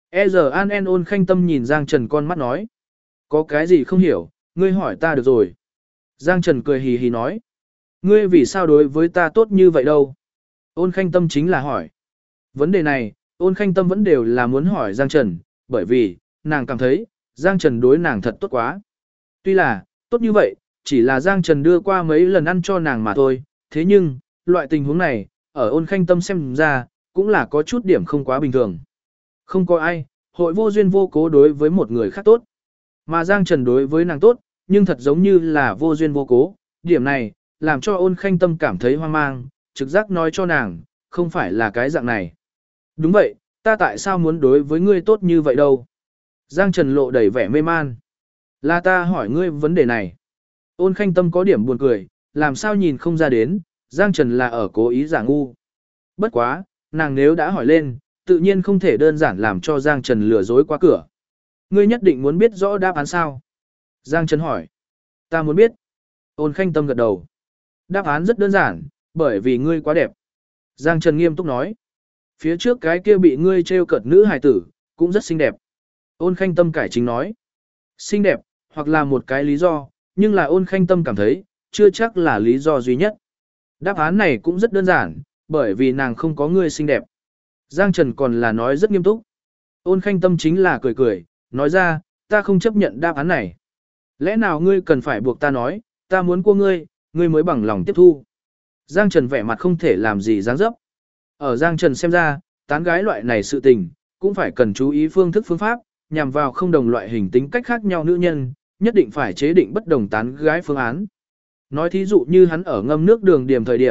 Ôn Khanh Tâm nhìn Giang Trần con mắt nói. Có cái gì không hiểu, ngươi hỏi ta được rồi. Giang Trần cười hì hì nói. Ngươi vì sao đối với ta tốt như vậy đâu? Ôn Khanh Tâm chính là hỏi. Vấn đề này, Ôn Khanh Tâm vẫn đều là muốn hỏi Giang Trần, bởi vì, nàng cảm thấy, Giang Trần đối nàng thật tốt quá. Tuy là, tốt như vậy, chỉ là Giang Trần đưa qua mấy lần ăn cho nàng mà thôi, thế nhưng, loại tình huống này, ở Ôn Khanh Tâm xem ra, cũng là có chút điểm không quá bình thường. Không có ai, hội vô duyên vô cố đối với một người khác tốt. Mà Giang Trần đối với nàng tốt, nhưng thật giống như là vô duyên vô cố, điểm này, làm cho Ôn Khanh Tâm cảm thấy hoang mang, trực giác nói cho nàng, không phải là cái dạng này. Đúng vậy, ta tại sao muốn đối với ngươi tốt như vậy đâu? Giang Trần lộ đầy vẻ mê man. Là ta hỏi ngươi vấn đề này. Ôn Khanh Tâm có điểm buồn cười, làm sao nhìn không ra đến, Giang Trần là ở cố ý giả ngu. Bất quá, nàng nếu đã hỏi lên, tự nhiên không thể đơn giản làm cho Giang Trần lừa dối qua cửa. Ngươi nhất định muốn biết rõ đáp án sao? Giang Trần hỏi. Ta muốn biết. Ôn Khanh Tâm gật đầu. Đáp án rất đơn giản, bởi vì ngươi quá đẹp. Giang Trần nghiêm túc nói. Phía trước cái kia bị ngươi trêu cợt nữ hài tử, cũng rất xinh đẹp. Ôn Khanh Tâm cải chính nói. Xinh đẹp, hoặc là một cái lý do, nhưng là Ôn Khanh Tâm cảm thấy, chưa chắc là lý do duy nhất. Đáp án này cũng rất đơn giản, bởi vì nàng không có ngươi xinh đẹp. Giang Trần còn là nói rất nghiêm túc. Ôn Khanh Tâm chính là cười cười, nói ra, ta không chấp nhận đáp án này. Lẽ nào ngươi cần phải buộc ta nói, ta muốn cua ngươi, ngươi mới bằng lòng tiếp thu. Giang Trần vẻ mặt không thể làm gì dáng dấp. Ở Giang Trần xem ra, tán gái loại này sự tình, cũng phải cần chú ý phương thức phương pháp, nhằm vào không đồng loại hình tính cách khác nhau nữ nhân, nhất định phải chế định bất đồng tán gái phương án. Nói thí dụ như hắn ở ngâm nước đường điểm thời điểm,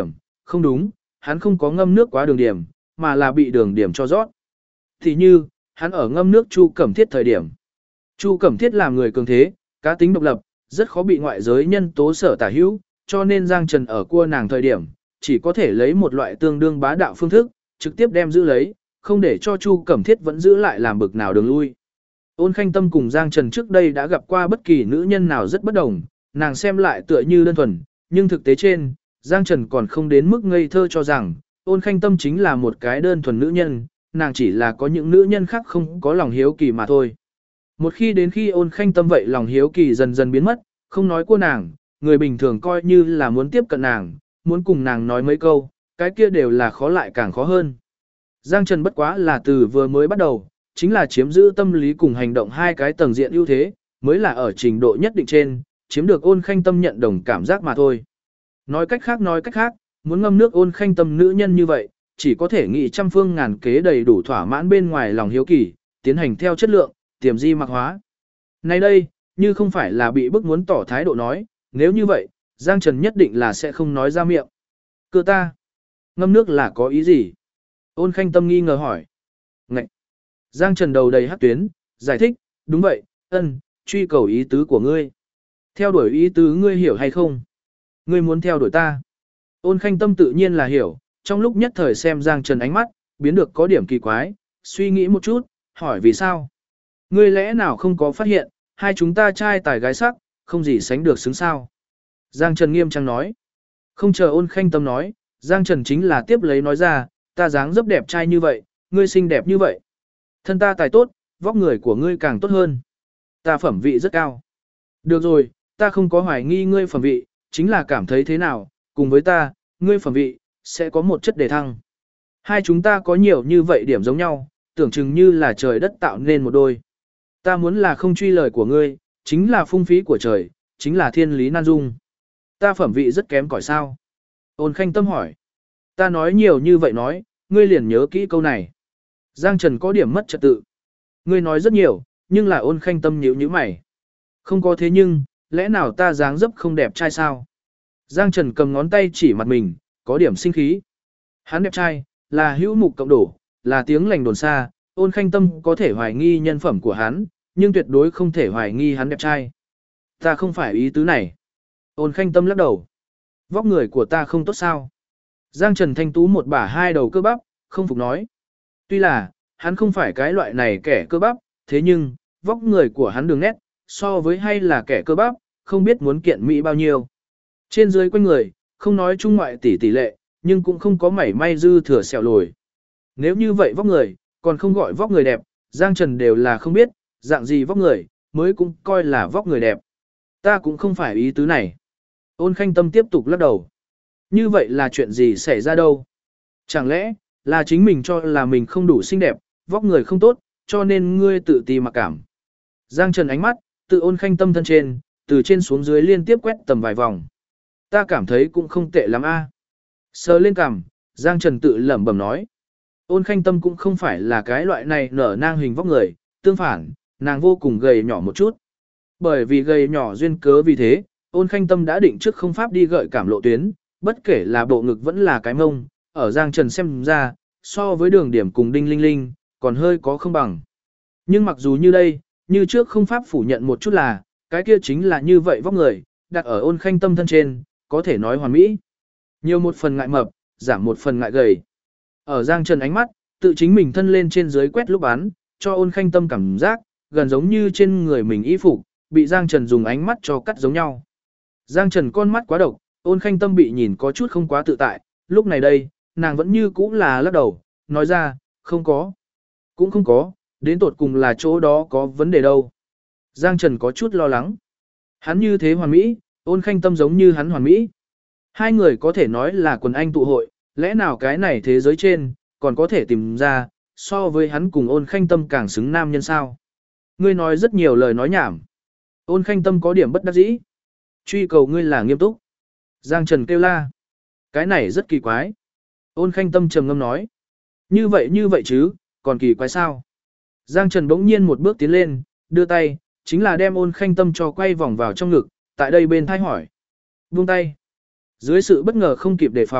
không đúng, hắn không có ngâm nước quá đường điểm, mà là bị đường điểm cho rót. Thì như, hắn ở ngâm nước Chu Cẩm Thiết thời điểm. Chu Cẩm Thiết là người cường thế, cá tính độc lập, rất khó bị ngoại giới nhân tố sở tả hữu, cho nên Giang Trần ở cua nàng thời điểm, chỉ có thể lấy một loại tương đương bá đạo phương thức, trực tiếp đem giữ lấy, không để cho Chu Cẩm Thiết vẫn giữ lại làm bực nào đường lui. Ôn Khanh Tâm cùng Giang Trần trước đây đã gặp qua bất kỳ nữ nhân nào rất bất đồng, nàng xem lại tựa như đơn thuần, nhưng thực tế trên, Giang Trần còn không đến mức ngây thơ cho rằng, Ôn Khanh Tâm chính là một cái đơn thuần nữ nhân, nàng chỉ là có những nữ nhân khác không có lòng hiếu kỳ mà thôi. Một khi đến khi Ôn Khanh Tâm vậy lòng hiếu kỳ dần dần biến mất, không nói của nàng, người bình thường coi như là muốn tiếp cận nàng, muốn cùng nàng nói mấy câu, cái kia đều là khó lại càng khó hơn. Giang Trần bất quá là từ vừa mới bắt đầu, chính là chiếm giữ tâm lý cùng hành động hai cái tầng diện ưu thế, mới là ở trình độ nhất định trên, chiếm được Ôn Khanh Tâm nhận đồng cảm giác mà thôi. Nói cách khác, muốn ngâm nước Ôn Khanh Tâm nữ nhân như vậy, chỉ có thể nghĩ trăm phương ngàn kế đầy đủ thỏa mãn bên ngoài lòng hiếu kỳ, tiến hành theo chất lượng, tiềm di mặc hóa. Nay đây, như không phải là bị bức muốn tỏ thái độ nói, nếu như vậy, Giang Trần nhất định là sẽ không nói ra miệng. Cơ ta, ngâm nước là có ý gì? Ôn Khanh Tâm nghi ngờ hỏi. Ngậy! Giang Trần đầu đầy hắc tuyến, giải thích, đúng vậy, truy cầu ý tứ của ngươi. Theo đuổi ý tứ ngươi hiểu hay không? Ngươi muốn theo đuổi ta. Ôn Khanh Tâm tự nhiên là hiểu, trong lúc nhất thời xem Giang Trần ánh mắt, biến được có điểm kỳ quái, suy nghĩ một chút, hỏi vì sao? Ngươi lẽ nào không có phát hiện, hai chúng ta trai tài gái sắc, không gì sánh được xứng sao? Giang Trần nghiêm trang nói. Không chờ Ôn Khanh Tâm nói, Giang Trần chính là tiếp lấy nói ra, ta dáng dấp đẹp trai như vậy, ngươi xinh đẹp như vậy. Thân ta tài tốt, vóc người của ngươi càng tốt hơn. Ta phẩm vị rất cao. Được rồi, ta không có hoài nghi ngươi phẩm vị, chính là cảm thấy thế nào, cùng với ta, ngươi phẩm vị, sẽ có một chất đề thăng. Hai chúng ta có nhiều như vậy điểm giống nhau, tưởng chừng như là trời đất tạo nên một đôi. Ta muốn là không truy lời của ngươi, chính là phung phí của trời, chính là thiên lý nan dung. Ta phẩm vị rất kém cỏi sao? Ôn Khanh Tâm hỏi. Ta nói nhiều như vậy nói, ngươi liền nhớ kỹ câu này. Giang Trần có điểm mất trật tự. Ngươi nói rất nhiều, nhưng là Ôn Khanh Tâm nhíu nhíu mày. Không có thế nhưng, lẽ nào ta dáng dấp không đẹp trai sao? Giang Trần cầm ngón tay chỉ mặt mình, có điểm sinh khí. Hắn đẹp trai, là hữu mục cộng đổ, là tiếng lành đồn xa, Ôn Khanh Tâm có thể hoài nghi nhân phẩm của hắn, nhưng tuyệt đối không thể hoài nghi hắn đẹp trai. Ta không phải ý tứ này. Ôn Khanh Tâm lắc đầu. Vóc người của ta không tốt sao? Giang Trần thanh tú một bả hai đầu cơ bắp, không phục nói. Tuy là, hắn không phải cái loại này kẻ cơ bắp, thế nhưng, vóc người của hắn đường nét, so với hay là kẻ cơ bắp, không biết muốn kiện mỹ bao nhiêu. Trên dưới quanh người, không nói chung ngoại tỷ lệ, nhưng cũng không có mảy may dư thừa sẹo lồi. Nếu như vậy vóc người, còn không gọi vóc người đẹp, Giang Trần đều là không biết, dạng gì vóc người, mới cũng coi là vóc người đẹp. Ta cũng không phải ý tứ này. Ôn Khanh Tâm tiếp tục lắc đầu. Như vậy là chuyện gì xảy ra đâu? Chẳng lẽ, là chính mình cho là mình không đủ xinh đẹp, vóc người không tốt, cho nên ngươi tự ti mặc cảm. Giang Trần ánh mắt, tự Ôn Khanh Tâm thân trên, từ trên xuống dưới liên tiếp quét tầm vài vòng. Ta cảm thấy cũng không tệ lắm a. Sờ lên cằm, Giang Trần tự lẩm bẩm nói. Ôn Khanh Tâm cũng không phải là cái loại này nở nang hình vóc người, tương phản, nàng vô cùng gầy nhỏ một chút. Bởi vì gầy nhỏ duyên cớ vì thế, Ôn Khanh Tâm đã định trước không pháp đi gợi cảm lộ tuyến, bất kể là bộ ngực vẫn là cái mông, ở Giang Trần xem ra, so với đường điểm cùng đinh linh linh, còn hơi có không bằng. Nhưng mặc dù như đây, như trước không pháp phủ nhận một chút là, cái kia chính là như vậy vóc người, đặt ở Ôn Khanh Tâm thân trên, có thể nói hoàn mỹ. Nhiều một phần ngại mập, giảm một phần ngại gầy. Ở Giang Trần ánh mắt, tự chính mình thân lên trên dưới quét lúc bán, cho Ôn Khanh Tâm cảm giác, gần giống như trên người mình y phục, bị Giang Trần dùng ánh mắt cho cắt giống nhau. Giang Trần con mắt quá độc, Ôn Khanh Tâm bị nhìn có chút không quá tự tại, lúc này đây, nàng vẫn như cũ là lắc đầu, nói ra, không có. Cũng không có, đến tột cùng là chỗ đó có vấn đề đâu. Giang Trần có chút lo lắng. Hắn như thế hoàn mỹ, Ôn Khanh Tâm giống như hắn hoàn mỹ. Hai người có thể nói là quần anh tụ hội, lẽ nào cái này thế giới trên, còn có thể tìm ra, so với hắn cùng Ôn Khanh Tâm càng xứng nam nhân sao. Ngươi nói rất nhiều lời nói nhảm. Ôn Khanh Tâm có điểm bất đắc dĩ. Truy cầu ngươi là nghiêm túc. Giang Trần kêu la. Cái này rất kỳ quái. Ôn Khanh Tâm trầm ngâm nói. Như vậy chứ, còn kỳ quái sao? Giang Trần bỗng nhiên một bước tiến lên, đưa tay, chính là đem Ôn Khanh Tâm cho quay vòng vào trong ngực, tại đây bên thai hỏi. Buông tay. Dưới sự bất ngờ không kịp đề phòng,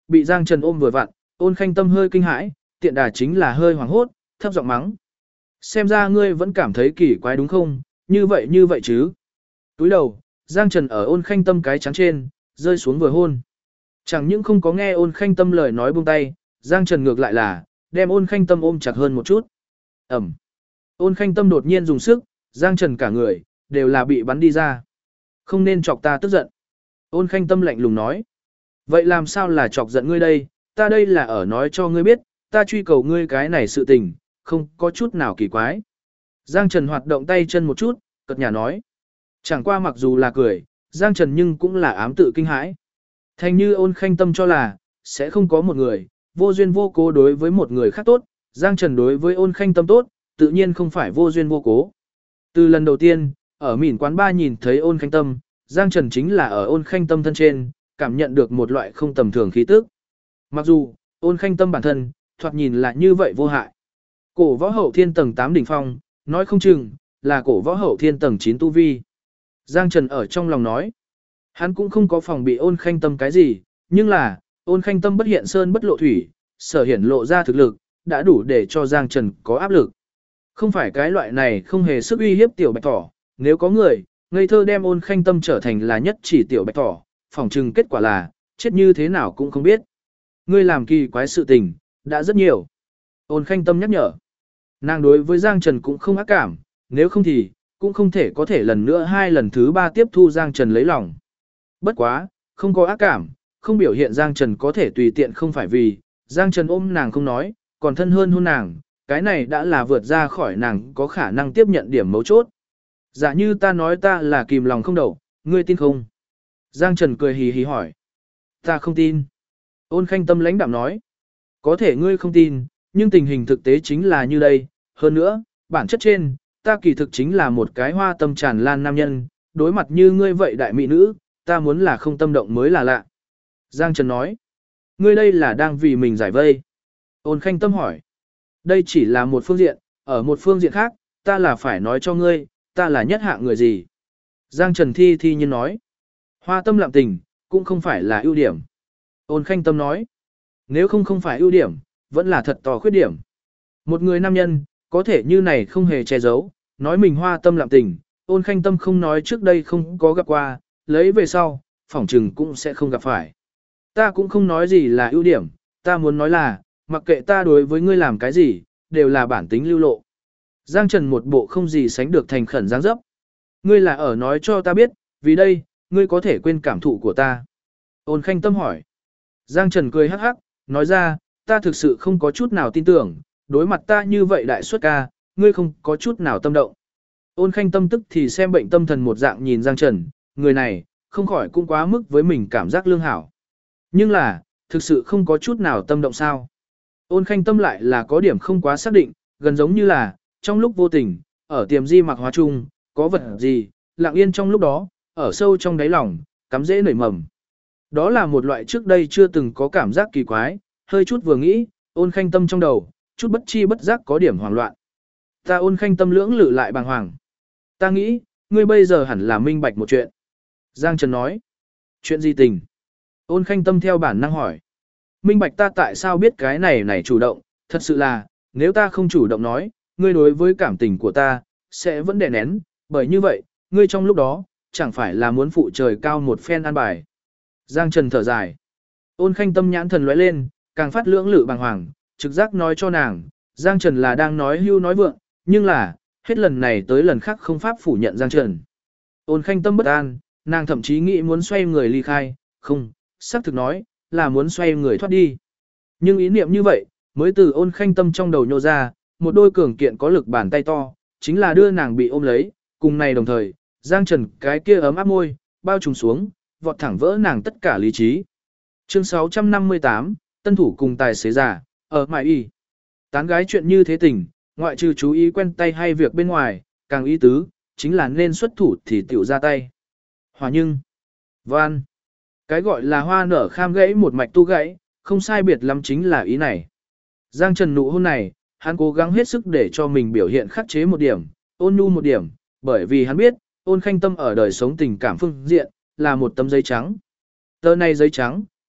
bị Giang Trần ôm vừa vặn, Ôn Khanh Tâm hơi kinh hãi, tiện đà chính là hơi hoảng hốt, thấp giọng mắng. Xem ra ngươi vẫn cảm thấy kỳ quái đúng không, như vậy chứ. Túi đầu, Giang Trần ở Ôn Khanh Tâm cái trắng trên, rơi xuống vừa hôn. Chẳng những không có nghe Ôn Khanh Tâm lời nói buông tay, Giang Trần ngược lại là, đem Ôn Khanh Tâm ôm chặt hơn một chút. Ẩm. Ôn Khanh Tâm đột nhiên dùng sức, Giang Trần cả người, đều là bị bắn đi ra. Không nên chọc ta tức giận. Ôn Khanh Tâm lạnh lùng nói. Vậy làm sao là chọc giận ngươi đây, ta đây là ở nói cho ngươi biết, ta truy cầu ngươi cái này sự tình, không có chút nào kỳ quái. Giang Trần hoạt động tay chân một chút, cợt nhả nói. Chẳng qua mặc dù là cười, Giang Trần nhưng cũng là ám tự kinh hãi. Thành như Ôn Khanh Tâm cho là, sẽ không có một người, vô duyên vô cố đối với một người khác tốt, Giang Trần đối với Ôn Khanh Tâm tốt, tự nhiên không phải vô duyên vô cố. Từ lần đầu tiên, ở mỉn quán ba nhìn thấy Ôn Khanh Tâm, Giang Trần chính là ở Ôn Khanh Tâm thân trên, cảm nhận được một loại không tầm thường khí tức. Mặc dù, Ôn Khanh Tâm bản thân, thoạt nhìn là như vậy vô hại. Cổ võ hậu thiên tầng 8 đỉnh phong, nói không chừng, là cổ võ hậu thiên tầng 9 tu vi. Giang Trần ở trong lòng nói, hắn cũng không có phòng bị Ôn Khanh Tâm cái gì, nhưng là, Ôn Khanh Tâm bất hiện sơn bất lộ thủy, sở hiển lộ ra thực lực, đã đủ để cho Giang Trần có áp lực. Không phải cái loại này không hề sức uy hiếp tiểu bạch thỏ, nếu có người, ngây thơ đem Ôn Khanh Tâm trở thành là nhất chỉ tiểu bạch thỏ, phỏng chừng kết quả là, chết như thế nào cũng không biết. Ngươi làm kỳ quái sự tình, đã rất nhiều. Ôn Khanh Tâm nhắc nhở. Nàng đối với Giang Trần cũng không ác cảm, nếu không thì, cũng không thể có thể lần nữa hai lần thứ ba tiếp thu Giang Trần lấy lòng. Bất quá, không có ác cảm, không biểu hiện Giang Trần có thể tùy tiện không phải vì, Giang Trần ôm nàng không nói, còn thân hơn hôn nàng, cái này đã là vượt ra khỏi nàng có khả năng tiếp nhận điểm mấu chốt. Giả như ta nói ta là kìm lòng không đậu, ngươi tin không? Giang Trần cười hì hì hỏi. Ta không tin. Ôn Khanh Tâm lãnh đạm nói. Có thể ngươi không tin, nhưng tình hình thực tế chính là như đây. Hơn nữa, bản chất trên, ta kỳ thực chính là một cái hoa tâm tràn lan nam nhân, đối mặt như ngươi vậy đại mỹ nữ, ta muốn là không tâm động mới là lạ. Giang Trần nói. Ngươi đây là đang vì mình giải vây. Ôn Khanh Tâm hỏi. Đây chỉ là một phương diện, ở một phương diện khác, ta là phải nói cho ngươi, ta là nhất hạng người gì. Giang Trần thi nhiên nói. Hoa tâm lạm tình, cũng không phải là ưu điểm. Ôn Khanh Tâm nói. Nếu không phải ưu điểm, vẫn là thật to khuyết điểm. Một người nam nhân, có thể như này không hề che giấu, nói mình hoa tâm lạm tình, Ôn Khanh Tâm không nói trước đây không có gặp qua, lấy về sau, phỏng chừng cũng sẽ không gặp phải. Ta cũng không nói gì là ưu điểm, ta muốn nói là, mặc kệ ta đối với ngươi làm cái gì, đều là bản tính lưu lộ. Giang Trần một bộ không gì sánh được thành khẩn dáng dấp. Ngươi là ở nói cho ta biết, vì đây, ngươi có thể quên cảm thụ của ta. Ôn Khanh Tâm hỏi. Giang Trần cười hắc hắc, nói ra, ta thực sự không có chút nào tin tưởng, đối mặt ta như vậy đại xuất ca, ngươi không có chút nào tâm động. Ôn Khanh Tâm tức thì xem bệnh tâm thần một dạng nhìn Giang Trần, người này, không khỏi cũng quá mức với mình cảm giác lương hảo. Nhưng là, thực sự không có chút nào tâm động sao. Ôn Khanh Tâm lại là có điểm không quá xác định, gần giống như là, trong lúc vô tình, ở tiềm di mặc hóa chung, có vật gì, lặng yên trong lúc đó, ở sâu trong đáy lòng, cắm rễ nảy mầm. Đó là một loại trước đây chưa từng có cảm giác kỳ quái, hơi chút vừa nghĩ, Ôn Khanh Tâm trong đầu, chút bất chi bất giác có điểm hoảng loạn. Ta Ôn Khanh Tâm lưỡng lự lại bàng hoàng. Ta nghĩ, ngươi bây giờ hẳn là minh bạch một chuyện. Giang Trần nói. Chuyện gì tình? Ôn Khanh Tâm theo bản năng hỏi. Minh bạch ta tại sao biết cái này chủ động, thật sự là, nếu ta không chủ động nói, ngươi đối với cảm tình của ta, sẽ vẫn đè nén, bởi như vậy, ngươi trong lúc đó, chẳng phải là muốn phụ trời cao một phen an bài. Giang Trần thở dài. Ôn Khanh Tâm nhãn thần lóe lên, càng phát lưỡng lự bàng hoàng, trực giác nói cho nàng, Giang Trần là đang nói hưu nói vượng, nhưng là, hết lần này tới lần khác không pháp phủ nhận Giang Trần. Ôn Khanh Tâm bất an, nàng thậm chí nghĩ muốn xoay người ly khai, không, xác thực nói, là muốn xoay người thoát đi. Nhưng ý niệm như vậy, mới từ Ôn Khanh Tâm trong đầu nhô ra, một đôi cường kiện có lực bàn tay to, chính là đưa nàng bị ôm lấy, cùng này đồng thời, Giang Trần cái kia ấm áp môi, bao trùm xuống, vọt thẳng vỡ nàng tất cả lý trí. Chương 658, tân thủ cùng tài xế giả, ở mại y. Tán gái chuyện như thế tình, ngoại trừ chú ý quen tay hay việc bên ngoài, càng ý tứ, chính là nên xuất thủ thì tiểu ra tay. Hòa nhưng, van, cái gọi là hoa nở kham gãy một mạch tu gãy, không sai biệt lắm chính là ý này. Giang Trần nụ hôn này, hắn cố gắng hết sức để cho mình biểu hiện khắc chế một điểm, ôn nhu một điểm, bởi vì hắn biết, Ôn Khanh Tâm ở đời sống tình cảm phương diện, là một tấm giấy trắng. Tờ này giấy trắng,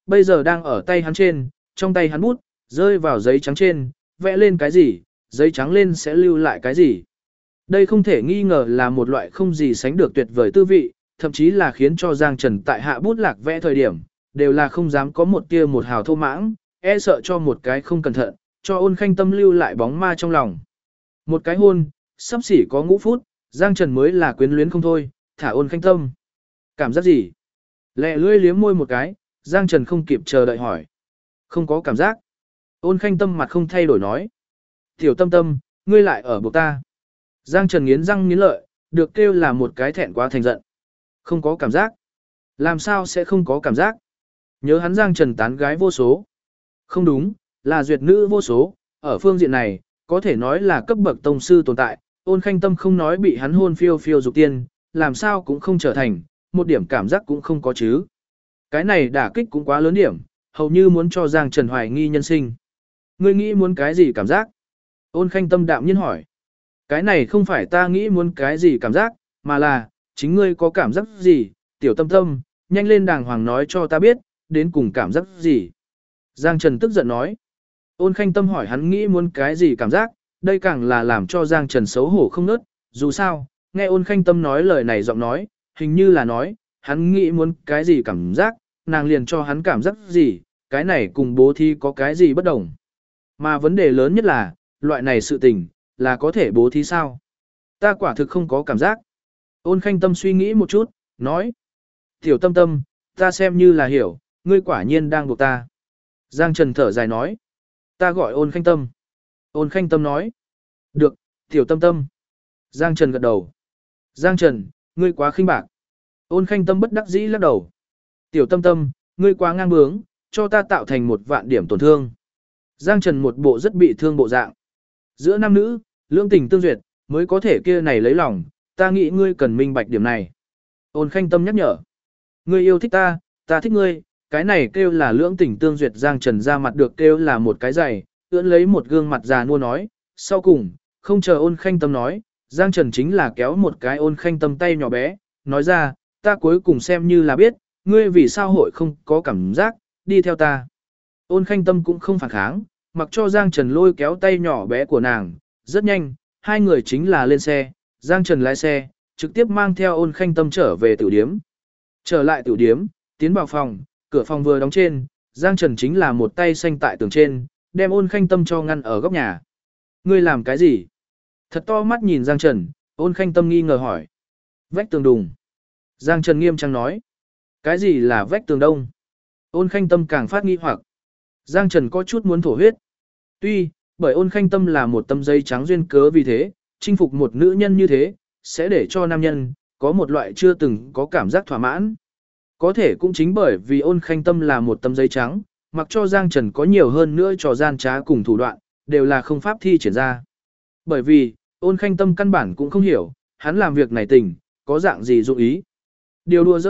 bây giờ đang ở tay hắn trên, trong tay hắn bút, rơi vào giấy trắng trên, vẽ lên cái gì, giấy trắng lên sẽ lưu lại cái gì. Đây không thể nghi ngờ là một loại không gì sánh được tuyệt vời tư vị, thậm chí là khiến cho Giang Trần tại hạ bút lạc vẽ thời điểm, đều là không dám có một tia một hào thô mãng, e sợ cho một cái không cẩn thận, cho Ôn Khanh Tâm lưu lại bóng ma trong lòng. Một cái hôn, sắp xỉ có ngũ phút, Giang Trần mới là quyến luyến không thôi, thả Ôn Khanh Tâm. Cảm giác gì? Lẹ lưỡi liếm môi một cái, Giang Trần không kịp chờ đợi hỏi. Không có cảm giác. Ôn Khanh Tâm mặt không thay đổi nói. Tiểu Tâm Tâm, ngươi lại ở buộc ta. Giang Trần nghiến răng nghiến lợi, được kêu là một cái thẹn quá thành giận. Không có cảm giác. Làm sao sẽ không có cảm giác? Nhớ hắn Giang Trần tán gái vô số. Không đúng, là duyệt nữ vô số. Ở phương diện này, có thể nói là cấp bậc tông sư tồn tại. Ôn Khanh Tâm không nói bị hắn hôn phiêu phiêu dục tiên, làm sao cũng không trở thành, một điểm cảm giác cũng không có chứ. Cái này đả kích cũng quá lớn điểm, hầu như muốn cho Giang Trần hoài nghi nhân sinh. Ngươi nghĩ muốn cái gì cảm giác? Ôn Khanh Tâm đạm nhiên hỏi. Cái này không phải ta nghĩ muốn cái gì cảm giác, mà là, chính ngươi có cảm giác gì, Tiểu Tâm Tâm, nhanh lên đàng hoàng nói cho ta biết, đến cùng cảm giác gì. Giang Trần tức giận nói. Ôn Khanh Tâm hỏi hắn nghĩ muốn cái gì cảm giác, đây càng là làm cho Giang Trần xấu hổ không nớt, dù sao, nghe Ôn Khanh Tâm nói lời này giọng nói, hình như là nói, hắn nghĩ muốn cái gì cảm giác, nàng liền cho hắn cảm giác gì, cái này cùng bố thí có cái gì bất đồng. Mà vấn đề lớn nhất là, loại này sự tình, là có thể bố thí sao? Ta quả thực không có cảm giác. Ôn Khanh Tâm suy nghĩ một chút, nói. Tiểu Tâm Tâm, ta xem như là hiểu, ngươi quả nhiên đang buộc ta. Giang Trần thở dài nói. Ta gọi Ôn Khanh Tâm. Ôn Khanh Tâm nói. Được, Tiểu Tâm Tâm. Giang Trần gật đầu. Giang Trần, ngươi quá khinh bạc. Ôn Khanh Tâm bất đắc dĩ lắc đầu. Tiểu Tâm Tâm, ngươi quá ngang bướng, cho ta tạo thành 1.000.000 điểm tổn thương. Giang Trần một bộ rất bị thương bộ dạng. Giữa nam nữ, lưỡng tình tương duyệt, mới có thể kia này lấy lòng, ta nghĩ ngươi cần minh bạch điểm này. Ôn Khanh Tâm nhắc nhở. Ngươi yêu thích ta, ta thích ngươi, cái này kêu là lưỡng tình tương duyệt. Giang Trần ra mặt được kêu là một cái giày, ưỡn lấy một gương mặt già nua nói. Sau cùng, không chờ Ôn Khanh Tâm nói, Giang Trần chính là kéo một cái Ôn Khanh Tâm tay nhỏ bé, nói ra, ta cuối cùng xem như là biết, ngươi vì sao hội không có cảm giác, đi theo ta. Ôn Khanh Tâm cũng không phản kháng, mặc cho Giang Trần lôi kéo tay nhỏ bé của nàng, rất nhanh, hai người chính là lên xe, Giang Trần lái xe, trực tiếp mang theo Ôn Khanh Tâm trở về tiểu điếm. Trở lại tiểu điếm, tiến vào phòng, cửa phòng vừa đóng trên, Giang Trần chính là một tay xanh tại tường trên, đem Ôn Khanh Tâm cho ngăn ở góc nhà. Ngươi làm cái gì? Thật to mắt nhìn Giang Trần, Ôn Khanh Tâm nghi ngờ hỏi. Vách tường đùng. Giang Trần nghiêm trang nói. Cái gì là vách tường đông? Ôn Khanh Tâm càng phát nghi hoặc. Giang Trần có chút muốn thổ huyết. Tuy, bởi Ôn Khanh Tâm là một tấm giấy trắng duyên cớ vì thế, chinh phục một nữ nhân như thế, sẽ để cho nam nhân, có một loại chưa từng có cảm giác thỏa mãn. Có thể cũng chính bởi vì Ôn Khanh Tâm là một tấm giấy trắng, mặc cho Giang Trần có nhiều hơn nữa trò gian trá cùng thủ đoạn, đều là không pháp thi triển ra. Bởi vì, Ôn Khanh Tâm căn bản cũng không hiểu, hắn làm việc này tình, có dạng gì dụng ý. Điều đùa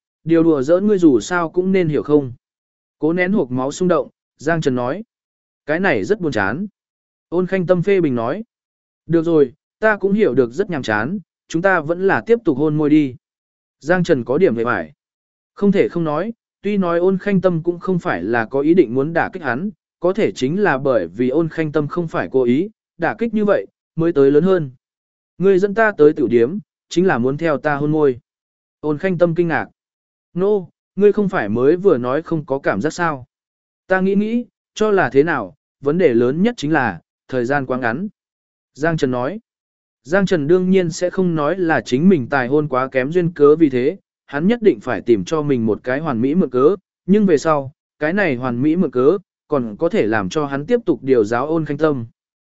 giỡn ngươi dù sao cũng nên hiểu không. Cố nén hộc máu xung động, Giang Trần nói. Cái này rất buồn chán. Ôn Khanh Tâm phê bình nói. Được rồi, ta cũng hiểu được rất nhàm chán, chúng ta vẫn là tiếp tục hôn môi đi. Giang Trần có điểm về phải. Không thể không nói, tuy nói Ôn Khanh Tâm cũng không phải là có ý định muốn đả kích hắn, có thể chính là bởi vì Ôn Khanh Tâm không phải cố ý, đả kích như vậy, mới tới lớn hơn. Ngươi dẫn ta tới tiểu điếm, chính là muốn theo ta hôn môi. Ôn Khanh Tâm kinh ngạc. Nô, ngươi không phải mới vừa nói không có cảm giác sao? Ta nghĩ, cho là thế nào, vấn đề lớn nhất chính là, thời gian quá ngắn. Giang Trần nói. Giang Trần đương nhiên sẽ không nói là chính mình tài hôn quá kém duyên cớ vì thế, hắn nhất định phải tìm cho mình một cái hoàn mỹ mượn cớ, nhưng về sau, cái này hoàn mỹ mượn cớ, còn có thể làm cho hắn tiếp tục điều giáo Ôn Khanh Tâm.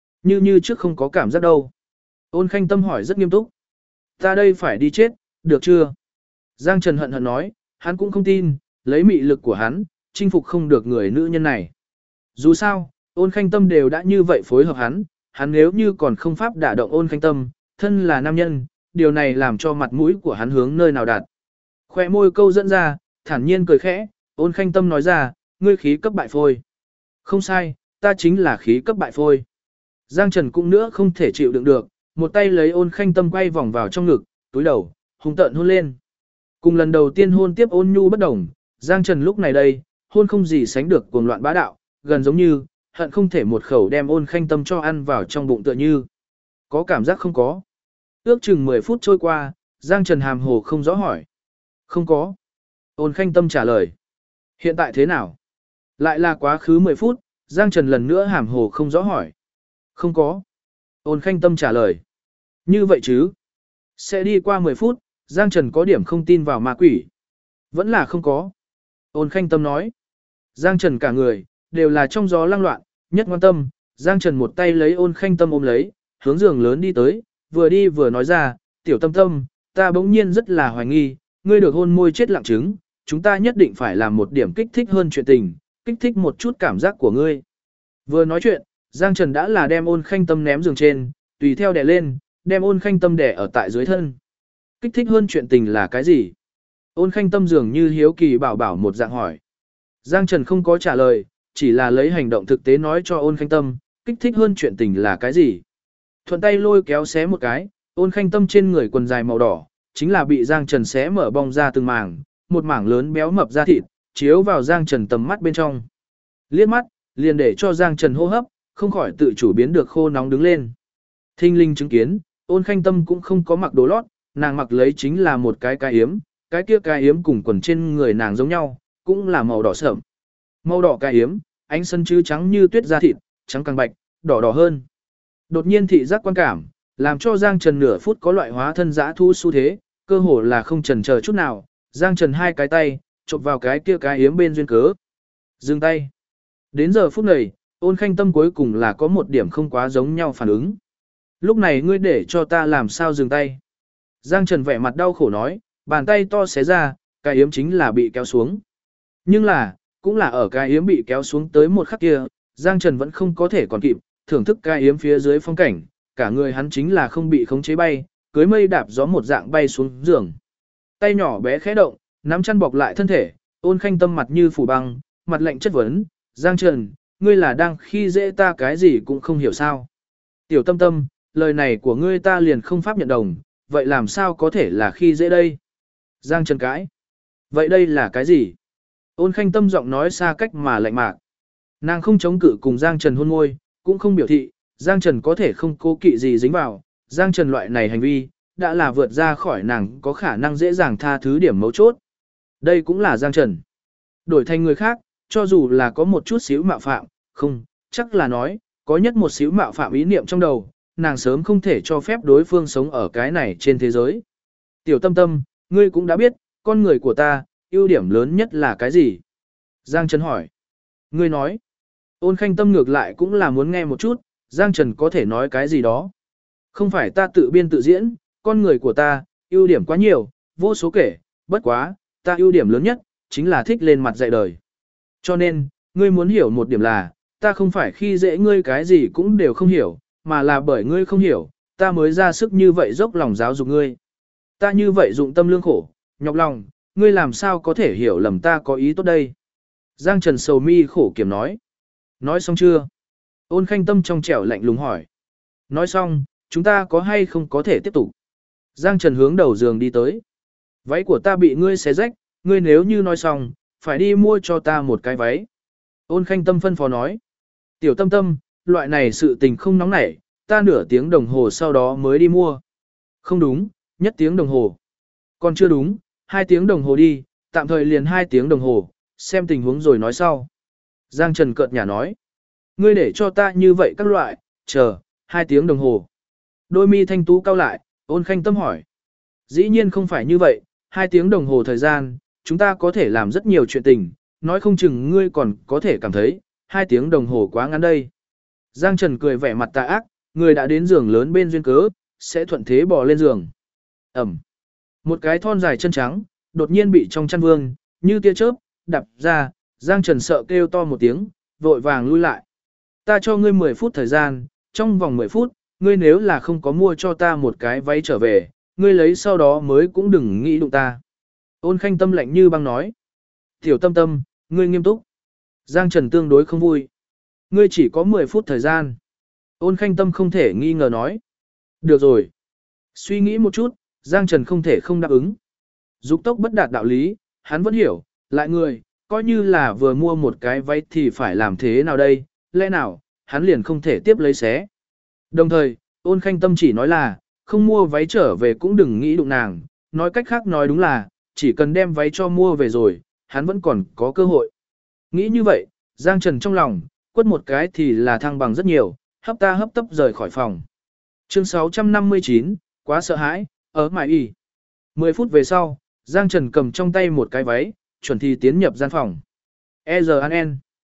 Như trước không có cảm giác đâu. Ôn Khanh Tâm hỏi rất nghiêm túc. Ta đây phải đi chết, được chưa? Giang Trần hận hận nói, hắn cũng không tin, lấy mị lực của hắn, chinh phục không được người nữ nhân này. Dù sao, Ôn Khanh Tâm đều đã như vậy phối hợp hắn nếu như còn không pháp đả động Ôn Khanh Tâm, thân là nam nhân, điều này làm cho mặt mũi của hắn hướng nơi nào đạt. Khoe môi câu dẫn ra, thản nhiên cười khẽ, Ôn Khanh Tâm nói ra, ngươi khí cấp bại phôi. Không sai, ta chính là khí cấp bại phôi. Giang Trần cũng nữa không thể chịu đựng được, một tay lấy Ôn Khanh Tâm quay vòng vào trong ngực, túi đầu, hung tợn hôn lên. Cùng lần đầu tiên hôn tiếp ôn nhu bất đồng, Giang Trần lúc này đây, hôn không gì sánh được cuồng loạn bá đạo, gần giống như, hận không thể một khẩu đem Ôn Khanh Tâm cho ăn vào trong bụng tựa như. Có cảm giác không có? Ước chừng 10 phút trôi qua, Giang Trần hàm hồ không rõ hỏi. Không có. Ôn Khanh Tâm trả lời. Hiện tại thế nào? Lại là quá khứ 10 phút, Giang Trần lần nữa hàm hồ không rõ hỏi. Không có. Ôn Khanh Tâm trả lời. Như vậy chứ? Sẽ đi qua 10 phút, Giang Trần có điểm không tin vào ma quỷ. Vẫn là không có. Ôn Khanh Tâm nói. Giang Trần cả người, đều là trong gió lăng loạn, nhất ngoan tâm. Giang Trần một tay lấy Ôn Khanh Tâm ôm lấy, hướng giường lớn đi tới, vừa đi vừa nói ra, tiểu tâm tâm, ta bỗng nhiên rất là hoài nghi, ngươi được hôn môi chết lặng trứng, chúng ta nhất định phải làm một điểm kích thích hơn chuyện tình, kích thích một chút cảm giác của ngươi. Vừa nói chuyện, Giang Trần đã là đem Ôn Khanh Tâm ném giường trên, tùy theo đè lên, đem Ôn Khanh Tâm đè ở tại dưới thân. Kích thích hơn chuyện tình là cái gì? Ôn Khanh Tâm dường như hiếu kỳ bảo bảo một dạng hỏi. Giang Trần không có trả lời, chỉ là lấy hành động thực tế nói cho Ôn Khanh Tâm, kích thích hơn chuyện tình là cái gì? Thuận tay lôi kéo xé một cái, Ôn Khanh Tâm trên người quần dài màu đỏ, chính là bị Giang Trần xé mở bong ra từng mảng, một mảng lớn béo mập da thịt, chiếu vào Giang Trần tầm mắt bên trong. Liếc mắt, liền để cho Giang Trần hô hấp, không khỏi tự chủ biến được khô nóng đứng lên. Thinh linh chứng kiến, Ôn Khanh Tâm cũng không có mặc đồ lót, nàng mặc lấy chính là một cái yếm, cái kia cái yếm cùng quần trên người nàng giống nhau, cũng là màu đỏ sẫm. Màu đỏ cái yếm, ánh sân chứ trắng như tuyết da thịt, trắng càng bạch, đỏ đỏ hơn. Đột nhiên thị giác quan cảm, làm cho Giang Trần nửa phút có loại hóa thân dã thu xu thế, cơ hồ là không chần chờ chút nào, Giang Trần hai cái tay, chộp vào cái kia cái yếm bên duyên cớ. Dừng tay. Đến giờ phút này, Ôn Khanh Tâm cuối cùng là có một điểm không quá giống nhau phản ứng. Lúc này ngươi để cho ta làm sao dừng tay. Giang Trần vẻ mặt đau khổ nói, bàn tay to xé ra, cái yếm chính là bị kéo xuống. Nhưng là, cũng là ở cái yếm bị kéo xuống tới một khắc kia, Giang Trần vẫn không có thể còn kịp, thưởng thức cái yếm phía dưới phong cảnh, cả người hắn chính là không bị khống chế bay, cưới mây đạp gió một dạng bay xuống giường. Tay nhỏ bé khẽ động, nắm chăn bọc lại thân thể, Ôn Khanh Tâm mặt như phủ băng, mặt lạnh chất vấn, Giang Trần, ngươi là đang khi dễ ta cái gì cũng không hiểu sao. Tiểu Tâm Tâm, lời này của ngươi ta liền không pháp nhận đồng, vậy làm sao có thể là khi dễ đây? Giang Trần cãi. Vậy đây là cái gì? Ôn Khanh Tâm giọng nói xa cách mà lạnh mạc. Nàng không chống cự cùng Giang Trần hôn môi, cũng không biểu thị, Giang Trần có thể không cố kỵ gì dính vào, Giang Trần loại này hành vi, đã là vượt ra khỏi nàng có khả năng dễ dàng tha thứ điểm mấu chốt. Đây cũng là Giang Trần. Đổi thành người khác, cho dù là có một chút xíu mạo phạm, không, chắc là nói, có nhất một xíu mạo phạm ý niệm trong đầu, nàng sớm không thể cho phép đối phương sống ở cái này trên thế giới. Tiểu Tâm Tâm, ngươi cũng đã biết, con người của ta, ưu điểm lớn nhất là cái gì? Giang Trần hỏi. Ngươi nói. Ôn Khanh Tâm ngược lại cũng là muốn nghe một chút, Giang Trần có thể nói cái gì đó. Không phải ta tự biên tự diễn, con người của ta, ưu điểm quá nhiều, vô số kể, bất quá, ta ưu điểm lớn nhất, chính là thích lên mặt dạy đời. Cho nên, ngươi muốn hiểu một điểm là, ta không phải khi dễ ngươi cái gì cũng đều không hiểu, mà là bởi ngươi không hiểu, ta mới ra sức như vậy dốc lòng giáo dục ngươi. Ta như vậy dụng tâm lương khổ, nhọc lòng, ngươi làm sao có thể hiểu lầm ta có ý tốt đây. Giang Trần sầu mi khổ kiểm nói. Nói xong chưa? Ôn Khanh Tâm trong trẻo lạnh lùng hỏi. Nói xong, chúng ta có hay không có thể tiếp tục? Giang Trần hướng đầu giường đi tới. Váy của ta bị ngươi xé rách, ngươi nếu như nói xong, phải đi mua cho ta một cái váy. Ôn Khanh Tâm phân phó nói. Tiểu Tâm Tâm, loại này sự tình không nóng nảy, ta nửa tiếng đồng hồ sau đó mới đi mua. Không đúng, nhất tiếng đồng hồ. Còn chưa đúng, 2 tiếng đồng hồ đi, tạm thời liền 2 tiếng đồng hồ, xem tình huống rồi nói sau. Giang Trần cợt nhả nói. Ngươi để cho ta như vậy các loại, chờ, 2 tiếng đồng hồ. Đôi mi thanh tú cau lại, Ôn Khanh Tâm hỏi. Dĩ nhiên không phải như vậy, 2 tiếng đồng hồ thời gian, chúng ta có thể làm rất nhiều chuyện tình, nói không chừng ngươi còn có thể cảm thấy, 2 tiếng đồng hồ quá ngắn đây. Giang Trần cười vẻ mặt tà ác, người đã đến giường lớn bên duyên cớ, sẽ thuận thế bò lên giường. Ẩm. Một cái thon dài chân trắng, đột nhiên bị trong chăn vương, như tia chớp, đập ra, Giang Trần sợ kêu to một tiếng, vội vàng lui lại. Ta cho ngươi 10 phút thời gian, trong vòng 10 phút, ngươi nếu là không có mua cho ta một cái váy trở về, ngươi lấy sau đó mới cũng đừng nghĩ đụng ta. Ôn Khanh Tâm lạnh như băng nói. Tiểu Tâm Tâm, ngươi nghiêm túc. Giang Trần tương đối không vui. Ngươi chỉ có 10 phút thời gian. Ôn Khanh Tâm không thể nghi ngờ nói. Được rồi. Suy nghĩ một chút, Giang Trần không thể không đáp ứng. Dục tốc bất đạt đạo lý, hắn vẫn hiểu, lại người, coi như là vừa mua một cái váy thì phải làm thế nào đây, lẽ nào, hắn liền không thể tiếp lấy xé. Đồng thời, Ôn Khanh Tâm chỉ nói là, không mua váy trở về cũng đừng nghĩ đụng nàng, nói cách khác nói đúng là, chỉ cần đem váy cho mua về rồi, hắn vẫn còn có cơ hội. Nghĩ như vậy, Giang Trần trong lòng, quất một cái thì là thăng bằng rất nhiều, hấp ta hấp tấp rời khỏi phòng. Chương 659, quá sợ hãi, ở mải y. 10 phút về sau, Giang Trần cầm trong tay một cái váy, chuẩn thì tiến nhập gian phòng. E.G.N.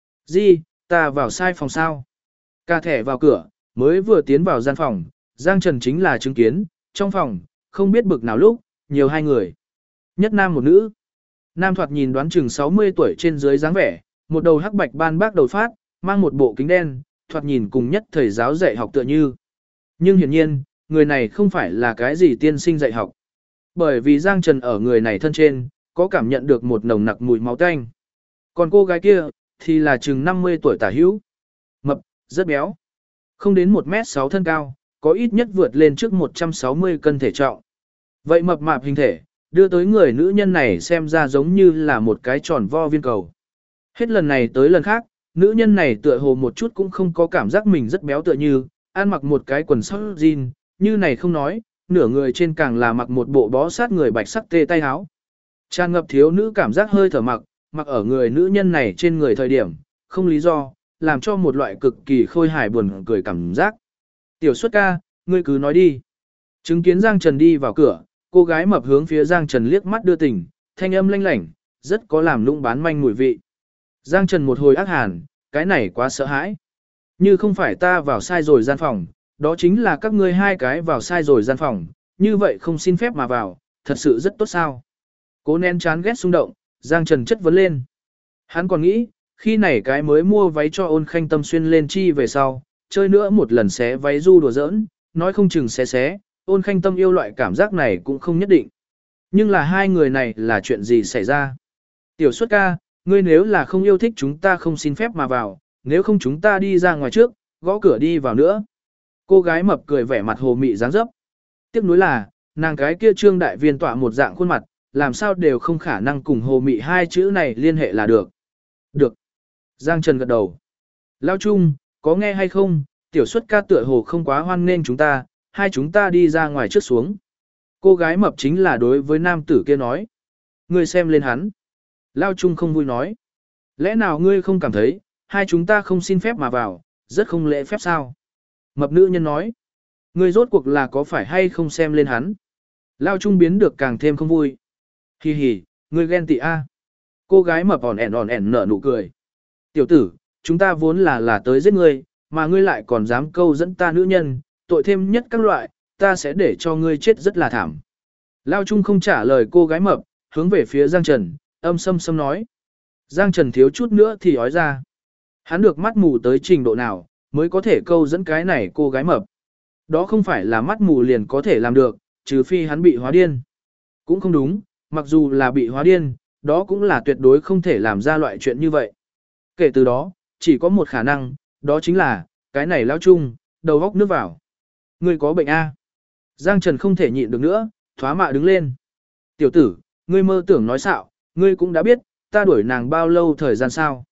Di, ta vào sai phòng sao? Ca thẻ vào cửa, mới vừa tiến vào gian phòng, Giang Trần chính là chứng kiến, trong phòng, không biết bực nào lúc, nhiều hai người. Nhất nam một nữ. Nam thoạt nhìn đoán chừng 60 tuổi trên dưới dáng vẻ, một đầu hắc bạch ban bác đầu phát, mang một bộ kính đen, thoạt nhìn cùng nhất thầy giáo dạy học tựa như. Nhưng hiển nhiên, người này không phải là cái gì tiên sinh dạy học. Bởi vì Giang Trần ở người này thân trên, có cảm nhận được một nồng nặc mùi máu tanh. Còn cô gái kia, thì là chừng 50 tuổi tả hữu. Mập, rất béo. Không đến 1m6 thân cao, có ít nhất vượt lên trước 160 cân thể trọng. Vậy mập mạp hình thể, đưa tới người nữ nhân này xem ra giống như là một cái tròn vo viên cầu. Hết lần này tới lần khác, nữ nhân này tựa hồ một chút cũng không có cảm giác mình rất béo tựa như, ăn mặc một cái quần sóc jean, như này không nói, nửa người trên càng là mặc một bộ bó sát người bạch sắc tê tay áo. Tràn ngập thiếu nữ cảm giác hơi thở mặc ở người nữ nhân này trên người thời điểm, không lý do, làm cho một loại cực kỳ khôi hài buồn cười cảm giác. Tiểu Xuất ca, ngươi cứ nói đi. Chứng kiến Giang Trần đi vào cửa, cô gái mập hướng phía Giang Trần liếc mắt đưa tình, thanh âm lanh lảnh, rất có làm lũng bán manh mùi vị. Giang Trần một hồi ác hàn, cái này quá sợ hãi. Như không phải ta vào sai rồi gian phòng, đó chính là các ngươi hai cái vào sai rồi gian phòng, như vậy không xin phép mà vào, thật sự rất tốt sao. Cố nén chán ghét xung động, Giang Trần chất vấn lên. Hắn còn nghĩ, khi này cái mới mua váy cho Ôn Khanh Tâm xuyên lên chi về sau, chơi nữa một lần xé váy du đùa giỡn, nói không chừng xé, Ôn Khanh Tâm yêu loại cảm giác này cũng không nhất định. Nhưng là hai người này là chuyện gì xảy ra? Tiểu Xuất ca, ngươi nếu là không yêu thích chúng ta không xin phép mà vào, nếu không chúng ta đi ra ngoài trước, gõ cửa đi vào nữa. Cô gái mập cười vẻ mặt hồ mị dáng dấp. Tiếc nuối là, nàng cái kia trương đại viên tọa một dạng khuôn mặt, làm sao đều không khả năng cùng hồ mị hai chữ này liên hệ là được. Được. Giang Trần gật đầu. Lao Trung, có nghe hay không, Tiểu Xuất ca tựa hồ không quá hoan nghênh chúng ta, hai chúng ta đi ra ngoài trước xuống. Cô gái mập chính là đối với nam tử kia nói. Ngươi xem lên hắn. Lao Trung không vui nói. Lẽ nào ngươi không cảm thấy, hai chúng ta không xin phép mà vào, rất không lễ phép sao? Mập nữ nhân nói. Ngươi rốt cuộc là có phải hay không xem lên hắn? Lao Trung biến được càng thêm không vui. Hì hì, ngươi ghen tị a. Cô gái mập ỏn ẻn nở nụ cười. Tiểu tử, chúng ta vốn là tới giết ngươi, mà ngươi lại còn dám câu dẫn ta nữ nhân, tội thêm nhất các loại, ta sẽ để cho ngươi chết rất là thảm. Lao Trung không trả lời cô gái mập, hướng về phía Giang Trần, âm sâm nói. Giang Trần thiếu chút nữa thì ói ra. Hắn được mắt mù tới trình độ nào, mới có thể câu dẫn cái này cô gái mập. Đó không phải là mắt mù liền có thể làm được, trừ phi hắn bị hóa điên. Cũng không đúng, mặc dù là bị hóa điên, đó cũng là tuyệt đối không thể làm ra loại chuyện như vậy. Kể từ đó, chỉ có một khả năng, đó chính là, cái này Lao Trung, đầu góc nước vào. Ngươi có bệnh A. Giang Trần không thể nhịn được nữa, thoá mạ đứng lên. Tiểu tử, ngươi mơ tưởng nói xạo, ngươi cũng đã biết, ta đuổi nàng bao lâu thời gian sao.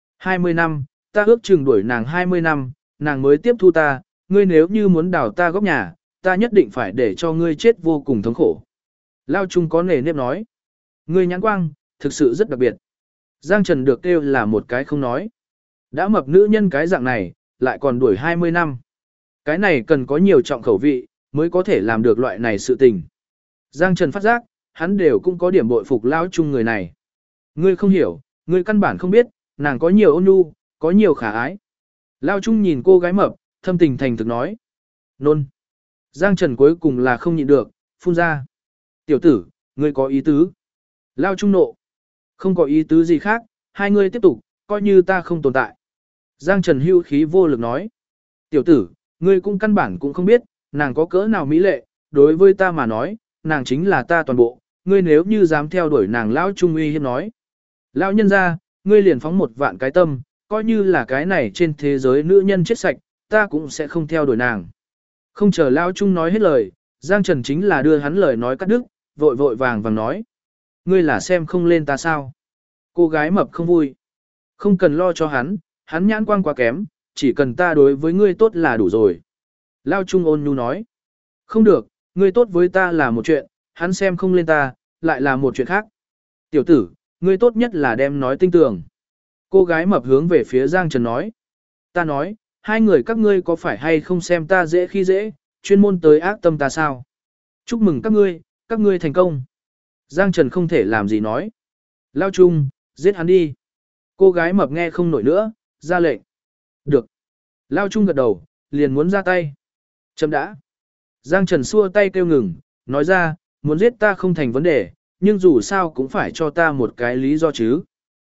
20 năm, ta ước chừng đuổi nàng 20 năm, nàng mới tiếp thu ta, ngươi nếu như muốn đào ta góc nhà, ta nhất định phải để cho ngươi chết vô cùng thống khổ. Lao Trung có nề nếp nói. Ngươi nhãn quang, thực sự rất đặc biệt. Giang Trần được kêu là một cái không nói. Đã mập nữ nhân cái dạng này, lại còn đuổi 20 năm. Cái này cần có nhiều trọng khẩu vị, mới có thể làm được loại này sự tình. Giang Trần phát giác, hắn đều cũng có điểm bội phục Lao Trung người này. Ngươi không hiểu, ngươi căn bản không biết, nàng có nhiều ôn nhu, có nhiều khả ái. Lao Trung nhìn cô gái mập, thâm tình thành thực nói. Nôn. Giang Trần cuối cùng là không nhịn được, phun ra. Tiểu tử, ngươi có ý tứ. Lao Trung nộ. Không có ý tứ gì khác, hai ngươi tiếp tục, coi như ta không tồn tại. Giang Trần hưu khí vô lực nói. Tiểu tử, ngươi cũng căn bản cũng không biết, nàng có cỡ nào mỹ lệ, đối với ta mà nói, nàng chính là ta toàn bộ, ngươi nếu như dám theo đuổi nàng Lão Trung uy hiếp nói. Lão nhân ra, ngươi liền phóng một vạn cái tâm, coi như là cái này trên thế giới nữ nhân chết sạch, ta cũng sẽ không theo đuổi nàng. Không chờ Lão Trung nói hết lời, Giang Trần chính là đưa hắn lời nói cắt đứt, vội vàng nói. Ngươi là xem không lên ta sao? Cô gái mập không vui. Không cần lo cho hắn nhãn quang quá kém, chỉ cần ta đối với ngươi tốt là đủ rồi. Lao Trung ôn nhu nói. Không được, ngươi tốt với ta là một chuyện, hắn xem không lên ta, lại là một chuyện khác. Tiểu tử, ngươi tốt nhất là đem nói tinh tường. Cô gái mập hướng về phía Giang Trần nói. Ta nói, hai người các ngươi có phải hay không xem ta dễ khi dễ, chuyên môn tới ác tâm ta sao? Chúc mừng các ngươi thành công. Giang Trần không thể làm gì nói. Lao Trung, giết hắn đi. Cô gái mập nghe không nổi nữa, ra lệnh. Được. Lao Trung gật đầu, liền muốn ra tay. Chấm đã. Giang Trần xua tay kêu ngừng, nói ra, muốn giết ta không thành vấn đề, nhưng dù sao cũng phải cho ta một cái lý do chứ.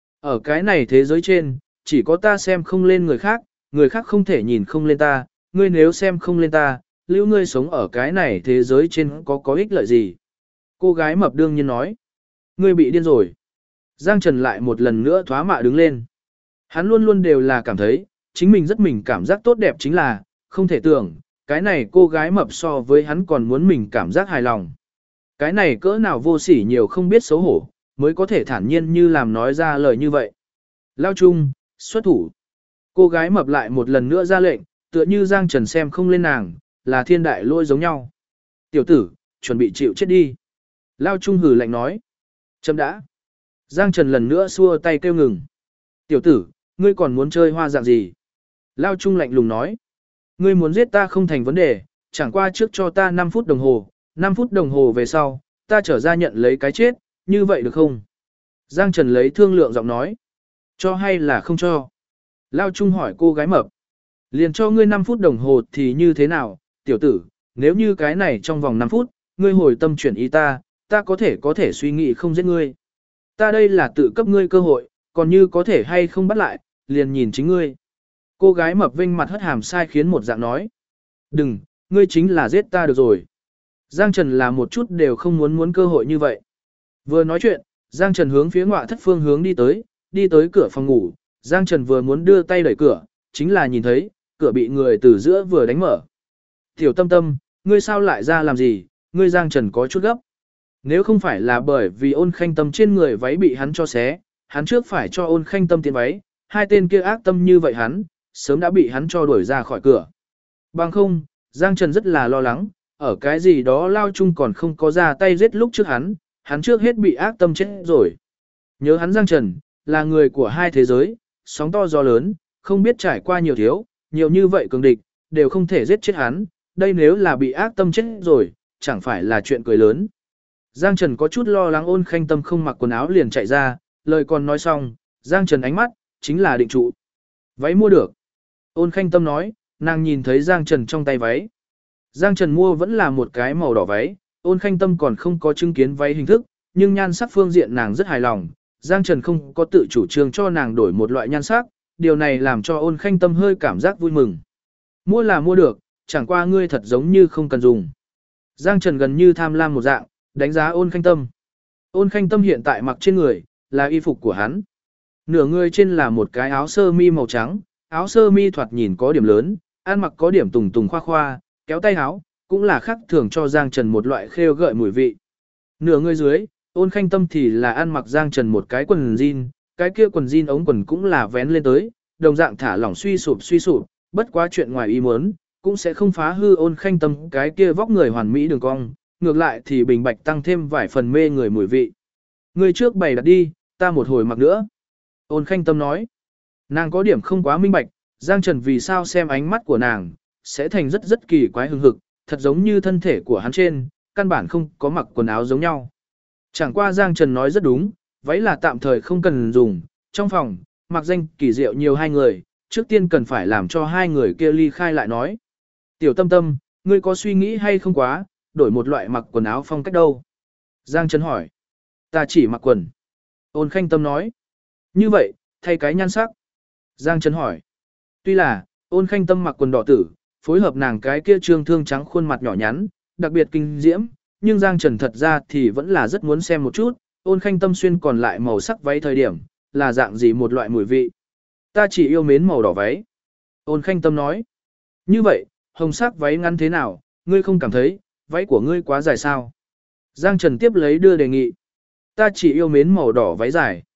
Ở cái này thế giới trên, chỉ có ta xem không lên người khác không thể nhìn không lên ta, ngươi nếu xem không lên ta, lưu ngươi sống ở cái này thế giới trên có ích lợi gì. Cô gái mập đương nhiên nói, ngươi bị điên rồi. Giang Trần lại một lần nữa thoá mạ đứng lên. Hắn luôn luôn đều là cảm thấy, chính mình cảm giác tốt đẹp chính là, không thể tưởng, cái này cô gái mập so với hắn còn muốn mình cảm giác hài lòng. Cái này cỡ nào vô sỉ nhiều không biết xấu hổ, mới có thể thản nhiên như làm nói ra lời như vậy. Lao Trung, xuất thủ. Cô gái mập lại một lần nữa ra lệnh, tựa như Giang Trần xem không lên nàng, là thiên đại lôi giống nhau. Tiểu tử, chuẩn bị chịu chết đi. Lao Trung hử lạnh nói. Chấm đã. Giang Trần lần nữa xua tay kêu ngừng. Tiểu tử, ngươi còn muốn chơi hoa dạng gì? Lao Trung lạnh lùng nói. Ngươi muốn giết ta không thành vấn đề, chẳng qua trước cho ta 5 phút đồng hồ, 5 phút đồng hồ về sau, ta trở ra nhận lấy cái chết, như vậy được không? Giang Trần lấy thương lượng giọng nói. Cho hay là không cho? Lao Trung hỏi cô gái mập. Liền cho ngươi 5 phút đồng hồ thì như thế nào, tiểu tử, nếu như cái này trong vòng 5 phút, ngươi hồi tâm chuyển ý ta có thể suy nghĩ không giết ngươi. Ta đây là tự cấp ngươi cơ hội, còn như có thể hay không bắt lại, liền nhìn chính ngươi. Cô gái mập vinh mặt hất hàm sai khiến một dạng nói. Đừng, ngươi chính là giết ta được rồi. Giang Trần là một chút đều không muốn cơ hội như vậy. Vừa nói chuyện, Giang Trần hướng phía ngoại thất phương hướng đi tới cửa phòng ngủ. Giang Trần vừa muốn đưa tay đẩy cửa, chính là nhìn thấy, cửa bị người từ giữa vừa đánh mở. Tiểu Tâm Tâm, ngươi sao lại ra làm gì, ngươi Giang Trần có chút gấp. Nếu không phải là bởi vì Ôn Khanh Tâm trên người váy bị hắn cho xé, hắn trước phải cho Ôn Khanh Tâm tiền váy, hai tên kia ác tâm như vậy hắn, sớm đã bị hắn cho đuổi ra khỏi cửa. Bằng không, Giang Trần rất là lo lắng, ở cái gì đó Lao Trung còn không có ra tay giết lúc trước hắn trước hết bị ác tâm chết rồi. Nhớ hắn Giang Trần, là người của hai thế giới, sóng to gió lớn, không biết trải qua nhiều như vậy cường địch, đều không thể giết chết hắn, đây nếu là bị ác tâm chết rồi, chẳng phải là chuyện cười lớn. Giang Trần có chút lo lắng Ôn Khanh Tâm không mặc quần áo liền chạy ra, lời còn nói xong, Giang Trần ánh mắt, chính là định trụ. Váy mua được. Ôn Khanh Tâm nói, nàng nhìn thấy Giang Trần trong tay váy. Giang Trần mua vẫn là một cái màu đỏ váy, Ôn Khanh Tâm còn không có chứng kiến váy hình thức, nhưng nhan sắc phương diện nàng rất hài lòng. Giang Trần không có tự chủ trương cho nàng đổi một loại nhan sắc, điều này làm cho Ôn Khanh Tâm hơi cảm giác vui mừng. Mua là mua được, chẳng qua ngươi thật giống như không cần dùng. Giang Trần gần như tham lam một dạng, đánh giá Ôn Khanh Tâm. Ôn Khanh Tâm hiện tại mặc trên người, là y phục của hắn. Nửa người trên là một cái áo sơ mi màu trắng, áo sơ mi thoạt nhìn có điểm lớn, ăn mặc có điểm tùng tùng khoa khoa, kéo tay áo, cũng là khác thường cho Giang Trần một loại khêu gợi mùi vị. Nửa người dưới, Ôn Khanh Tâm thì là ăn mặc Giang Trần một cái quần jean, cái kia quần jean ống quần cũng là vén lên tới, đồng dạng thả lỏng suy sụp, bất quá chuyện ngoài ý muốn, cũng sẽ không phá hư Ôn Khanh Tâm cái kia vóc người hoàn mỹ đường cong, ngược lại thì bình bạch tăng thêm vài phần mê người mùi vị. Người trước bày đặt đi, ta một hồi mặc nữa. Ôn Khanh Tâm nói, nàng có điểm không quá minh bạch, Giang Trần vì sao xem ánh mắt của nàng, sẽ thành rất kỳ quái hừng hực, thật giống như thân thể của hắn trên, căn bản không có mặc quần áo giống nhau. Chẳng qua Giang Trần nói rất đúng, váy là tạm thời không cần dùng, trong phòng, mặc danh kỳ diệu nhiều hai người, trước tiên cần phải làm cho hai người kia ly khai lại nói. Tiểu Tâm Tâm, ngươi có suy nghĩ hay không quá, đổi một loại mặc quần áo phong cách đâu? Giang Trần hỏi. Ta chỉ mặc quần. Ôn Khanh Tâm nói. Như vậy, thay cái nhan sắc. Giang Trần hỏi. Tuy là, Ôn Khanh Tâm mặc quần đỏ tử, phối hợp nàng cái kia trương thương trắng khuôn mặt nhỏ nhắn, đặc biệt kinh diễm, nhưng Giang Trần thật ra thì vẫn là rất muốn xem một chút, Ôn Khanh Tâm xuyên còn lại màu sắc váy thời điểm, là dạng gì một loại mùi vị. Ta chỉ yêu mến màu đỏ váy. Ôn Khanh Tâm nói. Như vậy, hồng sắc váy ngắn thế nào, ngươi không cảm thấy, váy của ngươi quá dài sao? Giang Trần tiếp lấy đưa đề nghị. Ta chỉ yêu mến màu đỏ váy dài.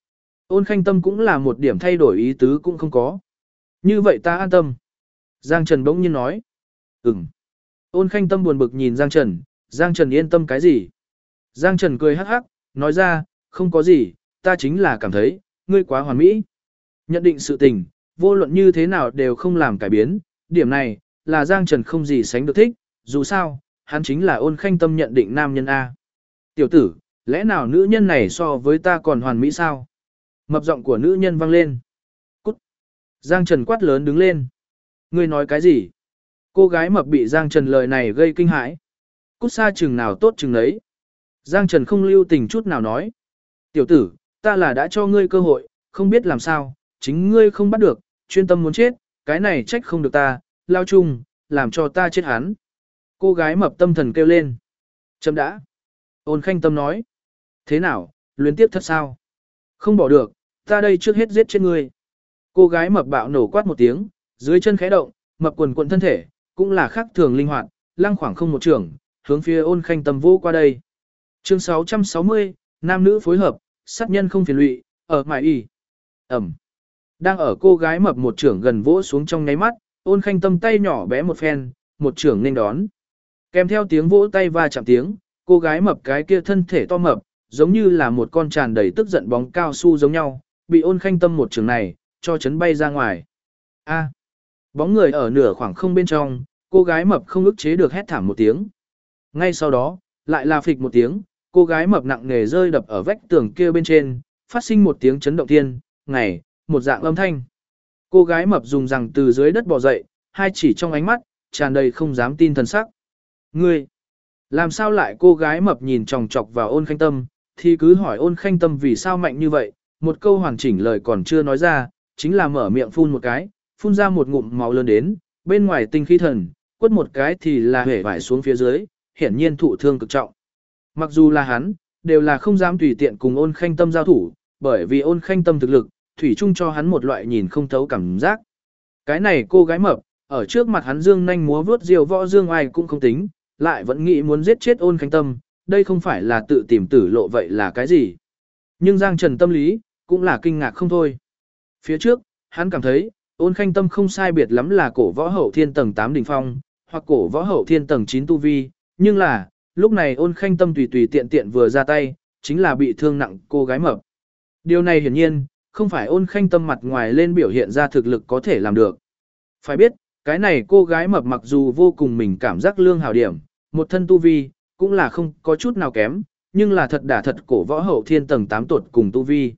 Ôn Khanh Tâm cũng là một điểm thay đổi ý tứ cũng không có. Như vậy ta an tâm. Giang Trần bỗng nhiên nói. Ừm. Ôn Khanh Tâm buồn bực nhìn Giang Trần, Giang Trần yên tâm cái gì? Giang Trần cười hắc hắc, nói ra, không có gì, ta chính là cảm thấy, ngươi quá hoàn mỹ. Nhận định sự tình, vô luận như thế nào đều không làm cải biến, điểm này, là Giang Trần không gì sánh được thích, dù sao, hắn chính là Ôn Khanh Tâm nhận định nam nhân A. Tiểu tử, lẽ nào nữ nhân này so với ta còn hoàn mỹ sao? Mập giọng của nữ nhân vang lên. Cút. Giang Trần quát lớn đứng lên. Ngươi nói cái gì? Cô gái mập bị Giang Trần lời này gây kinh hãi. Cút xa chừng nào tốt chừng đấy. Giang Trần không lưu tình chút nào nói. Tiểu tử, ta là đã cho ngươi cơ hội, không biết làm sao, chính ngươi không bắt được, chuyên tâm muốn chết, cái này trách không được ta, lao chung, làm cho ta chết hắn. Cô gái mập tâm thần kêu lên. Chấm đã. Ôn Khanh Tâm nói. Thế nào, luyến tiếp thật sao? Không bỏ được, ta đây trước hết giết chết ngươi. Cô gái mập bạo nổ quát một tiếng, dưới chân khẽ động, mập quần quần thân thể, cũng là khác thường linh hoạt, lăng khoảng không một trường, hướng phía Ôn Khanh Tâm vô qua đây. Chương 660, nam nữ phối hợp, sát nhân không phiền lụy, ở mải y. Ẩm. Đang ở cô gái mập một trưởng gần vỗ xuống trong nháy mắt, Ôn Khanh Tâm tay nhỏ bé một phen, một trưởng nên đón. Kèm theo tiếng vỗ tay va chạm tiếng, cô gái mập cái kia thân thể to mập, giống như là một con tràn đầy tức giận bóng cao su giống nhau, bị Ôn Khanh Tâm một trường này, cho chấn bay ra ngoài. A. Bóng người ở nửa khoảng không bên trong, cô gái mập không ức chế được hét thảm một tiếng. Ngay sau đó, lại là phịch một tiếng, cô gái mập nặng nề rơi đập ở vách tường kia bên trên, phát sinh một tiếng chấn động thiên, ngày, một dạng âm thanh. Cô gái mập dùng rằng từ dưới đất bò dậy, hai chỉ trong ánh mắt, tràn đầy không dám tin thần sắc. Ngươi, làm sao lại cô gái mập nhìn chòng chọc vào Ôn Khanh Tâm, thì cứ hỏi Ôn Khanh Tâm vì sao mạnh như vậy, một câu hoàn chỉnh lời còn chưa nói ra, chính là mở miệng phun một cái, phun ra một ngụm máu lớn đến, bên ngoài tinh khí thần, quất một cái thì là hể vải xuống phía dưới, hiển nhiên thụ thương cực trọng. Mặc dù là hắn, đều là không dám tùy tiện cùng Ôn Khanh Tâm giao thủ, bởi vì Ôn Khanh Tâm thực lực, thủy chung cho hắn một loại nhìn không thấu cảm giác. Cái này cô gái mập, ở trước mặt hắn dương nhanh múa vuốt diều võ dương ai cũng không tính, lại vẫn nghĩ muốn giết chết Ôn Khanh Tâm, đây không phải là tự tìm tử lộ vậy là cái gì. Nhưng Giang Trần tâm lý, cũng là kinh ngạc không thôi. Phía trước, hắn cảm thấy, Ôn Khanh Tâm không sai biệt lắm là cổ võ hậu thiên tầng 8 đỉnh phong, hoặc cổ võ hậu thiên tầng 9 tu vi, nhưng là, lúc này Ôn Khanh Tâm tùy tùy tiện tiện vừa ra tay, chính là bị thương nặng cô gái mập. Điều này hiển nhiên, không phải Ôn Khanh Tâm mặt ngoài lên biểu hiện ra thực lực có thể làm được. Phải biết, cái này cô gái mập mặc dù vô cùng mình cảm giác lương hào điểm, một thân tu vi, cũng là không có chút nào kém, nhưng là thật đả thật cổ võ hậu thiên tầng 8 tuột cùng tu vi.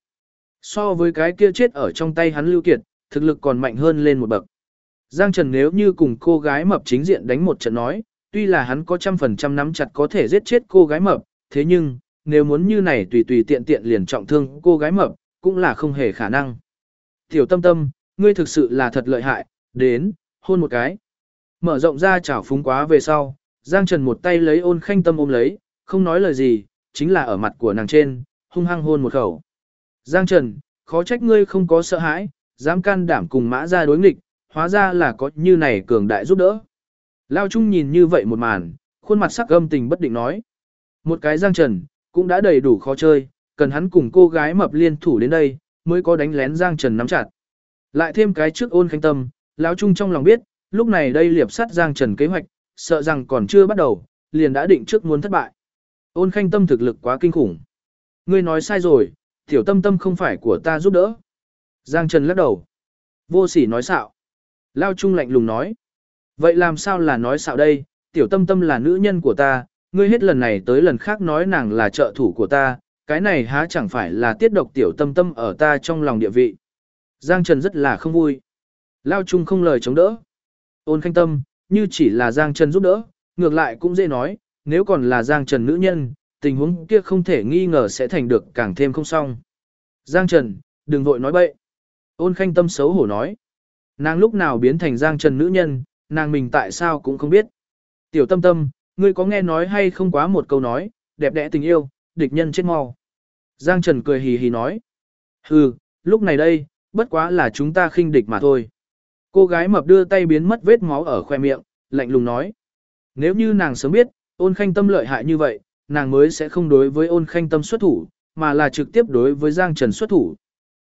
So với cái kia chết ở trong tay hắn Lưu Kiệt, thực lực còn mạnh hơn lên một bậc. Giang Trần nếu như cùng cô gái mập chính diện đánh một trận nói, tuy là hắn có 100% nắm chặt có thể giết chết cô gái mập, thế nhưng, nếu muốn như này tùy tùy tiện tiện liền trọng thương cô gái mập, cũng là không hề khả năng. Tiểu Tâm Tâm, ngươi thực sự là thật lợi hại, đến, hôn một cái. Mở rộng ra chảo phúng quá về sau, Giang Trần một tay lấy Ôn Khanh Tâm ôm lấy, không nói lời gì, chính là ở mặt của nàng trên, hung hăng hôn một khẩu. Giang Trần, khó trách ngươi không có sợ hãi, dám can đảm cùng Mã Gia đối nghịch, hóa ra là có như này cường đại giúp đỡ. Lao Trung nhìn như vậy một màn, khuôn mặt sắc âm tình bất định nói. Một cái Giang Trần, cũng đã đầy đủ khó chơi, cần hắn cùng cô gái mập liên thủ đến đây, mới có đánh lén Giang Trần nắm chặt. Lại thêm cái trước Ôn Khanh Tâm, Lão Trung trong lòng biết, lúc này đây liệp sát Giang Trần kế hoạch, sợ rằng còn chưa bắt đầu, liền đã định trước muốn thất bại. Ôn Khanh Tâm thực lực quá kinh khủng. Ngươi nói sai rồi, Tiểu Tâm Tâm không phải của ta giúp đỡ. Giang Trần lắc đầu. Vô sỉ nói xạo. Lao Trung lạnh lùng nói. Vậy làm sao là nói xạo đây, Tiểu Tâm Tâm là nữ nhân của ta, ngươi hết lần này tới lần khác nói nàng là trợ thủ của ta, cái này há chẳng phải là tiết độc Tiểu Tâm Tâm ở ta trong lòng địa vị. Giang Trần rất là không vui. Lao Trung không lời chống đỡ. Ôn Khanh Tâm, như chỉ là Giang Trần giúp đỡ, ngược lại cũng dễ nói, nếu còn là Giang Trần nữ nhân, tình huống kia không thể nghi ngờ sẽ thành được càng thêm không xong. Giang Trần, đừng vội nói bậy. Ôn Khanh Tâm xấu hổ nói. Nàng lúc nào biến thành Giang Trần nữ nhân, nàng mình tại sao cũng không biết. Tiểu Tâm Tâm, ngươi có nghe nói hay không quá một câu nói, đẹp đẽ tình yêu, địch nhân chết mau. Giang Trần cười hì hì nói. Hừ, lúc này đây, bất quá là chúng ta khinh địch mà thôi. Cô gái mập đưa tay biến mất vết máu ở khoe miệng, lạnh lùng nói. Nếu như nàng sớm biết, Ôn Khanh Tâm lợi hại như vậy, nàng mới sẽ không đối với Ôn Khanh Tâm xuất thủ, mà là trực tiếp đối với Giang Trần xuất thủ.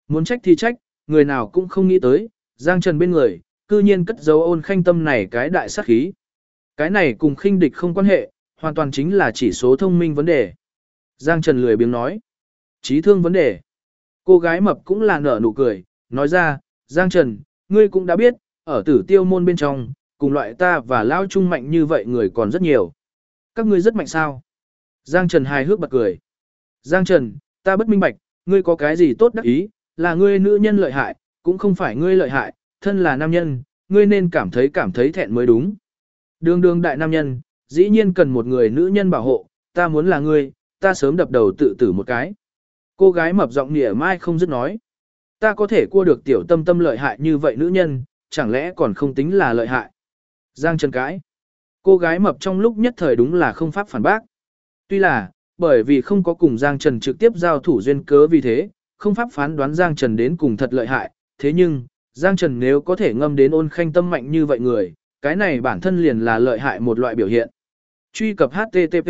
Muốn trách thì trách, người nào cũng không nghĩ tới, Giang Trần bên người, cư nhiên cất giấu Ôn Khanh Tâm này cái đại sát khí. Cái này cùng khinh địch không quan hệ, hoàn toàn chính là chỉ số thông minh vấn đề. Giang Trần lười biếng nói. Trí thương vấn đề. Cô gái mập cũng là nở nụ cười, nói ra, Giang Trần, ngươi cũng đã biết, ở Tử Tiêu môn bên trong, cùng loại ta và Lao Trung mạnh như vậy người còn rất nhiều. Các ngươi rất mạnh sao? Giang Trần hài hước bật cười. Giang Trần, ta bất minh bạch, ngươi có cái gì tốt đắc ý, là ngươi nữ nhân lợi hại, cũng không phải ngươi lợi hại, thân là nam nhân, ngươi nên cảm thấy thẹn mới đúng. Đường đường đại nam nhân, dĩ nhiên cần một người nữ nhân bảo hộ, ta muốn là ngươi, ta sớm đập đầu tự tử một cái. Cô gái mập giọng nịa mai không dứt nói. Ta có thể cua được Tiểu Tâm Tâm lợi hại như vậy nữ nhân, chẳng lẽ còn không tính là lợi hại. Giang Trần cãi. Cô gái mập trong lúc nhất thời đúng là không pháp phản bác. Tuy là, bởi vì không có cùng Giang Trần trực tiếp giao thủ duyên cớ vì thế, không pháp phán đoán Giang Trần đến cùng thật lợi hại, thế nhưng, Giang Trần nếu có thể ngâm đến Ôn Khanh Tâm mạnh như vậy người, cái này bản thân liền là lợi hại một loại biểu hiện. Truy cập HTTP.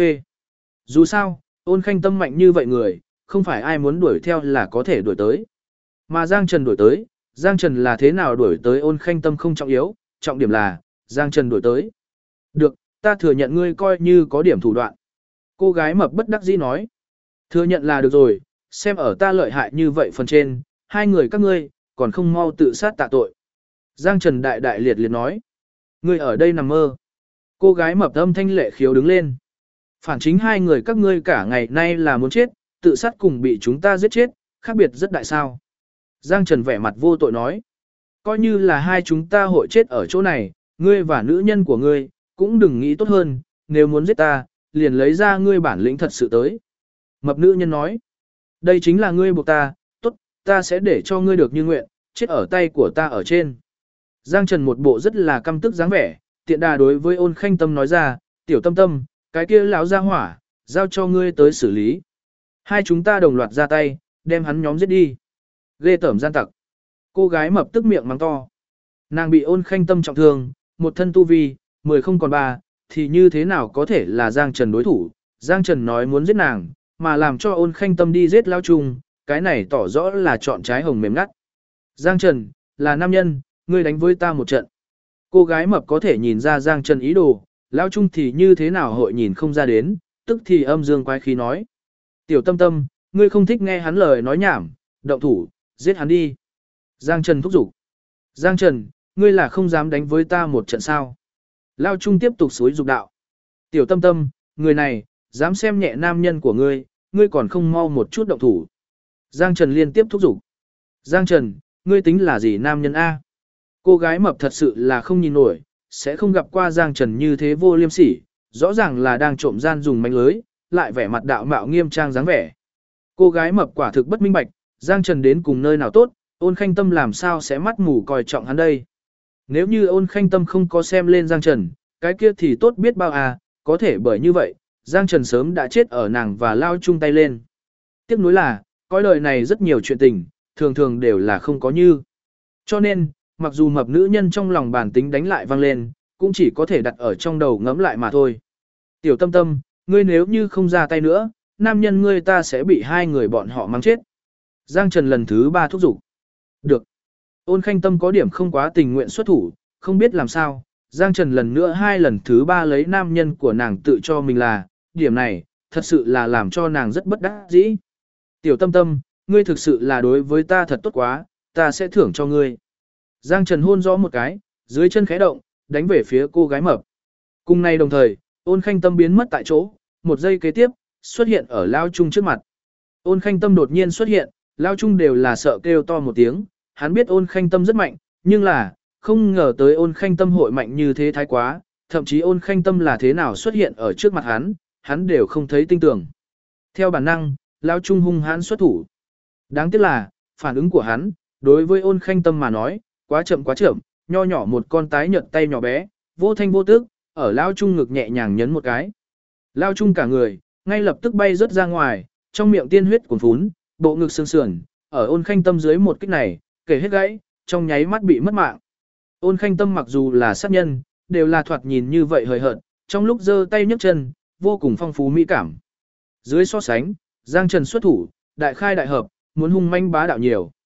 Dù sao, Ôn Khanh Tâm mạnh như vậy người, không phải ai muốn đuổi theo là có thể đuổi tới. Mà Giang Trần đuổi tới, Giang Trần là thế nào đuổi tới Ôn Khanh Tâm không trọng yếu, trọng điểm là, Giang Trần đuổi tới. Được, ta thừa nhận ngươi coi như có điểm thủ đoạn. Cô gái mập bất đắc dĩ nói. Thừa nhận là được rồi, xem ở ta lợi hại như vậy phần trên, hai người các ngươi, còn không mau tự sát tạ tội. Giang Trần đại đại liệt liệt nói. Ngươi ở đây nằm mơ. Cô gái mập âm thanh lệ khiếu đứng lên. Phản chính hai người các ngươi cả ngày nay là muốn chết, tự sát cùng bị chúng ta giết chết, khác biệt rất đại sao. Giang Trần vẻ mặt vô tội nói. Coi như là hai chúng ta hội chết ở chỗ này, ngươi và nữ nhân của ngươi, cũng đừng nghĩ tốt hơn, nếu muốn giết ta, liền lấy ra ngươi bản lĩnh thật sự tới. Mập nữ nhân nói. Đây chính là ngươi buộc ta, tốt, ta sẽ để cho ngươi được như nguyện, chết ở tay của ta ở trên. Giang Trần một bộ rất là căm tức dáng vẻ, tiện đà đối với Ôn Khanh Tâm nói ra, Tiểu Tâm Tâm, cái kia lão ra hỏa, giao cho ngươi tới xử lý. Hai chúng ta đồng loạt ra tay, đem hắn nhóm giết đi. Ghê tởm gian tặc. Cô gái mập tức miệng mắng to. Nàng bị Ôn Khanh Tâm trọng thương, một thân tu vi, 10 không còn 3, thì như thế nào có thể là Giang Trần đối thủ. Giang Trần nói muốn giết nàng, mà làm cho Ôn Khanh Tâm đi giết Lao Trung, cái này tỏ rõ là chọn trái hồng mềm ngắt. Giang Trần, là nam nhân, ngươi đánh với ta một trận. Cô gái mập có thể nhìn ra Giang Trần ý đồ, Lao Trung thì như thế nào hội nhìn không ra đến, tức thì âm dương quái khí nói. Tiểu Tâm Tâm, ngươi không thích nghe hắn lời nói nhảm, động thủ, giết hắn đi. Giang Trần thúc giục. Giang Trần, ngươi là không dám đánh với ta một trận sao. Lao Trung tiếp tục xúi dục đạo. Tiểu Tâm Tâm, người này, dám xem nhẹ nam nhân của ngươi, ngươi còn không mau một chút động thủ. Giang Trần liên tiếp thúc giục. Giang Trần, ngươi tính là gì nam nhân A? Cô gái mập thật sự là không nhìn nổi, sẽ không gặp qua Giang Trần như thế vô liêm sỉ, rõ ràng là đang trộm gian dùng mánh lưới, lại vẻ mặt đạo mạo nghiêm trang dáng vẻ. Cô gái mập quả thực bất minh bạch, Giang Trần đến cùng nơi nào tốt, Ôn Khanh Tâm làm sao sẽ mắt mù coi trọng hắn đây. Nếu như Ôn Khanh Tâm không có xem lên Giang Trần, cái kia thì tốt biết bao à, có thể bởi như vậy, Giang Trần sớm đã chết ở nàng và Lao chung tay lên. Tiếc nuối là, coi đời này rất nhiều chuyện tình, thường thường đều là không có như. Cho nên, mặc dù mập nữ nhân trong lòng bản tính đánh lại vang lên, cũng chỉ có thể đặt ở trong đầu ngẫm lại mà thôi. Tiểu Tâm Tâm, ngươi nếu như không ra tay nữa, nam nhân ngươi ta sẽ bị hai người bọn họ mang chết. Giang Trần lần thứ 3 thúc giục. Được. Ôn Khanh Tâm có điểm không quá tình nguyện xuất thủ, không biết làm sao. Giang Trần lần nữa lần thứ 3 lấy nam nhân của nàng tự cho mình là, điểm này, thật sự là làm cho nàng rất bất đắc dĩ. Tiểu Tâm Tâm, ngươi thực sự là đối với ta thật tốt quá, ta sẽ thưởng cho ngươi. Giang Trần hôn rõ một cái, dưới chân khẽ động, đánh về phía cô gái mập. Cùng ngày đồng thời, Ôn Khanh Tâm biến mất tại chỗ, một giây kế tiếp, xuất hiện ở Lao Trung trước mặt. Ôn Khanh Tâm đột nhiên xuất hiện, Lao Trung đều là sợ kêu to một tiếng, hắn biết Ôn Khanh Tâm rất mạnh, nhưng là, không ngờ tới Ôn Khanh Tâm hội mạnh như thế thái quá, thậm chí Ôn Khanh Tâm là thế nào xuất hiện ở trước mặt hắn đều không thấy tinh tưởng. Theo bản năng, Lao Trung hung hãn xuất thủ. Đáng tiếc là, phản ứng của hắn, đối với Ôn Khanh Tâm mà nói, quá chậm, nho nhỏ một con tái nhợt tay nhỏ bé, vô thanh vô tức, ở Lao Trung ngực nhẹ nhàng nhấn một cái. Lao Trung cả người, ngay lập tức bay rớt ra ngoài, trong miệng tiên huyết cuồn phún, bộ ngực sương sườn, ở Ôn Khanh Tâm dưới một kích này, kể hết gãy, trong nháy mắt bị mất mạng. Ôn Khanh Tâm mặc dù là sát nhân, đều là thoạt nhìn như vậy hời hợt, trong lúc giơ tay nhấc chân, vô cùng phong phú mỹ cảm. Dưới so sánh, Giang Trần xuất thủ, đại khai đại hợp, muốn hung manh bá đạo nhiều.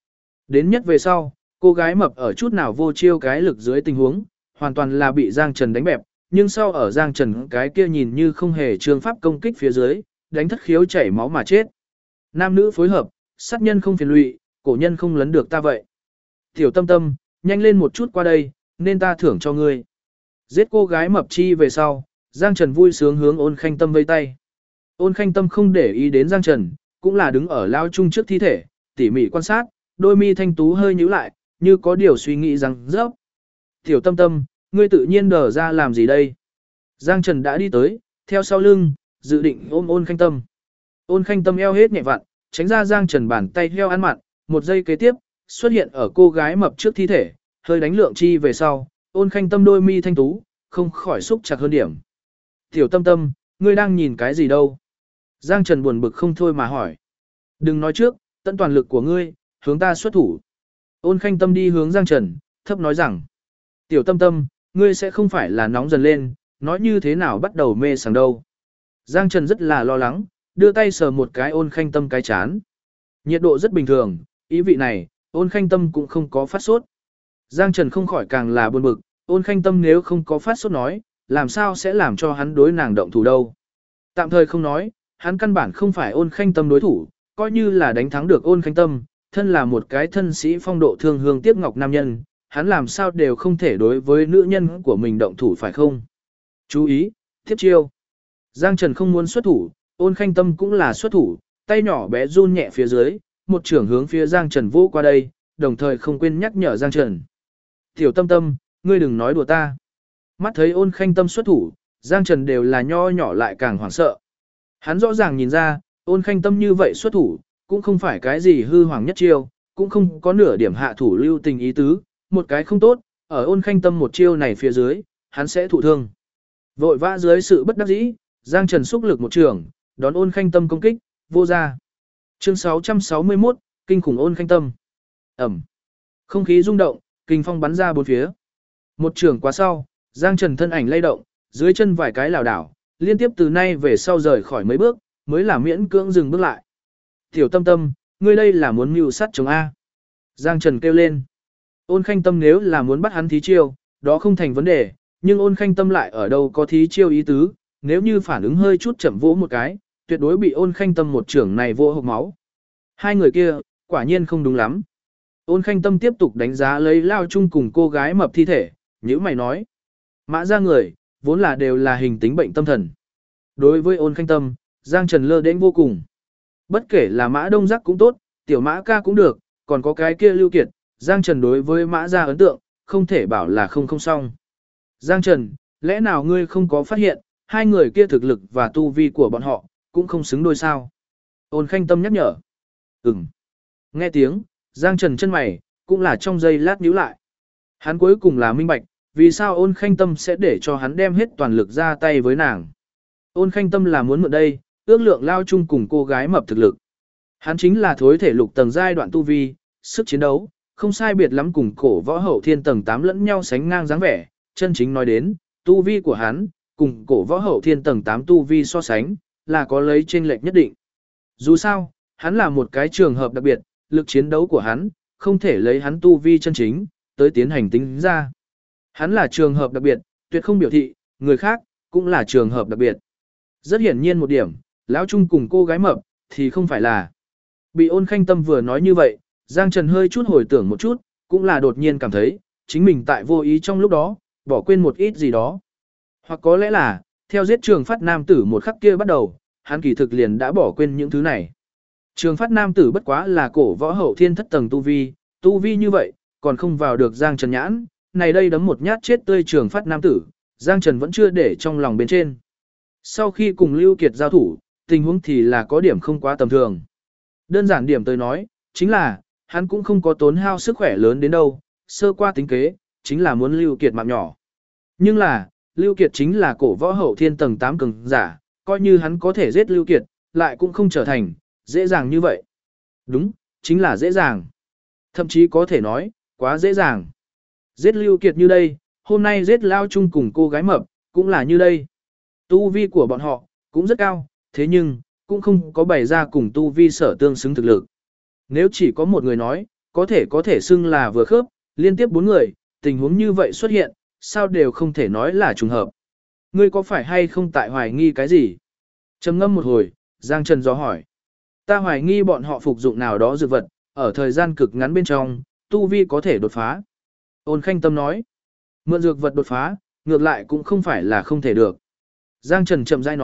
Đến nhất về sau, cô gái mập ở chút nào vô chiêu cái lực dưới tình huống, hoàn toàn là bị Giang Trần đánh bẹp, nhưng sau ở Giang Trần cái kia nhìn như không hề trương pháp công kích phía dưới, đánh thất khiếu chảy máu mà chết. Nam nữ phối hợp, sát nhân không phiền lụy, cổ nhân không lấn được ta vậy. Tiểu Tâm Tâm, nhanh lên một chút qua đây, nên ta thưởng cho ngươi. Giết cô gái mập chi về sau, Giang Trần vui sướng hướng Ôn Khanh Tâm vây tay. Ôn Khanh Tâm không để ý đến Giang Trần, cũng là đứng ở lao chung trước thi thể, tỉ mỉ quan sát, đôi mi thanh tú hơi nhíu lại, như có điều suy nghĩ rằng rớp. Tiểu Tâm Tâm, ngươi tự nhiên đờ ra làm gì đây? Giang Trần đã đi tới, theo sau lưng, dự định ôm Ôn Khanh Tâm. Ôn Khanh Tâm eo hết nhẹ vặn, tránh ra Giang Trần bàn tay heo ăn mặn, một giây kế tiếp, xuất hiện ở cô gái mập trước thi thể, hơi đánh lượng chi về sau, Ôn Khanh Tâm đôi mi thanh tú, không khỏi xúc chặt hơn điểm. Tiểu Tâm Tâm, ngươi đang nhìn cái gì đâu? Giang Trần buồn bực không thôi mà hỏi. Đừng nói trước, tận toàn lực của ngươi, hướng ta xuất thủ. Ôn Khanh Tâm đi hướng Giang Trần, thấp nói rằng. Tiểu Tâm Tâm, ngươi sẽ không phải là nóng dần lên, nói như thế nào bắt đầu mê sảng đâu. Giang Trần rất là lo lắng, đưa tay sờ một cái Ôn Khanh Tâm cái chán. Nhiệt độ rất bình thường, ý vị này, Ôn Khanh Tâm cũng không có phát sốt. Giang Trần không khỏi càng là buồn bực, Ôn Khanh Tâm nếu không có phát sốt nói, làm sao sẽ làm cho hắn đối nàng động thủ đâu. Tạm thời không nói, hắn căn bản không phải Ôn Khanh Tâm đối thủ, coi như là đánh thắng được Ôn Khanh Tâm, thân là một cái thân sĩ phong độ thương hương tiếc ngọc nam nhân, hắn làm sao đều không thể đối với nữ nhân của mình động thủ phải không? Chú ý, tiếp chiêu. Giang Trần không muốn xuất thủ, Ôn Khanh Tâm cũng là xuất thủ, tay nhỏ bé run nhẹ phía dưới, một trưởng hướng phía Giang Trần vô qua đây, đồng thời không quên nhắc nhở Giang Trần. Tiểu Tâm Tâm, ngươi đừng nói đùa ta. Mắt thấy Ôn Khanh Tâm xuất thủ, Giang Trần đều là nho nhỏ lại càng hoảng sợ. Hắn rõ ràng nhìn ra, Ôn Khanh Tâm như vậy xuất thủ, cũng không phải cái gì hư hoàng nhất chiêu, cũng không có nửa điểm hạ thủ lưu tình ý tứ, một cái không tốt, ở Ôn Khanh Tâm một chiêu này phía dưới, hắn sẽ thụ thương. Vội vã dưới sự bất đắc dĩ, Giang Trần xúc lực một trường, đón Ôn Khanh Tâm công kích, vô ra. Chương 661, kinh khủng Ôn Khanh Tâm. Ẩm. Không khí rung động, kinh phong bắn ra bốn phía. Một trường quá sau, Giang Trần thân ảnh lay động, dưới chân vài cái lảo đảo, liên tiếp từ nay về sau rời khỏi mấy bước, mới là miễn cưỡng dừng bước lại. Tiểu Tâm Tâm, ngươi đây là muốn mưu sát chồng A. Giang Trần kêu lên. Ôn Khanh Tâm nếu là muốn bắt hắn thí chiêu, đó không thành vấn đề, nhưng Ôn Khanh Tâm lại ở đâu có thí chiêu ý tứ, nếu như phản ứng hơi chút chậm vỗ một cái, tuyệt đối bị Ôn Khanh Tâm một trưởng này vô hộc máu. Hai người kia, quả nhiên không đúng lắm. Ôn Khanh Tâm tiếp tục đánh giá lấy lao chung cùng cô gái mập thi thể, như mày nói. Mã ra người, vốn là đều là hình tính bệnh tâm thần. Đối với Ôn Khanh Tâm, Giang Trần lơ đến vô cùng. Bất kể là Mã Đông Giác cũng tốt, Tiểu Mã Ca cũng được, còn có cái kia Lưu Kiệt, Giang Trần đối với Mã ra ấn tượng, không thể bảo là không xong. Giang Trần, lẽ nào ngươi không có phát hiện, hai người kia thực lực và tu vi của bọn họ, cũng không xứng đôi sao? Ôn Khanh Tâm nhắc nhở. Ừm. Nghe tiếng, Giang Trần chân mày, cũng là trong giây lát nhíu lại. Hắn cuối cùng là minh bạch, vì sao Ôn Khanh Tâm sẽ để cho hắn đem hết toàn lực ra tay với nàng. Ôn Khanh Tâm là muốn mượn đây, ước lượng lao chung cùng cô gái mập thực lực. Hắn chính là thối thể lục tầng giai đoạn tu vi, sức chiến đấu, không sai biệt lắm cùng cổ võ hậu thiên tầng 8 lẫn nhau sánh ngang dáng vẻ, chân chính nói đến, tu vi của hắn, cùng cổ võ hậu thiên tầng 8 tu vi so sánh, là có lấy chênh lệch nhất định. Dù sao, hắn là một cái trường hợp đặc biệt, lực chiến đấu của hắn, không thể lấy hắn tu vi chân chính, tới tiến hành tính ra. Hắn là trường hợp đặc biệt, tuyệt không biểu thị, người khác, cũng là trường hợp đặc biệt. Rất hiển nhiên một điểm, lão Trung cùng cô gái mập, thì không phải là. Bị Ôn Khanh Tâm vừa nói như vậy, Giang Trần hơi chút hồi tưởng một chút, cũng là đột nhiên cảm thấy, chính mình tại vô ý trong lúc đó, bỏ quên một ít gì đó. Hoặc có lẽ là, theo giết Trường Phát nam tử một khắc kia bắt đầu, hắn kỳ thực liền đã bỏ quên những thứ này. Trường Phát nam tử bất quá là cổ võ hậu thiên thất tầng tu vi như vậy, còn không vào được Giang Trần nhãn, này đây đấm một nhát chết tươi Trường Phát nam tử, Giang Trần vẫn chưa để trong lòng bên trên. Sau khi cùng Lưu Kiệt giao thủ, tình huống thì là có điểm không quá tầm thường. Đơn giản điểm tôi nói, chính là, hắn cũng không có tốn hao sức khỏe lớn đến đâu, sơ qua tính kế, chính là muốn Lưu Kiệt mạng nhỏ. Nhưng là, Lưu Kiệt chính là cổ võ hậu thiên tầng 8 cường giả, coi như hắn có thể giết Lưu Kiệt, lại cũng không trở thành dễ dàng như vậy. Đúng, chính là dễ dàng. Thậm chí có thể nói, quá dễ dàng. Giết Lưu Kiệt như đây, hôm nay giết Lao Trung cùng cô gái mập, cũng là như đây. Tu vi của bọn họ, cũng rất cao, thế nhưng, cũng không có bày ra cùng tu vi sở tương xứng thực lực. Nếu chỉ có một người nói, có thể xưng là vừa khớp, liên tiếp 4 người, tình huống như vậy xuất hiện, sao đều không thể nói là trùng hợp. Ngươi có phải hay không tại hoài nghi cái gì? Trầm ngâm một hồi, Giang Trần dò hỏi. Ta hoài nghi bọn họ phục dụng nào đó dược vật, ở thời gian cực ngắn bên trong, tu vi có thể đột phá. Ôn Khanh Tâm nói. Mượn dược vật đột phá, ngược lại cũng không phải là không thể được. Giang Trần chậm rãi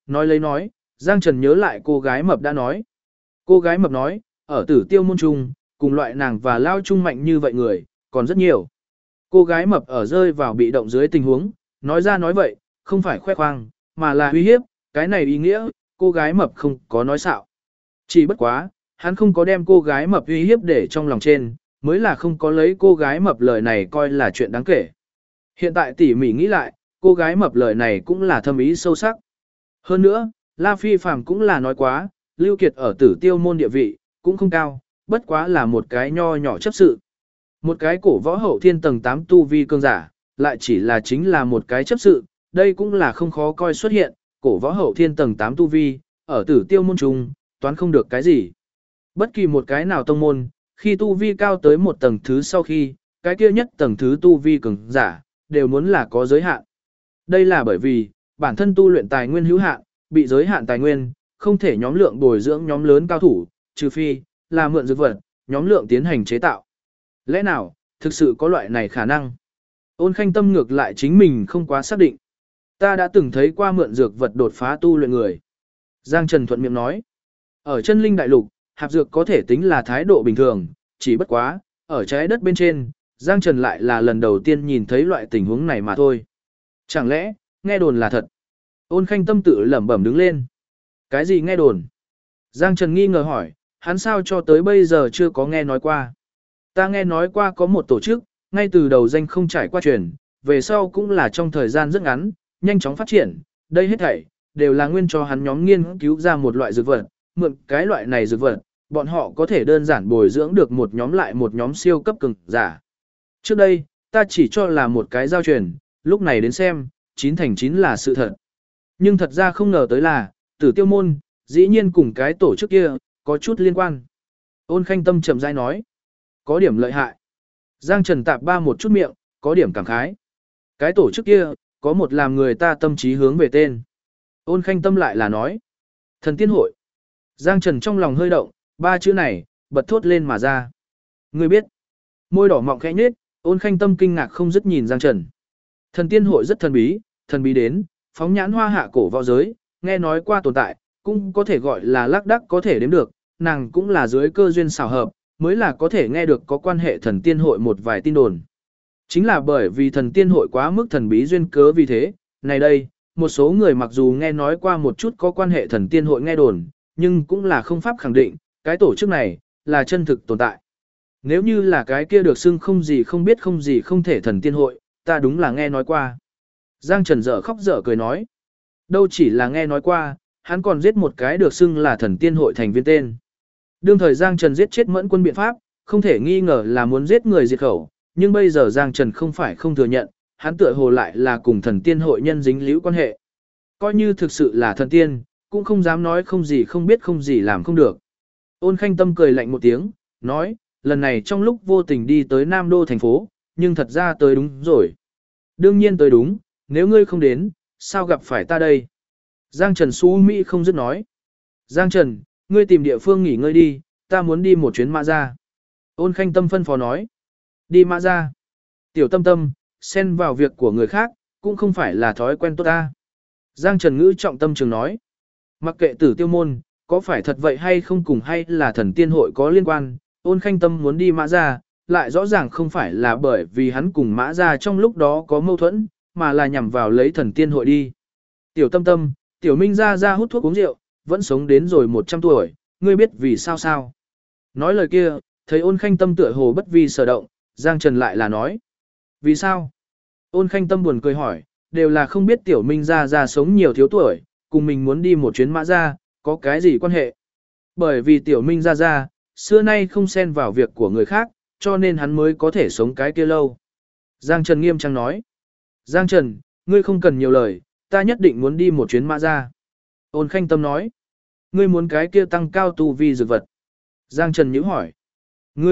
nói, Giang Trần nhớ lại cô gái mập đã nói. Cô gái mập nói, ở Tử Tiêu môn trung, cùng loại nàng và lao trung mạnh như vậy người, còn rất nhiều. Cô gái mập ở rơi vào bị động dưới tình huống, nói ra nói vậy, không phải khoe khoang, mà là uy hiếp, cái này ý nghĩa, cô gái mập không có nói xạo. Chỉ bất quá, hắn không có đem cô gái mập uy hiếp để trong lòng trên, mới là không có lấy cô gái mập lời này coi là chuyện đáng kể. Hiện tại tỉ mỉ nghĩ lại, cô gái mập lời này cũng là thâm ý sâu sắc. Hơn nữa, La Phi Phàm cũng là nói quá, Lưu Kiệt ở Tử Tiêu môn địa vị, cũng không cao, bất quá là một cái nho nhỏ chấp sự. Một cái cổ võ hậu thiên tầng 8 tu vi cương giả, lại chỉ là chính là một cái chấp sự, đây cũng là không khó coi xuất hiện, cổ võ hậu thiên tầng 8 tu vi, ở Tử Tiêu môn trung, toán không được cái gì. Bất kỳ một cái nào tông môn, khi tu vi cao tới một tầng thứ sau khi, cái kia nhất tầng thứ tu vi cường giả, đều muốn là có giới hạn. Đây là bởi vì, bản thân tu luyện tài nguyên hữu hạn, bị giới hạn tài nguyên, không thể nhóm lượng bồi dưỡng nhóm lớn cao thủ, trừ phi, là mượn dược vật, nhóm lượng tiến hành chế tạo. Lẽ nào, thực sự có loại này khả năng? Ôn Khanh Tâm ngược lại chính mình không quá xác định. Ta đã từng thấy qua mượn dược vật đột phá tu luyện người. Giang Trần thuận miệng nói. Ở chân linh đại lục, hạp dược có thể tính là thái độ bình thường, chỉ bất quá, ở trái đất bên trên, Giang Trần lại là lần đầu tiên nhìn thấy loại tình huống này mà thôi. Chẳng lẽ, nghe đồn là thật? Ôn Khanh Tâm tự lẩm bẩm đứng lên. Cái gì nghe đồn? Giang Trần nghi ngờ hỏi, hắn sao cho tới bây giờ chưa có nghe nói qua. Ta nghe nói qua có một tổ chức, ngay từ đầu danh không trải qua truyền, về sau cũng là trong thời gian rất ngắn, nhanh chóng phát triển, đây hết thảy, đều là nguyên cho hắn nhóm nghiên cứu ra một loại dược vật, mượn cái loại này dược vật, bọn họ có thể đơn giản bồi dưỡng được một nhóm lại một nhóm siêu cấp cường giả. Trước đây, ta chỉ cho là một cái giao truyền, lúc này đến xem, 9/9 là sự thật. Nhưng thật ra không ngờ tới là, Tử Tiêu môn, dĩ nhiên cùng cái tổ chức kia, có chút liên quan. Ôn Khanh Tâm chậm rãi nói, có điểm lợi hại. Giang Trần tạp ba một chút miệng, có điểm cảm khái. Cái tổ chức kia, có một làm người ta tâm trí hướng về tên. Ôn Khanh Tâm lại là nói, Thần Tiên Hội. Giang Trần trong lòng hơi động, ba chữ này, bật thốt lên mà ra. Ngươi biết, môi đỏ mọng khẽ nhếch, Ôn Khanh Tâm kinh ngạc không dứt nhìn Giang Trần. Thần Tiên Hội rất thần bí đến, phóng nhãn hoa hạ cổ võ giới, nghe nói qua tồn tại, cũng có thể gọi là lác đác có thể đếm được, nàng cũng là dưới cơ duyên xảo hợp, mới là có thể nghe được có quan hệ Thần Tiên Hội một vài tin đồn. Chính là bởi vì Thần Tiên Hội quá mức thần bí duyên cớ vì thế, này đây, một số người mặc dù nghe nói qua một chút có quan hệ Thần Tiên Hội nghe đồn, nhưng cũng là không pháp khẳng định, cái tổ chức này, là chân thực tồn tại. Nếu như là cái kia được xưng không gì không biết không gì không thể Thần Tiên Hội, ta đúng là nghe nói qua. Giang Trần dở khóc dở cười nói. Đâu chỉ là nghe nói qua, hắn còn giết một cái được xưng là Thần Tiên Hội thành viên tên. Đương thời Giang Trần giết chết Mẫn Quân biện pháp, không thể nghi ngờ là muốn giết người diệt khẩu, nhưng bây giờ Giang Trần không phải không thừa nhận, hắn tựa hồ lại là cùng Thần Tiên Hội nhân dính líu quan hệ. Coi như thực sự là thần tiên, cũng không dám nói không gì không biết không gì làm không được. Ôn Khanh Tâm cười lạnh một tiếng, nói, lần này trong lúc vô tình đi tới Nam Đô thành phố, nhưng thật ra tới đúng rồi. Đương nhiên tới đúng, nếu ngươi không đến, sao gặp phải ta đây? Giang Trần Xú Mỹ không dứt nói. Giang Trần, ngươi tìm địa phương nghỉ ngơi đi, ta muốn đi một chuyến Mã Gia. Ôn Khanh Tâm phân phó nói. Đi Mã Gia. Tiểu Tâm Tâm, xen vào việc của người khác, cũng không phải là thói quen tốt ta. Giang Trần ngữ trọng tâm trường nói. Mặc kệ Tử Tiêu môn, có phải thật vậy hay không cùng hay là Thần Tiên Hội có liên quan, Ôn Khanh Tâm muốn đi Mã Gia, lại rõ ràng không phải là bởi vì hắn cùng Mã Gia trong lúc đó có mâu thuẫn, mà là nhằm vào lấy Thần Tiên Hội đi. Tiểu Tâm Tâm, Tiểu Minh Gia hút thuốc uống rượu, vẫn sống đến rồi 100 tuổi, ngươi biết vì sao sao? Nói lời kia, thấy Ôn Khanh Tâm tựa hồ bất vi sở động, Giang Trần lại là nói. Vì sao? Ôn Khanh Tâm buồn cười hỏi, đều là không biết Tiểu Minh Gia sống nhiều thiếu tuổi, cùng mình muốn đi một chuyến Mã Gia, có cái gì quan hệ? Bởi vì Tiểu Minh Gia, xưa nay không xen vào việc của người khác, cho nên hắn mới có thể sống cái kia lâu. Giang Trần nghiêm trang nói. Giang Trần, ngươi không cần nhiều lời, ta nhất định muốn đi một chuyến Mã Gia. Ôn Khanh Tâm nói. Ngươi muốn cái kia tăng cao tu vi dược vật. Giang Trần nhíu hỏi. Ngươi,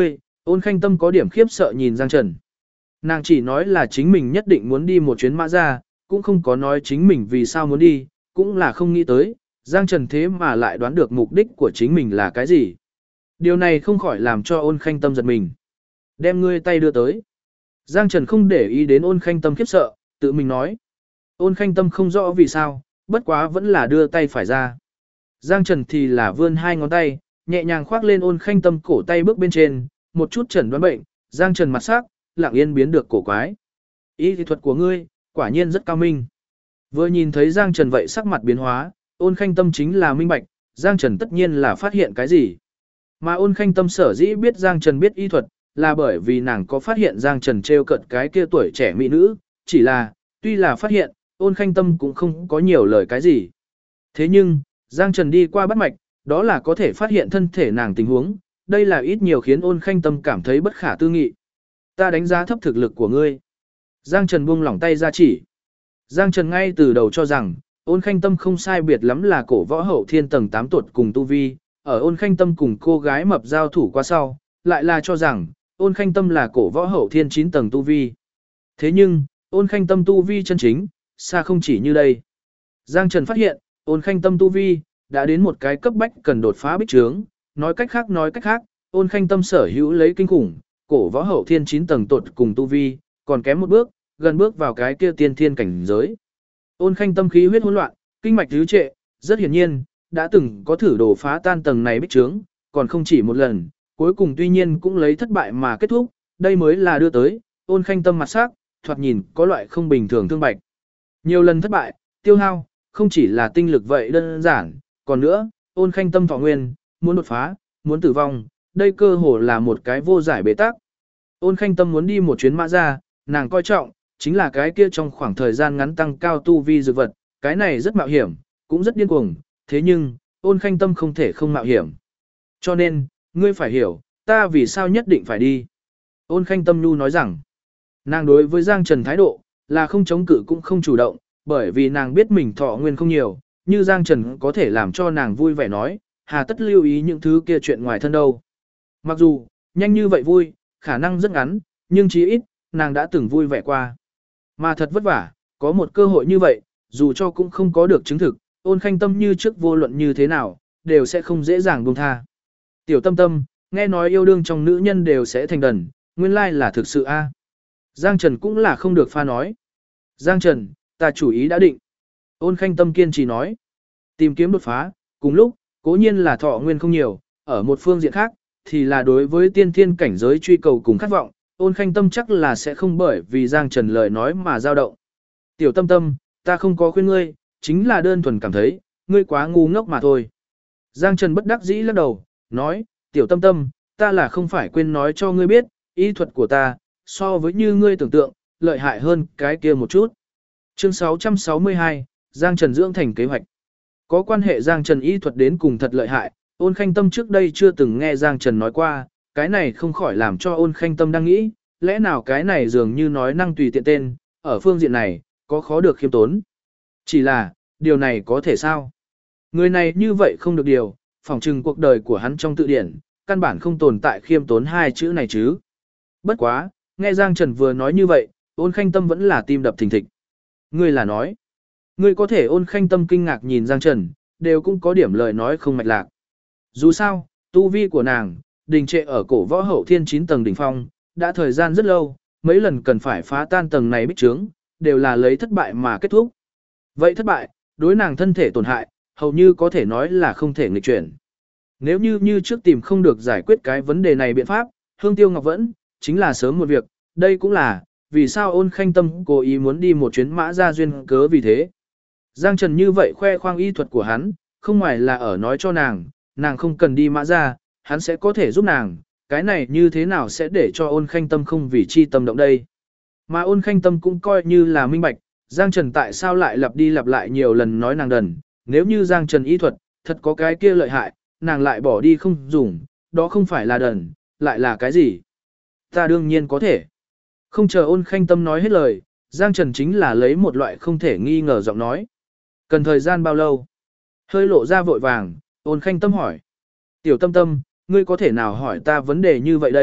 Ôn Khanh Tâm có điểm khiếp sợ nhìn Giang Trần. Nàng chỉ nói là chính mình nhất định muốn đi một chuyến Mã Gia, cũng không có nói chính mình vì sao muốn đi, cũng là không nghĩ tới, Giang Trần thế mà lại đoán được mục đích của chính mình là cái gì. Điều này không khỏi làm cho Ôn Khanh Tâm giật mình. Đem ngươi tay đưa tới. Giang Trần không để ý đến Ôn Khanh Tâm khiếp sợ, tự mình nói. Ôn Khanh Tâm không rõ vì sao, bất quá vẫn là đưa tay phải ra. Giang Trần thì là vươn hai ngón tay, nhẹ nhàng khoác lên Ôn Khanh Tâm cổ tay bước bên trên, một chút chẩn đoán bệnh, Giang Trần mặt sắc, lặng yên biến được cổ quái. Ý thị thuật của ngươi, quả nhiên rất cao minh. Vừa nhìn thấy Giang Trần vậy sắc mặt biến hóa, Ôn Khanh Tâm chính là minh bạch, Giang Trần tất nhiên là phát hiện cái gì. Mà Ôn Khanh Tâm sở dĩ biết Giang Trần biết y thuật, là bởi vì nàng có phát hiện Giang Trần trêu cận cái kia tuổi trẻ mỹ nữ, chỉ là, tuy là phát hiện, Ôn Khanh Tâm cũng không có nhiều lời cái gì. Thế nhưng, Giang Trần đi qua bắt mạch, đó là có thể phát hiện thân thể nàng tình huống, đây là ít nhiều khiến Ôn Khanh Tâm cảm thấy bất khả tư nghị. Ta đánh giá thấp thực lực của ngươi. Giang Trần buông lỏng tay ra chỉ. Giang Trần ngay từ đầu cho rằng, Ôn Khanh Tâm không sai biệt lắm là cổ võ hậu thiên tầng 8 tuột cùng tu vi, ở Ôn Khanh Tâm cùng cô gái mập giao thủ qua sau, lại là cho rằng, Ôn Khanh Tâm là cổ võ hậu thiên 9 tầng tu vi. Thế nhưng, Ôn Khanh Tâm tu vi chân chính, xa không chỉ như đây. Giang Trần phát hiện, Ôn Khanh Tâm tu vi, đã đến một cái cấp bách cần đột phá bích trướng, nói cách khác, Ôn Khanh Tâm sở hữu lấy kinh khủng, cổ võ hậu thiên 9 tầng tuột cùng tu vi, còn kém một bước, gần bước vào cái kia tiên thiên cảnh giới. Ôn Khanh Tâm khí huyết hỗn loạn, kinh mạch tứ trệ, rất hiển nhiên, đã từng có thử đổ phá tan tầng này bích trướng, còn không chỉ một lần, cuối cùng tuy nhiên cũng lấy thất bại mà kết thúc, đây mới là đưa tới, Ôn Khanh Tâm mặt sắc, thoạt nhìn có loại không bình thường thương bạch. Nhiều lần thất bại, tiêu hao, không chỉ là tinh lực vậy đơn giản, còn nữa, Ôn Khanh Tâm thọ nguyên, muốn đột phá, muốn tử vong, đây cơ hồ là một cái vô giải bế tắc. Ôn Khanh Tâm muốn đi một chuyến Mã Gia, nàng coi trọng, chính là cái kia trong khoảng thời gian ngắn tăng cao tu vi dược vật, cái này rất mạo hiểm, cũng rất điên cuồng, thế nhưng, Ôn Khanh Tâm không thể không mạo hiểm. Cho nên, ngươi phải hiểu, ta vì sao nhất định phải đi. Ôn Khanh Tâm nhu nói rằng, nàng đối với Giang Trần thái độ, là không chống cự cũng không chủ động, bởi vì nàng biết mình thọ nguyên không nhiều, như Giang Trần có thể làm cho nàng vui vẻ nói, hà tất lưu ý những thứ kia chuyện ngoài thân đâu. Mặc dù, nhanh như vậy vui, khả năng rất ngắn, nhưng chí ít, nàng đã từng vui vẻ qua. Mà thật vất vả, có một cơ hội như vậy, dù cho cũng không có được chứng thực, Ôn Khanh Tâm như trước vô luận như thế nào, đều sẽ không dễ dàng buông tha. Tiểu Tâm Tâm, nghe nói yêu đương trong nữ nhân đều sẽ thành đần, nguyên lai là thực sự a. Giang Trần cũng là không được pha nói. Giang Trần, ta chủ ý đã định. Ôn Khanh Tâm kiên trì nói. Tìm kiếm đột phá, cùng lúc, cố nhiên là thọ nguyên không nhiều, ở một phương diện khác, thì là đối với tiên thiên cảnh giới truy cầu cùng khát vọng, Ôn Khanh Tâm chắc là sẽ không bởi vì Giang Trần lời nói mà dao động. Tiểu Tâm Tâm, ta không có khuyên ngươi, chính là đơn thuần cảm thấy, ngươi quá ngu ngốc mà thôi. Giang Trần bất đắc dĩ lắc đầu, nói, Tiểu Tâm Tâm, ta là không phải quên nói cho ngươi biết, y thuật của ta, so với như ngươi tưởng tượng, lợi hại hơn cái kia một chút. Chương 662, Giang Trần dưỡng thành kế hoạch. Có quan hệ Giang Trần y thuật đến cùng thật lợi hại, Ôn Khanh Tâm trước đây chưa từng nghe Giang Trần nói qua, cái này không khỏi làm cho Ôn Khanh Tâm đang nghĩ, lẽ nào cái này dường như nói năng tùy tiện tên, ở phương diện này, có khó được khiêm tốn. Chỉ là, điều này có thể sao? Người này như vậy không được điều, phỏng chừng cuộc đời của hắn trong tự điển, căn bản không tồn tại khiêm tốn hai chữ này chứ. Bất quá, nghe Giang Trần vừa nói như vậy, Ôn Khanh Tâm vẫn là tim đập thình thịch. Ngươi là nói, ngươi có thể Ôn Khanh Tâm kinh ngạc nhìn Giang Trần, đều cũng có điểm lời nói không mạch lạc. Dù sao, tu vi của nàng, đình trệ ở cổ võ hậu thiên 9 tầng đỉnh phong, đã thời gian rất lâu, mấy lần cần phải phá tan tầng này bích trướng, đều là lấy thất bại mà kết thúc. Vậy thất bại, đối nàng thân thể tổn hại, hầu như có thể nói là không thể nghịch chuyển. Nếu như trước tìm không được giải quyết cái vấn đề này biện pháp, Hương Tiêu Ngọc vẫn, chính là sớm một việc, đây cũng là, vì sao Ôn Khanh Tâm cố ý muốn đi một chuyến Mã Gia duyên cớ vì thế. Giang Trần như vậy khoe khoang y thuật của hắn, không ngoài là ở nói cho nàng không cần đi Mã Gia, hắn sẽ có thể giúp nàng, cái này như thế nào sẽ để cho Ôn Khanh Tâm không vì chi tâm động đây. Mà Ôn Khanh Tâm cũng coi như là minh bạch, Giang Trần tại sao lại lặp đi lặp lại nhiều lần nói nàng đần, nếu như Giang Trần y thuật, thật có cái kia lợi hại, nàng lại bỏ đi không dùng, đó không phải là đần, lại là cái gì? Ta đương nhiên có thể. Không chờ Ôn Khanh Tâm nói hết lời, Giang Trần chính là lấy một loại không thể nghi ngờ giọng nói. Cần thời gian bao lâu? Hơi lộ ra vội vàng, Ôn Khanh Tâm hỏi. Tiểu Tâm Tâm, ngươi có thể nào hỏi ta vấn đề như vậy đây?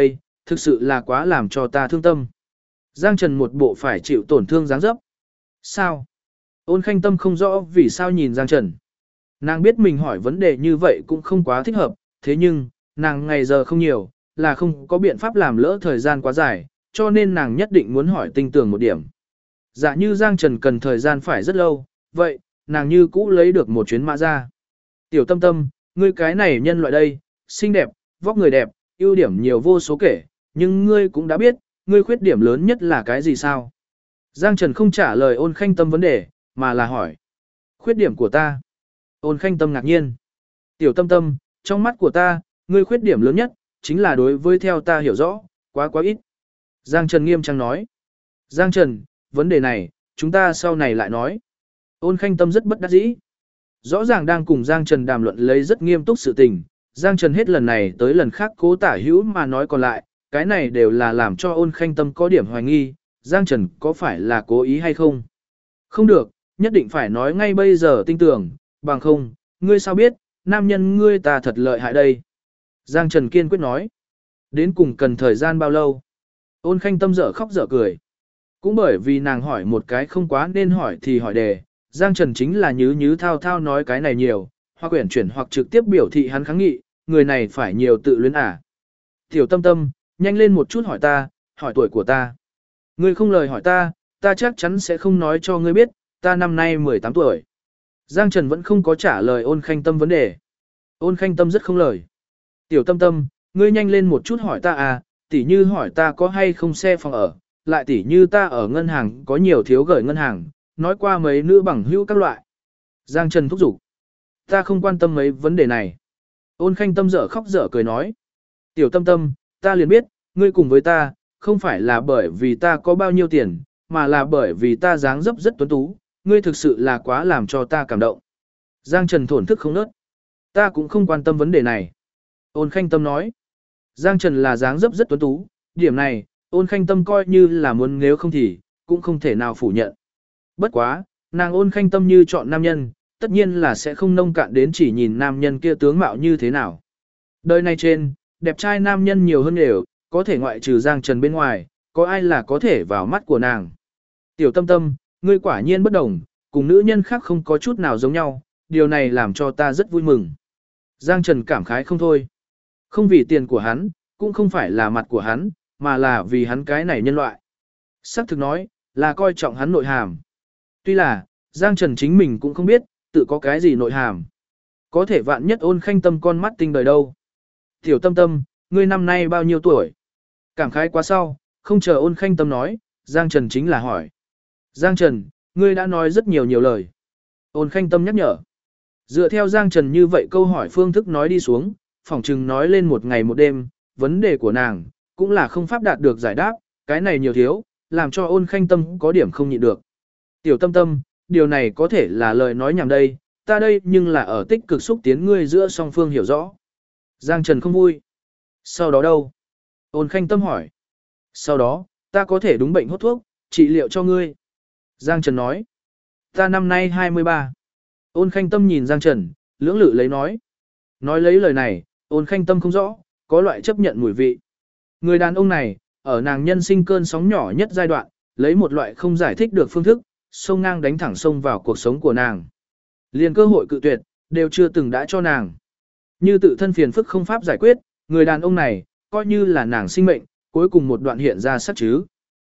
thực sự là quá làm cho ta thương tâm. Giang Trần một bộ phải chịu tổn thương dáng dấp. Sao? Ôn Khanh Tâm không rõ vì sao nhìn Giang Trần. Nàng biết mình hỏi vấn đề như vậy cũng không quá thích hợp, thế nhưng, nàng ngày giờ không nhiều, là không có biện pháp làm lỡ thời gian quá dài, cho nên nàng nhất định muốn hỏi tinh tường một điểm. Giả như Giang Trần cần thời gian phải rất lâu, vậy, nàng như cũ lấy được một chuyến mã ra. Tiểu Tâm Tâm, ngươi cái này nhân loại đây, xinh đẹp, vóc người đẹp, ưu điểm nhiều vô số kể, nhưng ngươi cũng đã biết, ngươi khuyết điểm lớn nhất là cái gì sao? Giang Trần không trả lời Ôn Khanh Tâm vấn đề, mà là hỏi. Khuyết điểm của ta. Ôn Khanh Tâm ngạc nhiên. Tiểu Tâm Tâm, trong mắt của ta, ngươi khuyết điểm lớn nhất, chính là đối với theo ta hiểu rõ, quá ít. Giang Trần nghiêm trang nói. Giang Trần, vấn đề này, chúng ta sau này lại nói. Ôn Khanh Tâm rất bất đắc dĩ. Rõ ràng đang cùng Giang Trần đàm luận lấy rất nghiêm túc sự tình, Giang Trần hết lần này tới lần khác cố tả hữu mà nói còn lại, cái này đều là làm cho Ôn Khanh Tâm có điểm hoài nghi, Giang Trần có phải là cố ý hay không? Không được, nhất định phải nói ngay bây giờ tinh tưởng, bằng không, ngươi sao biết, nam nhân ngươi ta thật lợi hại đây. Giang Trần kiên quyết nói, đến cùng cần thời gian bao lâu? Ôn Khanh Tâm dở khóc dở cười. Cũng bởi vì nàng hỏi một cái không quá nên hỏi thì hỏi đề, Giang Trần chính là nhứ thao thao nói cái này nhiều, hoặc quyển chuyển hoặc trực tiếp biểu thị hắn kháng nghị, người này phải nhiều tự luyến à. Tiểu Tâm Tâm, nhanh lên một chút hỏi ta, hỏi tuổi của ta. Ngươi không lời hỏi ta, ta chắc chắn sẽ không nói cho ngươi biết, ta năm nay 18 tuổi. Giang Trần vẫn không có trả lời Ôn Khanh Tâm vấn đề. Ôn Khanh Tâm rất không lời. Tiểu Tâm Tâm, ngươi nhanh lên một chút hỏi ta à, tỉ như hỏi ta có hay không xe phòng ở, lại tỉ như ta ở ngân hàng có nhiều thiếu gửi ngân hàng, nói qua mấy nữ bằng hữu các loại. Giang Trần thúc giục. Ta không quan tâm mấy vấn đề này. Ôn Khanh Tâm dở khóc dở cười nói. Tiểu Tâm Tâm, ta liền biết, ngươi cùng với ta, không phải là bởi vì ta có bao nhiêu tiền, mà là bởi vì ta dáng dấp rất tuấn tú, ngươi thực sự là quá làm cho ta cảm động. Giang Trần thổn thức không nớt. Ta cũng không quan tâm vấn đề này. Ôn Khanh Tâm nói. Giang Trần là dáng dấp rất tuấn tú, điểm này, Ôn Khanh Tâm coi như là muốn nếu không thì, cũng không thể nào phủ nhận. Bất quá, nàng Ôn Khanh Tâm như chọn nam nhân, tất nhiên là sẽ không nông cạn đến chỉ nhìn nam nhân kia tướng mạo như thế nào. Đời này trên, đẹp trai nam nhân nhiều hơn đều, có thể ngoại trừ Giang Trần bên ngoài, có ai là có thể vào mắt của nàng. Tiểu Tâm Tâm, ngươi quả nhiên bất đồng, cùng nữ nhân khác không có chút nào giống nhau, điều này làm cho ta rất vui mừng. Giang Trần cảm khái không thôi. Không vì tiền của hắn, cũng không phải là mặt của hắn, mà là vì hắn cái này nhân loại. Sắc thực nói, là coi trọng hắn nội hàm. Tuy là, Giang Trần chính mình cũng không biết, tự có cái gì nội hàm. Có thể vạn nhất Ôn Khanh Tâm con mắt tinh đời đâu. Tiểu Tâm Tâm, ngươi năm nay bao nhiêu tuổi? Cảm khái quá sau, không chờ Ôn Khanh Tâm nói, Giang Trần chính là hỏi. Giang Trần, ngươi đã nói rất nhiều lời. Ôn Khanh Tâm nhắc nhở. Dựa theo Giang Trần như vậy câu hỏi phương thức nói đi xuống, phỏng chừng nói lên một ngày một đêm, vấn đề của nàng, cũng là không pháp đạt được giải đáp, cái này nhiều thiếu, làm cho Ôn Khanh Tâm có điểm không nhịn được. Tiểu Tâm Tâm, điều này có thể là lời nói nhảm đây, ta đây nhưng là ở tích cực xúc tiến ngươi giữa song phương hiểu rõ. Giang Trần không vui. Sau đó đâu? Ôn Khanh Tâm hỏi. Sau đó, ta có thể đúng bệnh hốt thuốc, trị liệu cho ngươi. Giang Trần nói. Ta năm nay 23. Ôn Khanh Tâm nhìn Giang Trần, lưỡng lự lấy nói. Nói lấy lời này, Ôn Khanh Tâm không rõ, có loại chấp nhận mùi vị. Người đàn ông này, ở nàng nhân sinh cơn sóng nhỏ nhất giai đoạn, lấy một loại không giải thích được phương thức, xông ngang đánh thẳng xông vào cuộc sống của nàng. Liền cơ hội cự tuyệt, đều chưa từng đã cho nàng. Như tự thân phiền phức không pháp giải quyết, người đàn ông này, coi như là nàng sinh mệnh, cuối cùng một đoạn hiện ra sắc chứ.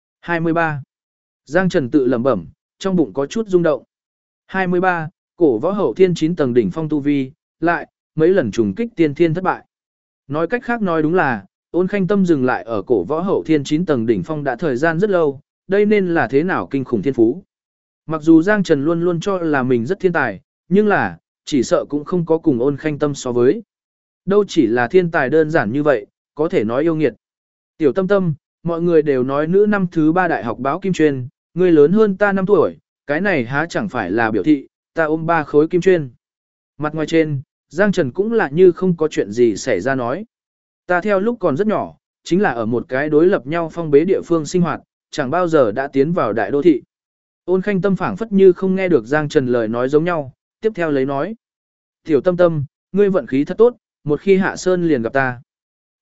23. Giang Trần tự lẩm bẩm, trong bụng có chút rung động. 23. Cổ võ hậu thiên 9 tầng đỉnh phong tu vi, lại, mấy lần trùng kích tiên thiên thất bại. Nói cách khác nói đúng là, Ôn Khanh Tâm dừng lại ở cổ võ hậu thiên 9 tầng đỉnh phong đã thời gian rất lâu, đây nên là thế nào kinh khủng thiên phú. Mặc dù Giang Trần luôn luôn cho là mình rất thiên tài, nhưng là, chỉ sợ cũng không có cùng Ôn Khanh Tâm so với. Đâu chỉ là thiên tài đơn giản như vậy, có thể nói yêu nghiệt. Tiểu Tâm Tâm, mọi người đều nói nữ năm thứ 3 đại học báo kim chuyên, người lớn hơn ta 5 tuổi, cái này há chẳng phải là biểu thị, ta ôm 3 khối kim chuyên. Mặt ngoài trên, Giang Trần cũng là như không có chuyện gì xảy ra nói. Ta theo lúc còn rất nhỏ, chính là ở một cái đối lập nhau phong bế địa phương sinh hoạt, chẳng bao giờ đã tiến vào đại đô thị. Ôn Khanh Tâm phảng phất như không nghe được Giang Trần lời nói giống nhau, tiếp theo lấy nói. Tiểu Tâm Tâm, ngươi vận khí thật tốt, một khi hạ sơn liền gặp ta.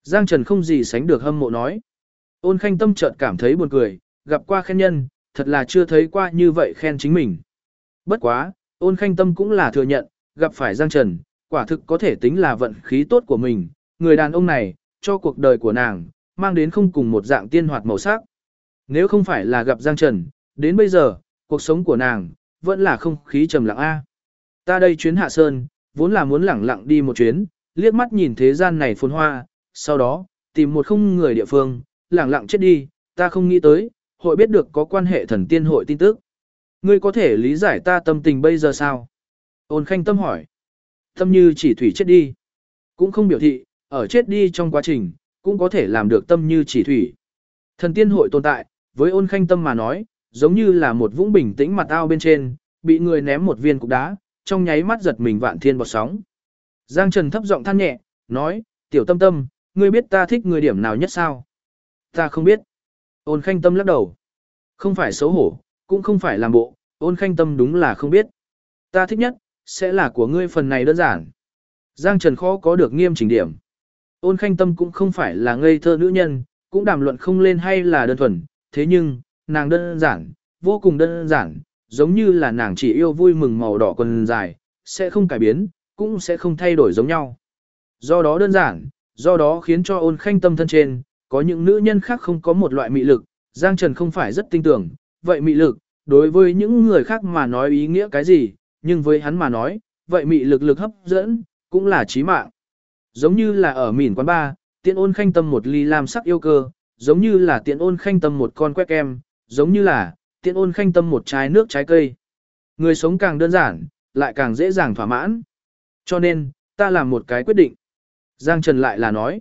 Giang Trần không gì sánh được hâm mộ nói. Ôn Khanh Tâm chợt cảm thấy buồn cười, gặp qua khen nhân, thật là chưa thấy qua như vậy khen chính mình. Bất quá, Ôn Khanh Tâm cũng là thừa nhận, gặp phải Giang Trần, quả thực có thể tính là vận khí tốt của mình, người đàn ông này, cho cuộc đời của nàng, mang đến không cùng một dạng tiên hoạt màu sắc. Nếu không phải là gặp Giang Trần, đến bây giờ, cuộc sống của nàng, vẫn là không khí trầm lặng a. Ta đây chuyến Hạ Sơn, vốn là muốn lẳng lặng đi một chuyến, liếc mắt nhìn thế gian này phồn hoa, sau đó, tìm một không người địa phương, lẳng lặng chết đi, ta không nghĩ tới, hội biết được có quan hệ thần tiên hội tin tức. Ngươi có thể lý giải ta tâm tình bây giờ sao? Ôn Khanh Tâm hỏi. Tâm như chỉ thủy chết đi. Cũng không biểu thị, ở chết đi trong quá trình, cũng có thể làm được tâm như chỉ thủy. Thần tiên hội tồn tại, với Ôn Khanh Tâm mà nói, giống như là một vũng bình tĩnh mặt ao bên trên, bị người ném một viên cục đá, trong nháy mắt giật mình vạn thiên bọt sóng. Giang Trần thấp giọng than nhẹ, nói, tiểu Tâm Tâm, ngươi biết ta thích người điểm nào nhất sao? Ta không biết. Ôn Khanh Tâm lắc đầu. Không phải xấu hổ, cũng không phải làm bộ, Ôn Khanh Tâm đúng là không biết. Ta thích nhất, sẽ là của ngươi phần này đơn giản. Giang Trần khó có được nghiêm chỉnh điểm. Ôn Khanh Tâm cũng không phải là ngây thơ nữ nhân, cũng đàm luận không lên hay là đơn thuần, thế nhưng, nàng đơn giản, vô cùng đơn giản, giống như là nàng chỉ yêu vui mừng màu đỏ quần dài, sẽ không cải biến, cũng sẽ không thay đổi giống nhau. Do đó đơn giản, do đó khiến cho Ôn Khanh Tâm thân trên, có những nữ nhân khác không có một loại mị lực, Giang Trần không phải rất tin tưởng, vậy mị lực, đối với những người khác mà nói ý nghĩa cái gì, nhưng với hắn mà nói, vậy mị lực lực hấp dẫn, cũng là chí mạng. Giống như là ở mỉn quán bar, tiện Ôn Khanh Tâm một ly lam sắc yêu cơ, giống như là tiện Ôn Khanh Tâm một con quét kem, giống như là tiện Ôn Khanh Tâm một chai nước trái cây. Người sống càng đơn giản, lại càng dễ dàng thỏa mãn. Cho nên, ta làm một cái quyết định. Giang Trần lại là nói.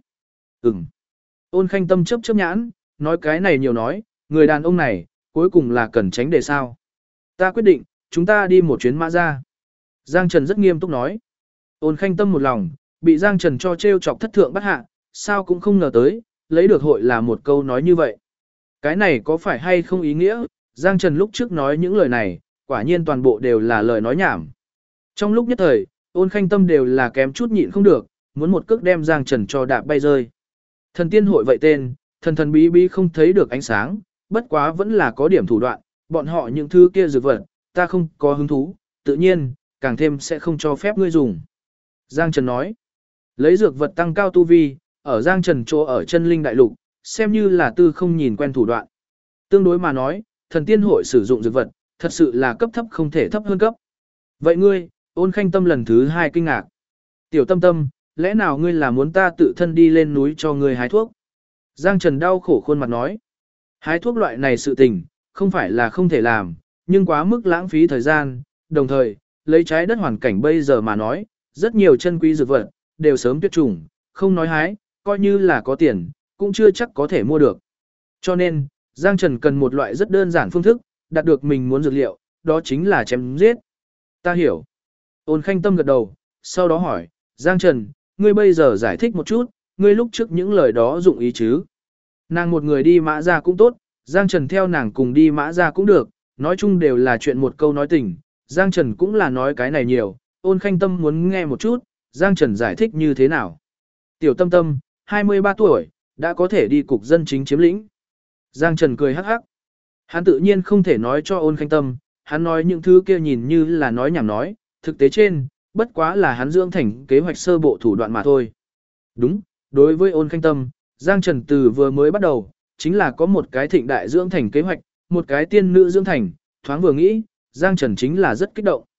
Ôn Khanh Tâm chớp chớp nhãn, nói cái này nhiều nói, người đàn ông này, cuối cùng là cần tránh để sao. Ta quyết định, chúng ta đi một chuyến Mã Gia. Giang Trần rất nghiêm túc nói. Ôn Khanh Tâm một lòng, bị Giang Trần cho trêu chọc thất thượng bắt hạ, sao cũng không ngờ tới, lấy được hội là một câu nói như vậy. Cái này có phải hay không ý nghĩa, Giang Trần lúc trước nói những lời này, quả nhiên toàn bộ đều là lời nói nhảm. Trong lúc nhất thời, Ôn Khanh Tâm đều là kém chút nhịn không được, muốn một cước đem Giang Trần cho đạp bay rơi. Thần tiên hội vậy tên, thần thần bí bí không thấy được ánh sáng, bất quá vẫn là có điểm thủ đoạn, bọn họ những thứ kia dược vật, ta không có hứng thú, tự nhiên, càng thêm sẽ không cho phép ngươi dùng. Giang Trần nói, lấy dược vật tăng cao tu vi, ở Giang Trần chỗ ở chân linh đại lục, xem như là tư không nhìn quen thủ đoạn. Tương đối mà nói, thần tiên hội sử dụng dược vật, thật sự là cấp thấp không thể thấp hơn cấp. Vậy ngươi, Ôn Khanh Tâm lần thứ 2 kinh ngạc. Tiểu Tâm Tâm, lẽ nào ngươi là muốn ta tự thân đi lên núi cho ngươi hái thuốc? Giang Trần đau khổ khuôn mặt nói. Hái thuốc loại này sự tình, không phải là không thể làm, nhưng quá mức lãng phí thời gian, đồng thời, lấy trái đất hoàn cảnh bây giờ mà nói, rất nhiều chân quý dược vật, đều sớm tuyệt chủng, không nói hái, coi như là có tiền, cũng chưa chắc có thể mua được. Cho nên, Giang Trần cần một loại rất đơn giản phương thức, đạt được mình muốn dược liệu, đó chính là chém giết. Ta hiểu. Ôn Khanh Tâm gật đầu, sau đó hỏi, Giang Trần, ngươi bây giờ giải thích một chút, ngươi lúc trước những lời đó dụng ý chứ? Nàng một người đi Mã Gia cũng tốt, Giang Trần theo nàng cùng đi Mã Gia cũng được, nói chung đều là chuyện một câu nói tình, Giang Trần cũng là nói cái này nhiều, Ôn Khanh Tâm muốn nghe một chút, Giang Trần giải thích như thế nào. Tiểu Tâm Tâm, 23 tuổi, đã có thể đi cục dân chính chiếm lĩnh. Giang Trần cười hắc hắc. Hắn tự nhiên không thể nói cho Ôn Khanh Tâm, hắn nói những thứ kia nhìn như là nói nhảm nói, thực tế trên, bất quá là hắn dưỡng thành kế hoạch sơ bộ thủ đoạn mà thôi. Đúng, đối với Ôn Khanh Tâm, Giang Trần từ vừa mới bắt đầu, chính là có một cái thịnh đại dưỡng thành kế hoạch, một cái tiên nữ dưỡng thành, thoáng vừa nghĩ, Giang Trần chính là rất kích động.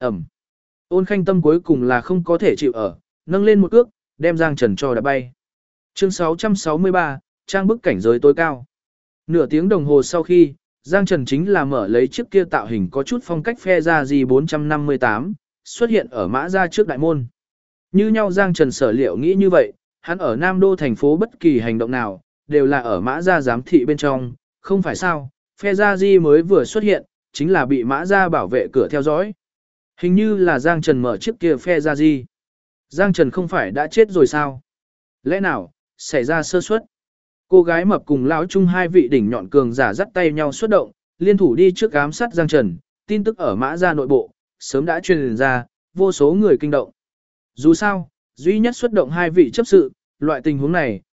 Ôn Khanh Tâm cuối cùng là không có thể chịu ở, nâng lên một cước, đem Giang Trần cho đã bay. Chương 663, trang bức cảnh giới tối cao. Nửa tiếng đồng hồ sau khi, Giang Trần chính là mở lấy chiếc kia tạo hình có chút phong cách phe ra gì 458, xuất hiện ở Mã Gia trước đại môn. Như nhau Giang Trần sở liệu nghĩ như vậy, hắn ở Nam Đô thành phố bất kỳ hành động nào, đều là ở Mã Gia giám thị bên trong, không phải sao, phe Gia Di mới vừa xuất hiện, chính là bị Mã Gia bảo vệ cửa theo dõi. Hình như là Giang Trần mở chiếc kia phe Gia Di. Giang Trần không phải đã chết rồi sao? Lẽ nào, xảy ra sơ suất? Cô gái mập cùng lão trung hai vị đỉnh nhọn cường giả dắt tay nhau xuất động, liên thủ đi trước ám sát Giang Trần, tin tức ở Mã Gia nội bộ, sớm đã truyền ra, vô số người kinh động. Dù sao, duy nhất xuất động hai vị chấp sự, loại tình huống này,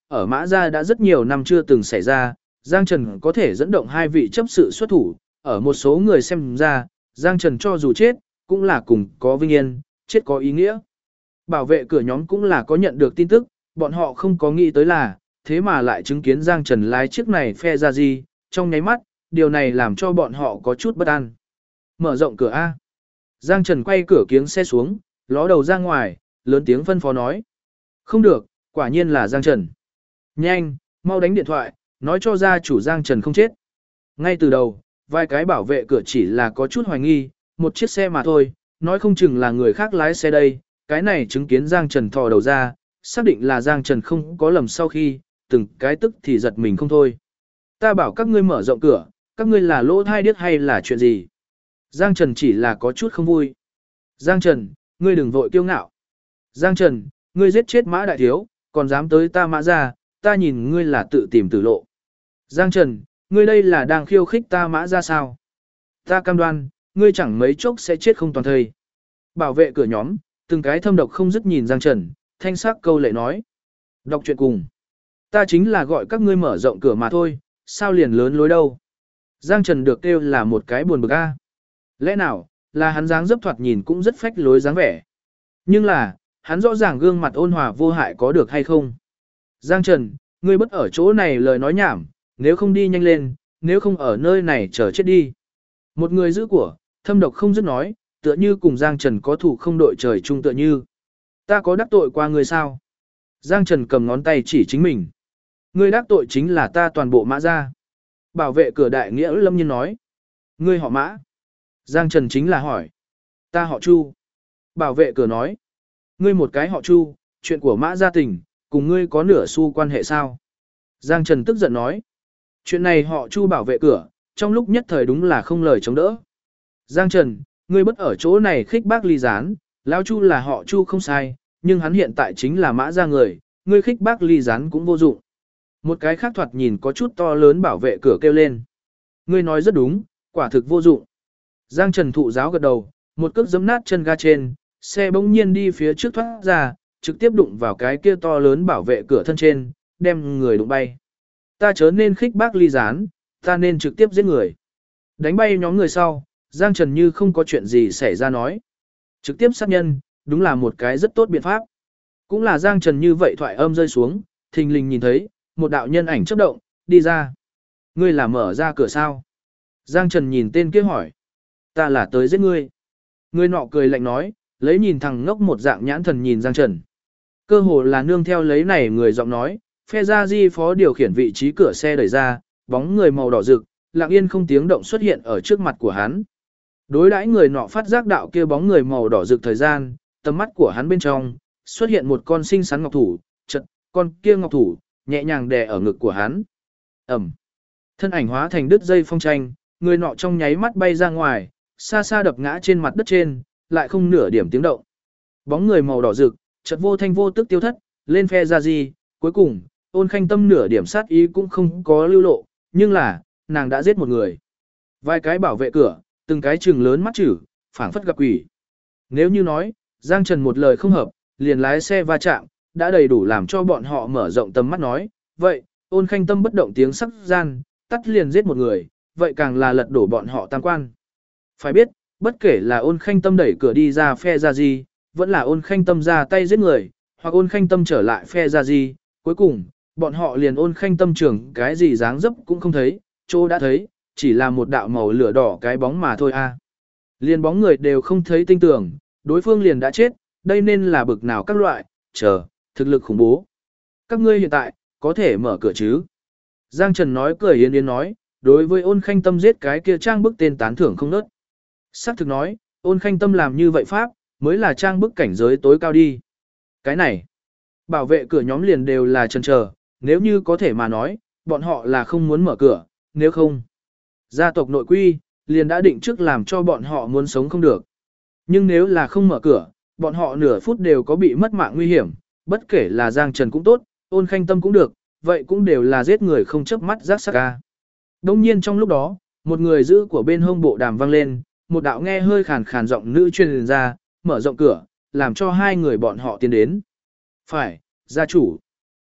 ở Mã Gia đã rất nhiều năm chưa từng xảy ra, Giang Trần có thể dẫn động hai vị chấp sự xuất thủ, ở một số người xem ra, Giang Trần cho dù chết, cũng là cùng có vinh yên, chết có ý nghĩa. Bảo vệ cửa nhóm cũng là có nhận được tin tức, bọn họ không có nghĩ tới là, thế mà lại chứng kiến Giang Trần lái chiếc này phe ra gì, trong nháy mắt, điều này làm cho bọn họ có chút bất an. Mở rộng cửa A. Giang Trần quay cửa kiếng xe xuống, ló đầu ra ngoài, lớn tiếng phân phó nói. Không được, quả nhiên là Giang Trần. Nhanh, mau đánh điện thoại, nói cho gia chủ Giang Trần không chết. Ngay từ đầu, vài cái bảo vệ cửa chỉ là có chút hoài nghi, một chiếc xe mà thôi, nói không chừng là người khác lái xe đây. Cái này chứng kiến Giang Trần thò đầu ra, xác định là Giang Trần không có lầm sau khi, từng cái tức thì giật mình không thôi. Ta bảo các ngươi mở rộng cửa, các ngươi là lỗ thai điếc hay là chuyện gì? Giang Trần chỉ là có chút không vui. Giang Trần, ngươi đừng vội kiêu ngạo. Giang Trần, ngươi giết chết Mã Đại Thiếu, còn dám tới ta Mã Gia, ta nhìn ngươi là tự tìm tử lộ. Giang Trần, ngươi đây là đang khiêu khích ta Mã Gia sao? Ta cam đoan, ngươi chẳng mấy chốc sẽ chết không toàn thây. Bảo vệ cửa nhóm, từng cái thâm độc không dứt nhìn Giang Trần, thanh sắc câu lệ nói. Đọc truyện cùng. Ta chính là gọi các ngươi mở rộng cửa mà thôi, sao liền lớn lối đâu. Giang Trần được kêu là một cái buồn bực a. Lẽ nào, là hắn dáng dấp thoạt nhìn cũng rất phách lối dáng vẻ. Nhưng là, hắn rõ ràng gương mặt ôn hòa vô hại có được hay không. Giang Trần, ngươi bất ở chỗ này lời nói nhảm, nếu không đi nhanh lên, nếu không ở nơi này chờ chết đi. Một người giữ của, thâm độc không dứt nói, tựa như cùng Giang Trần có thủ không đội trời chung tựa như. Ta có đắc tội qua ngươi sao? Giang Trần cầm ngón tay chỉ chính mình. Ngươi đắc tội chính là ta toàn bộ Mã Gia. Bảo vệ cửa đại nghĩa lâm nhiên nói. Ngươi họ Mã. Giang Trần chính là hỏi. Ta họ Chu. Bảo vệ cửa nói. Ngươi một cái họ Chu, chuyện của Mã Gia Tình, cùng ngươi có nửa xu quan hệ sao? Giang Trần tức giận nói. Chuyện này họ Chu bảo vệ cửa, trong lúc nhất thời đúng là không lời chống đỡ. Giang Trần, ngươi bất ở chỗ này khích bác ly gián, lão Chu là họ Chu không sai, nhưng hắn hiện tại chính là Mã Gia người, ngươi khích bác ly gián cũng vô dụng. Một cái khác thoạt nhìn có chút to lớn bảo vệ cửa kêu lên. Ngươi nói rất đúng, quả thực vô dụng. Giang Trần thụ giáo gật đầu, một cước giẫm nát chân ga trên, xe bỗng nhiên đi phía trước thoát ra, trực tiếp đụng vào cái kia to lớn bảo vệ cửa thân trên, đem người đụng bay. Ta chớ nên khích bác ly gián, ta nên trực tiếp giết người. Đánh bay nhóm người sau, Giang Trần như không có chuyện gì xảy ra nói. Trực tiếp sát nhân, đúng là một cái rất tốt biện pháp. Cũng là Giang Trần như vậy thoại âm rơi xuống, thình lình nhìn thấy, một đạo nhân ảnh chớp động, đi ra. Ngươi là mở ra cửa sao? Giang Trần nhìn tên kia hỏi. Ta là tới giết ngươi. Người nọ cười lạnh nói, lấy nhìn thằng ngốc một dạng nhãn thần nhìn Giang Trần. Cơ hồ là nương theo lấy này người giọng nói, phe gia di phó điều khiển vị trí cửa xe đẩy ra, bóng người màu đỏ rực, lặng yên không tiếng động xuất hiện ở trước mặt của hắn. Đối đãi người nọ phát giác đạo kia bóng người màu đỏ rực thời gian, tầm mắt của hắn bên trong, xuất hiện một con xinh xắn ngọc thủ, chật, con kia ngọc thủ, nhẹ nhàng đè ở ngực của hắn. Ẩm. Thân ảnh hóa thành đứt dây phong tranh, người nọ trong nháy mắt bay ra ngoài, xa xa đập ngã trên mặt đất trên, lại không nửa điểm tiếng động. Bóng người màu đỏ rực, chợt vô thanh vô tức tiêu thất, lên phe ra gì, cuối cùng, Ôn Khanh Tâm nửa điểm sát ý cũng không có lưu lộ, nhưng là, nàng đã giết một người. Vài cái bảo vệ cửa, từng cái trừng lớn mắt chữ, phảng phất gặp quỷ. Nếu như nói, Giang Trần một lời không hợp, liền lái xe va chạm, đã đầy đủ làm cho bọn họ mở rộng tầm mắt nói, vậy, Ôn Khanh Tâm bất động tiếng sắc gian, tắt liền giết một người, vậy càng là lật đổ bọn họ tam quan. Phải biết, bất kể là Ôn Khanh Tâm đẩy cửa đi ra phe ra gì, vẫn là Ôn Khanh Tâm ra tay giết người, hoặc Ôn Khanh Tâm trở lại phe ra gì, cuối cùng, bọn họ liền Ôn Khanh Tâm trưởng cái gì dáng dấp cũng không thấy, chỗ đã thấy, chỉ là một đạo màu lửa đỏ cái bóng mà thôi a. Liền bóng người đều không thấy tinh tưởng, đối phương liền đã chết, đây nên là bực nào các loại, thực lực khủng bố. Các ngươi hiện tại, có thể mở cửa chứ? Giang Trần nói cười yên yên nói, đối với Ôn Khanh Tâm giết cái kia trang bức tên tán thưởng không nớt. Sắc thực nói, Ôn Khanh Tâm làm như vậy pháp, mới là trang bức cảnh giới tối cao đi. Cái này, bảo vệ cửa nhóm liền đều là chần chờ, nếu như có thể mà nói, bọn họ là không muốn mở cửa, nếu không. Gia tộc nội quy, liền đã định trước làm cho bọn họ muốn sống không được. Nhưng nếu là không mở cửa, bọn họ nửa phút đều có bị mất mạng nguy hiểm, bất kể là Giang Trần cũng tốt, Ôn Khanh Tâm cũng được, vậy cũng đều là giết người không chớp mắt rác sắc ca. Đông nhiên trong lúc đó, một người giữ của bên hông bộ đàm vang lên, một đạo nghe hơi khàn khàn giọng nữ truyền ra, mở rộng cửa, làm cho hai người bọn họ tiến đến. Phải, gia chủ.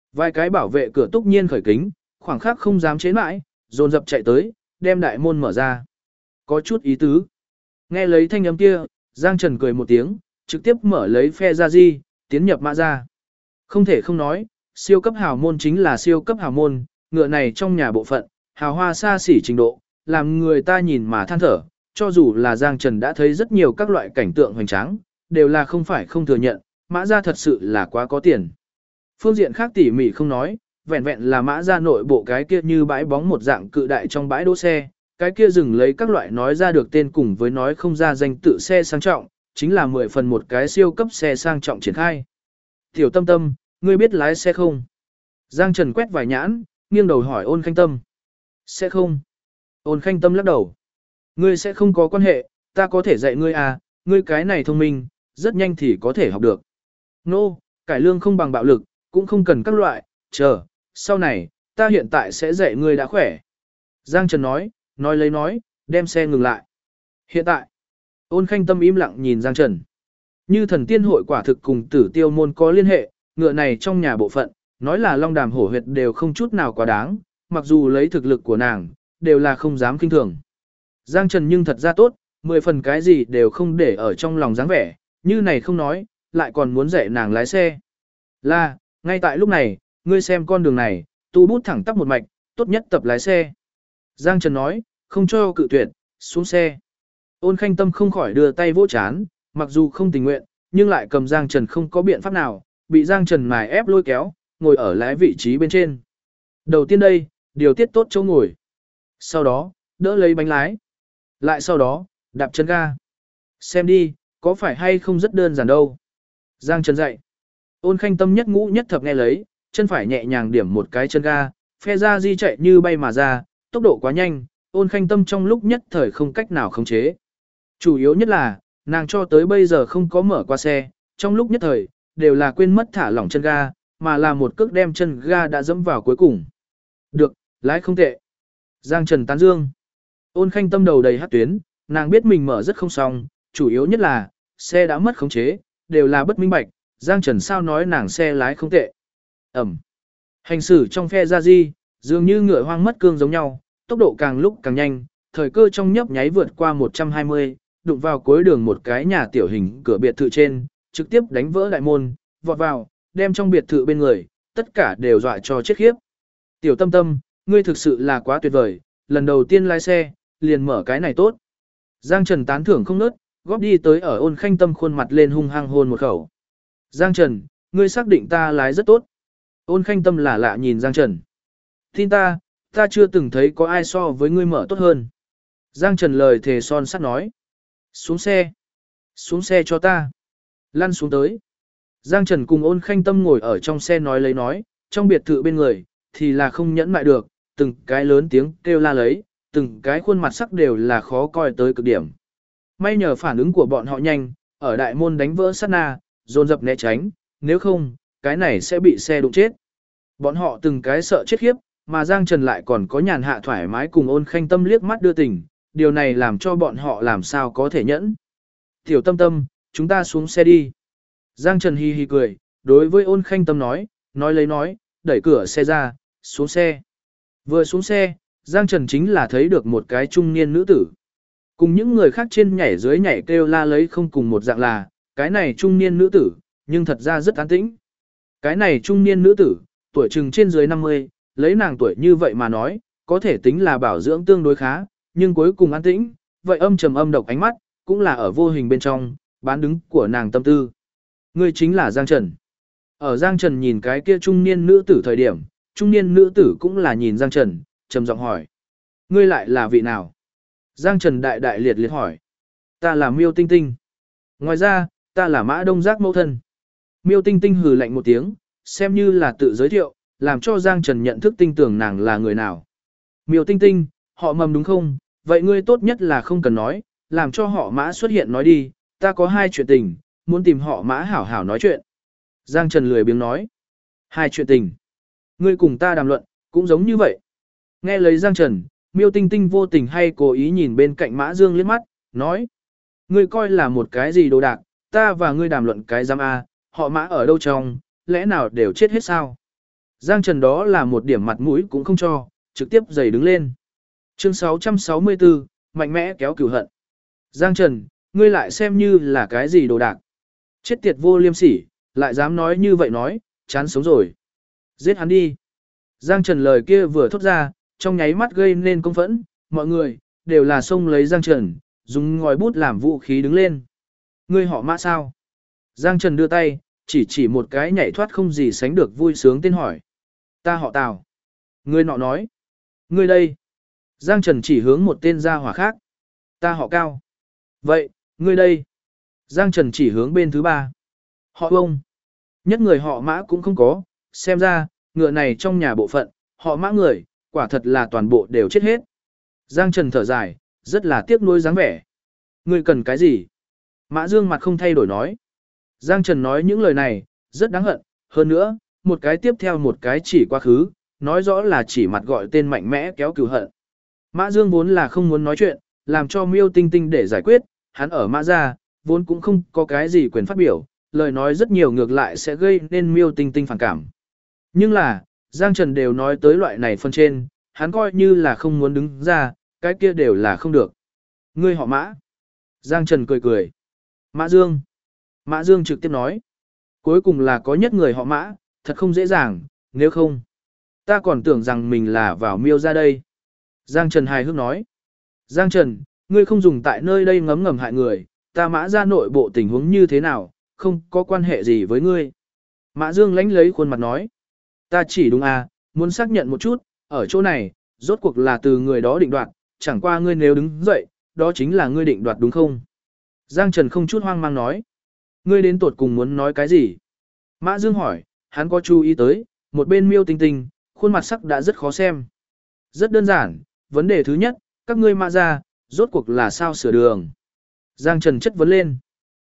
Vài cái bảo vệ cửa túc nhiên khởi kính, khoảng khắc không dám chế mãi, dồn dập chạy tới, đem đại môn mở ra. Có chút ý tứ. Nghe lấy thanh âm kia, Giang Trần cười một tiếng, trực tiếp mở lấy phe ra di, tiến nhập mã ra. Không thể không nói, siêu cấp hào môn chính là siêu cấp hào môn, ngựa này trong nhà bộ phận, hào hoa xa xỉ trình độ, làm người ta nhìn mà than thở, cho dù là Giang Trần đã thấy rất nhiều các loại cảnh tượng hoành tráng, đều là không phải không thừa nhận, mã ra thật sự là quá có tiền. Phương diện khác tỉ mỉ không nói, vẹn vẹn là mã ra nội bộ cái kia như bãi bóng một dạng cự đại trong bãi đỗ xe, cái kia dừng lấy các loại nói ra được tên cùng với nói không ra danh tự xe sang trọng, chính là 10 phần một cái siêu cấp xe sang trọng triển khai. Tiểu Tâm Tâm, ngươi biết lái xe không? Giang Trần quét vài nhãn, nghiêng đầu hỏi Ôn Khanh Tâm. Sẽ không. Ôn Khanh Tâm lắc đầu. Ngươi sẽ không có quan hệ, ta có thể dạy ngươi à, ngươi cái này thông minh, rất nhanh thì có thể học được. Nô, cải lương không bằng bạo lực, cũng không cần các loại, chờ, sau này, ta hiện tại sẽ dạy ngươi đã khỏe. Giang Trần nói lấy nói, đem xe ngừng lại. Hiện tại, Ôn Khanh Tâm im lặng nhìn Giang Trần. Như thần tiên hội quả thực cùng Tử Tiêu môn có liên hệ, ngựa này trong nhà bộ phận, nói là long đàm hổ huyệt đều không chút nào quá đáng, mặc dù lấy thực lực của nàng, đều là không dám kinh thường. Giang Trần nhưng thật ra tốt, 10 phần cái gì đều không để ở trong lòng dáng vẻ, như này không nói, lại còn muốn dạy nàng lái xe. Là, ngay tại lúc này, ngươi xem con đường này, tu bút thẳng tắp một mạch, tốt nhất tập lái xe. Giang Trần nói, không cho cự tuyệt, xuống xe. Ôn Khanh Tâm không khỏi đưa tay vỗ chán, mặc dù không tình nguyện, nhưng lại cầm Giang Trần không có biện pháp nào, bị Giang Trần mài ép lôi kéo, ngồi ở lái vị trí bên trên. Đầu tiên đây, điều tiết tốt chỗ ngồi. Sau đó, đỡ lấy bánh lái. Lại sau đó, đạp chân ga. Xem đi, có phải hay không rất đơn giản đâu. Giang Trần dạy. Ôn Khanh Tâm nhất ngũ nhất thập nghe lấy, chân phải nhẹ nhàng điểm một cái chân ga, phe ra di chạy như bay mà ra, tốc độ quá nhanh, Ôn Khanh Tâm trong lúc nhất thời không cách nào khống chế. Chủ yếu nhất là, nàng cho tới bây giờ không có mở qua xe, trong lúc nhất thời, đều là quên mất thả lỏng chân ga, mà là một cước đem chân ga đã dẫm vào cuối cùng. Được, lái không tệ. Giang Trần tán dương. Ôn Khanh Tâm đầu đầy hát tuyến, nàng biết mình mở rất không xong, chủ yếu nhất là, xe đã mất khống chế, đều là bất minh bạch, Giang Trần sao nói nàng xe lái không tệ. Hành xử trong phe ra di, dường như ngựa hoang mất cương giống nhau, tốc độ càng lúc càng nhanh, thời cơ trong nhấp nháy vượt qua 120, đụng vào cuối đường một cái nhà tiểu hình cửa biệt thự trên, trực tiếp đánh vỡ đại môn, vọt vào, đem trong biệt thự bên người, tất cả đều dọa cho chết khiếp. Tiểu Tâm Tâm, ngươi thực sự là quá tuyệt vời, lần đầu tiên lái xe, liền mở cái này tốt. Giang Trần tán thưởng không nớt, góp đi tới ở Ôn Khanh Tâm khuôn mặt lên hung hăng hôn một khẩu. Giang Trần, ngươi xác định ta lái rất tốt. Ôn Khanh Tâm là lạ nhìn Giang Trần. Tin ta chưa từng thấy có ai so với ngươi mở tốt hơn. Giang Trần lời thề son sắt nói. Xuống xe cho ta. Lăn xuống tới. Giang Trần cùng Ôn Khanh Tâm ngồi ở trong xe nói lấy nói, trong biệt thự bên người, thì là không nhẫn mại được, từng cái lớn tiếng kêu la lấy, từng cái khuôn mặt sắc đều là khó coi tới cực điểm. May nhờ phản ứng của bọn họ nhanh, ở đại môn đánh vỡ sát na, dồn dập né tránh, nếu không, cái này sẽ bị xe đụng chết. Bọn họ từng cái sợ chết khiếp, mà Giang Trần lại còn có nhàn hạ thoải mái cùng Ôn Khanh Tâm liếc mắt đưa tình, điều này làm cho bọn họ làm sao có thể nhẫn. Tiểu Tâm Tâm, chúng ta xuống xe đi. Giang Trần hi hi cười, đối với Ôn Khanh Tâm nói lấy nói, đẩy cửa xe ra, xuống xe. Vừa xuống xe, Giang Trần chính là thấy được một cái trung niên nữ tử. Cùng những người khác trên nhảy dưới nhảy kêu la lấy không cùng một dạng là, cái này trung niên nữ tử, nhưng thật ra rất an tĩnh. Cái này trung niên nữ tử, tuổi chừng trên dưới 50, lấy nàng tuổi như vậy mà nói, có thể tính là bảo dưỡng tương đối khá, nhưng cuối cùng an tĩnh, vậy âm trầm âm độc ánh mắt, cũng là ở vô hình bên trong, bán đứng của nàng tâm tư. Ngươi chính là Giang Trần. Ở Giang Trần nhìn cái kia trung niên nữ tử thời điểm, trung niên nữ tử cũng là nhìn Giang Trần, trầm giọng hỏi. Ngươi lại là vị nào? Giang Trần đại đại liệt liệt hỏi. Ta là Miêu Tinh Tinh. Ngoài ra, ta là Mã Đông Giác mẫu thân. Miêu Tinh Tinh hừ lạnh một tiếng, xem như là tự giới thiệu, làm cho Giang Trần nhận thức tin tưởng nàng là người nào. Miêu Tinh Tinh, họ Mầm đúng không? Vậy ngươi tốt nhất là không cần nói, làm cho họ Mã xuất hiện nói đi, ta có hai chuyện tình, muốn tìm họ Mã hảo hảo nói chuyện. Giang Trần lười biếng nói. Hai chuyện tình. Ngươi cùng ta đàm luận, cũng giống như vậy. Nghe lấy Giang Trần, Miêu Tinh Tinh vô tình hay cố ý nhìn bên cạnh Mã Dương liếc mắt, nói. Ngươi coi là một cái gì đồ đạc, ta và ngươi đàm luận cái giam A, họ Mã ở đâu trong, lẽ nào đều chết hết sao? Giang Trần đó là một điểm mặt mũi cũng không cho, trực tiếp giày đứng lên. Chương 664, mạnh mẽ kéo cửu hận. Giang Trần, ngươi lại xem như là cái gì đồ đạc. Chết tiệt vô liêm sỉ, lại dám nói như vậy nói, chán sống rồi. Giết hắn đi. Giang Trần lời kia vừa thốt ra, trong nháy mắt gây nên công phẫn, mọi người, đều là xông lấy Giang Trần, dùng ngòi bút làm vũ khí đứng lên. Ngươi họ Mã sao? Giang Trần đưa tay, chỉ một cái nhảy thoát không gì sánh được vui sướng tên hỏi. Ta họ Tào. Ngươi nọ nói. Ngươi đây. Giang Trần chỉ hướng một tên gia hỏa khác. Ta họ Cao. Vậy, ngươi đây. Giang Trần chỉ hướng bên thứ ba. Họ Ông. Nhất người họ Mã cũng không có, xem ra, ngựa này trong nhà bộ phận, họ Mã người, quả thật là toàn bộ đều chết hết. Giang Trần thở dài, rất là tiếc nuối dáng vẻ. Ngươi cần cái gì? Mã Dương mặt không thay đổi nói. Giang Trần nói những lời này, rất đáng hận, hơn nữa, một cái tiếp theo một cái chỉ quá khứ, nói rõ là chỉ mặt gọi tên mạnh mẽ kéo cừu hận. Mã Dương vốn là không muốn nói chuyện, làm cho Miêu Tinh Tinh để giải quyết, hắn ở Mã gia, vốn cũng không có cái gì quyền phát biểu, lời nói rất nhiều ngược lại sẽ gây nên Miêu Tinh Tinh phản cảm. Nhưng là, Giang Trần đều nói tới loại này phân trên, hắn coi như là không muốn đứng ra, cái kia đều là không được. Ngươi họ Mã. Giang Trần cười cười. Mã Dương. Mã Dương trực tiếp nói. Cuối cùng là có nhất người họ Mã, thật không dễ dàng, nếu không. Ta còn tưởng rằng mình là vào Miêu ra đây. Giang Trần hài hước nói. Giang Trần, ngươi không dùng tại nơi đây ngấm ngầm hại người, ta Mã ra nội bộ tình huống như thế nào, không có quan hệ gì với ngươi. Mã Dương lánh lấy khuôn mặt nói. Ta chỉ đúng à, muốn xác nhận một chút, ở chỗ này, rốt cuộc là từ người đó định đoạt, chẳng qua ngươi nếu đứng dậy, đó chính là ngươi định đoạt đúng không? Giang Trần không chút hoang mang nói. Ngươi đến tột cùng muốn nói cái gì? Mã Dương hỏi, hắn có chú ý tới, một bên Miêu Tinh Tinh, khuôn mặt sắc đã rất khó xem. Rất đơn giản, vấn đề thứ nhất, các ngươi Mã ra, rốt cuộc là sao sửa đường? Giang Trần chất vấn lên.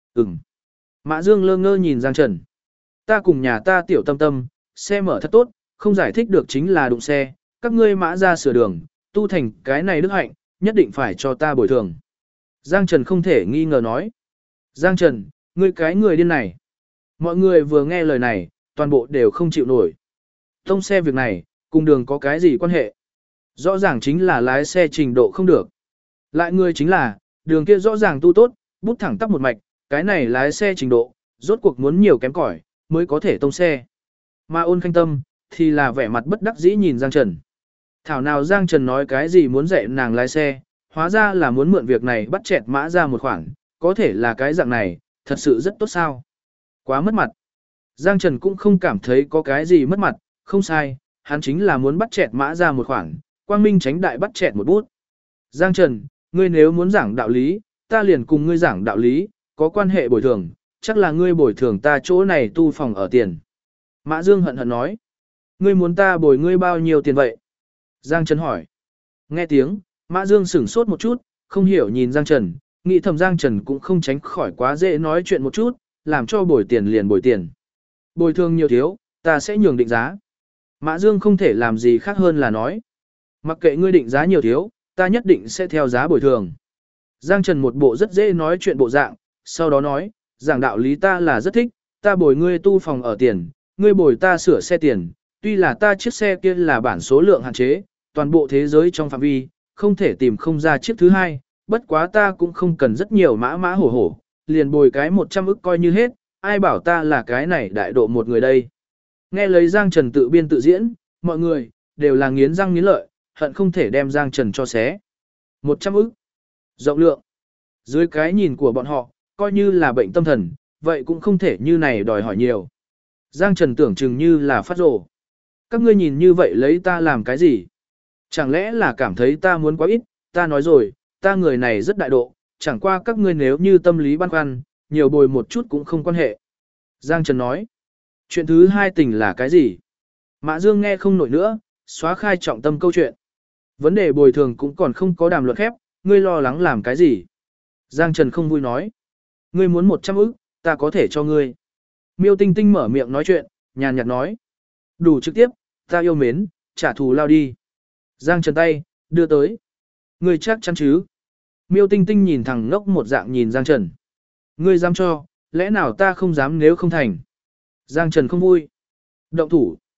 Mã Dương lơ ngơ nhìn Giang Trần. Ta cùng nhà ta tiểu tâm tâm, xe mở thật tốt, không giải thích được chính là đụng xe, các ngươi Mã ra sửa đường, tu thành cái này đức hạnh, nhất định phải cho ta bồi thường. Giang Trần không thể nghi ngờ nói. Giang Trần, ngươi cái người điên này. Mọi người vừa nghe lời này, toàn bộ đều không chịu nổi. Tông xe việc này, cùng đường có cái gì quan hệ? Rõ ràng chính là lái xe trình độ không được. Lại người chính là, đường kia rõ ràng tu tốt, bút thẳng tắp một mạch, cái này lái xe trình độ, rốt cuộc muốn nhiều kém cỏi mới có thể tông xe. Mà Ôn Khanh Tâm, thì là vẻ mặt bất đắc dĩ nhìn Giang Trần. Thảo nào Giang Trần nói cái gì muốn dạy nàng lái xe, hóa ra là muốn mượn việc này bắt chẹt Mã ra một khoản, có thể là cái dạng này, thật sự rất tốt sao. Quá mất mặt. Giang Trần cũng không cảm thấy có cái gì mất mặt, không sai, hắn chính là muốn bắt chẹt Mã ra một khoản, quang minh tránh đại bắt chẹt một bút. Giang Trần, ngươi nếu muốn giảng đạo lý, ta liền cùng ngươi giảng đạo lý, có quan hệ bồi thường, chắc là ngươi bồi thường ta chỗ này tu phòng ở tiền. Mã Dương hận hận nói, ngươi muốn ta bồi ngươi bao nhiêu tiền vậy? Giang Trần hỏi. Nghe tiếng, Mã Dương sửng sốt một chút, không hiểu nhìn Giang Trần, nghĩ thầm Giang Trần cũng không tránh khỏi quá dễ nói chuyện một chút, làm cho bồi tiền liền bồi tiền. Bồi thường nhiều thiếu, ta sẽ nhường định giá. Mã Dương không thể làm gì khác hơn là nói. Mặc kệ ngươi định giá nhiều thiếu, ta nhất định sẽ theo giá bồi thường. Giang Trần một bộ rất dễ nói chuyện bộ dạng, sau đó nói, giảng đạo lý ta là rất thích, ta bồi ngươi tu phòng ở tiền, ngươi bồi ta sửa xe tiền, tuy là ta chiếc xe kia là bản số lượng hạn chế, toàn bộ thế giới trong phạm vi, không thể tìm không ra chiếc thứ hai, bất quá ta cũng không cần rất nhiều mã mã hổ hổ, liền bồi cái 100 ức coi như hết, ai bảo ta là cái này đại độ một người đây. Nghe lấy Giang Trần tự biên tự diễn, mọi người, đều là nghiến răng nghiến lợi, hận không thể đem Giang Trần cho xé. 100 ức. Rộng lượng. Dưới cái nhìn của bọn họ, coi như là bệnh tâm thần, vậy cũng không thể như này đòi hỏi nhiều. Giang Trần tưởng chừng như là phát rồ. Các ngươi nhìn như vậy lấy ta làm cái gì? Chẳng lẽ là cảm thấy ta muốn quá ít, ta nói rồi, ta người này rất đại độ, chẳng qua các ngươi nếu như tâm lý băn khoăn, nhiều bồi một chút cũng không quan hệ. Giang Trần nói, chuyện thứ hai tình là cái gì? Mã Dương nghe không nổi nữa, xóa khai trọng tâm câu chuyện. Vấn đề bồi thường cũng còn không có đàm luận khép, ngươi lo lắng làm cái gì? Giang Trần không vui nói, ngươi muốn 100 ức, ta có thể cho ngươi. Miêu Tinh Tinh mở miệng nói chuyện, nhàn nhạt nói, đủ trực tiếp, ta yêu mến, trả thù lao đi. Giang Trần tay, đưa tới. Ngươi chắc chắn chứ? Miêu Tinh Tinh nhìn thằng ngốc một dạng nhìn Giang Trần. Ngươi dám cho, lẽ nào ta không dám nếu không thành? Giang Trần không vui. Động thủ.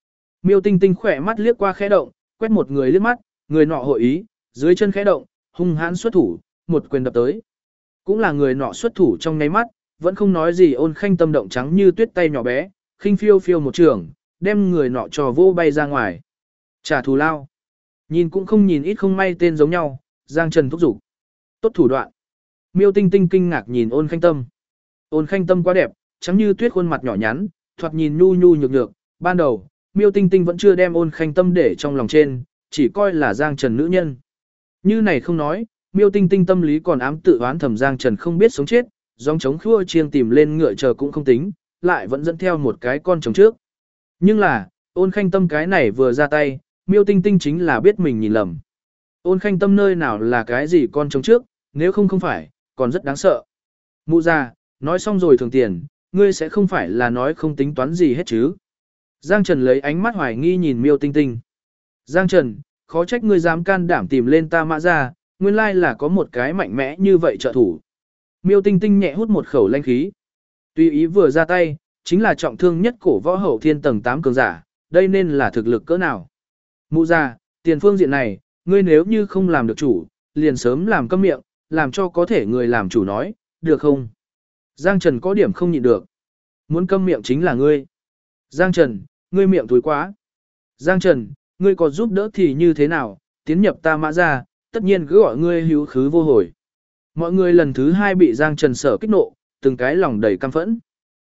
Miêu Tinh Tinh khỏe mắt liếc qua khẽ động, quét một người liếc mắt, người nọ hội ý, dưới chân khẽ động, hung hãn xuất thủ, một quyền đập tới. Cũng là người nọ xuất thủ trong nháy mắt, vẫn không nói gì Ôn Khanh Tâm động trắng như tuyết tay nhỏ bé, khinh phiêu phiêu một trường, đem người nọ trò vô bay ra ngoài. Trả thù lao. Nhìn cũng không nhìn ít không may tên giống nhau, Giang Trần thúc giục. Tốt thủ đoạn. Miêu Tinh Tinh kinh ngạc nhìn Ôn Khanh Tâm. Ôn Khanh Tâm quá đẹp, trắng như tuyết khuôn mặt nhỏ nhắn, thoạt nhìn nhu nhu nhược nhược, ban đầu, Miêu Tinh Tinh vẫn chưa đem Ôn Khanh Tâm để trong lòng trên, chỉ coi là Giang Trần nữ nhân. Như này không nói, Miêu Tinh Tinh tâm lý còn ám tự oán thầm Giang Trần không biết sống chết, gióng trống khua chiêng tìm lên ngựa chờ cũng không tính, lại vẫn dẫn theo một cái con trống trước. Nhưng là, Ôn Khanh Tâm cái này vừa ra tay, Miêu Tinh Tinh chính là biết mình nhìn lầm. Ôn Khanh Tâm nơi nào là cái gì con trống trước, nếu không phải, còn rất đáng sợ. Mụ già, nói xong rồi thường tiền, ngươi sẽ không phải là nói không tính toán gì hết chứ. Giang Trần lấy ánh mắt hoài nghi nhìn Miêu Tinh Tinh. Giang Trần, khó trách ngươi dám can đảm tìm lên ta Mã ra, nguyên lai là có một cái mạnh mẽ như vậy trợ thủ. Miêu Tinh Tinh nhẹ hút một khẩu lanh khí. Tuy ý vừa ra tay, chính là trọng thương nhất cổ võ hậu thiên tầng 8 cường giả, đây nên là thực lực cỡ nào. Mụ già, tiền phương diện này, ngươi nếu như không làm được chủ, liền sớm làm câm miệng, làm cho có thể người làm chủ nói, được không? Giang Trần có điểm không nhịn được. Muốn câm miệng chính là ngươi. Giang Trần, ngươi miệng thúi quá. Giang Trần, ngươi có giúp đỡ thì như thế nào, tiến nhập ta Mã ra, tất nhiên cứ gọi ngươi hữu khứ vô hồi. Mọi người lần thứ hai bị Giang Trần sở kích nộ, từng cái lòng đầy căm phẫn.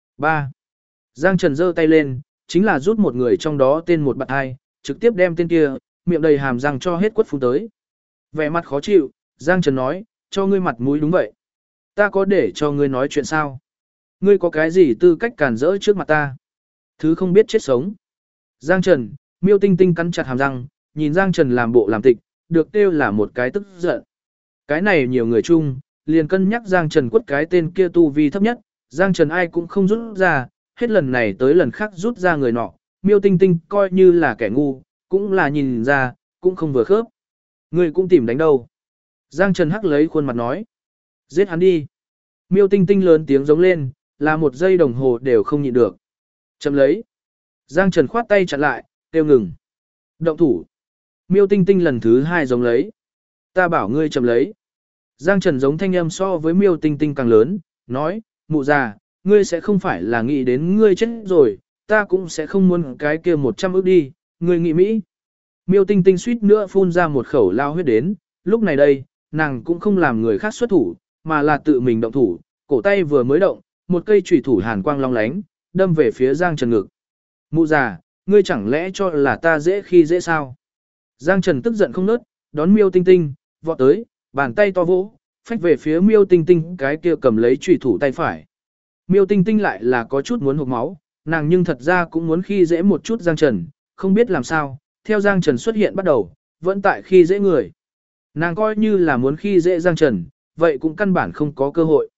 3. Giang Trần giơ tay lên, chính là rút một người trong đó tên một bạn hai, trực tiếp đem tên kia, miệng đầy hàm răng cho hết quất phun tới. Vẻ mặt khó chịu, Giang Trần nói, cho ngươi mặt mũi đúng vậy. Ta có để cho ngươi nói chuyện sao? Ngươi có cái gì tư cách cản rỡ trước mặt ta? Thứ không biết chết sống. Giang Trần, Miêu Tinh Tinh cắn chặt hàm răng, nhìn Giang Trần làm bộ làm tịch, được kêu là một cái tức giận. Cái này nhiều người chung, liền cân nhắc Giang Trần quất cái tên kia tu vi thấp nhất, Giang Trần ai cũng không rút ra, hết lần này tới lần khác rút ra người nọ, Miêu Tinh Tinh coi như là kẻ ngu, cũng là nhìn ra, cũng không vừa khớp. Người cũng tìm đánh đâu. Giang Trần hắc lấy khuôn mặt nói. Giết hắn đi. Miêu Tinh Tinh lớn tiếng giống lên, là một giây đồng hồ đều không nhịn được. Chậm lấy. Giang Trần khoát tay chặn lại, kêu ngừng. Động thủ. Miêu Tinh Tinh lần thứ hai giống lấy. Ta bảo ngươi chậm lấy. Giang Trần giống thanh âm so với Miêu Tinh Tinh càng lớn, nói, mụ già, ngươi sẽ không phải là nghĩ đến ngươi chết rồi, ta cũng sẽ không muốn cái kia 100 ức đi, ngươi nghĩ Mỹ. Miêu Tinh Tinh suýt nữa phun ra một khẩu lao huyết đến, lúc này đây, nàng cũng không làm người khác xuất thủ, mà là tự mình động thủ, cổ tay vừa mới động, một cây chủy thủ hàn quang long lánh, đâm về phía Giang Trần ngực. Mụ già, ngươi chẳng lẽ cho là ta dễ khi dễ sao? Giang Trần tức giận không nớt, đón Miêu Tinh Tinh, vọt tới, bàn tay to vỗ, phách về phía Miêu Tinh Tinh cái kia cầm lấy chủy thủ tay phải. Miêu Tinh Tinh lại là có chút muốn hộc máu, nàng nhưng thật ra cũng muốn khi dễ một chút Giang Trần, không biết làm sao, theo Giang Trần xuất hiện bắt đầu, vẫn tại khi dễ người. Nàng coi như là muốn khi dễ Giang Trần, vậy cũng căn bản không có cơ hội.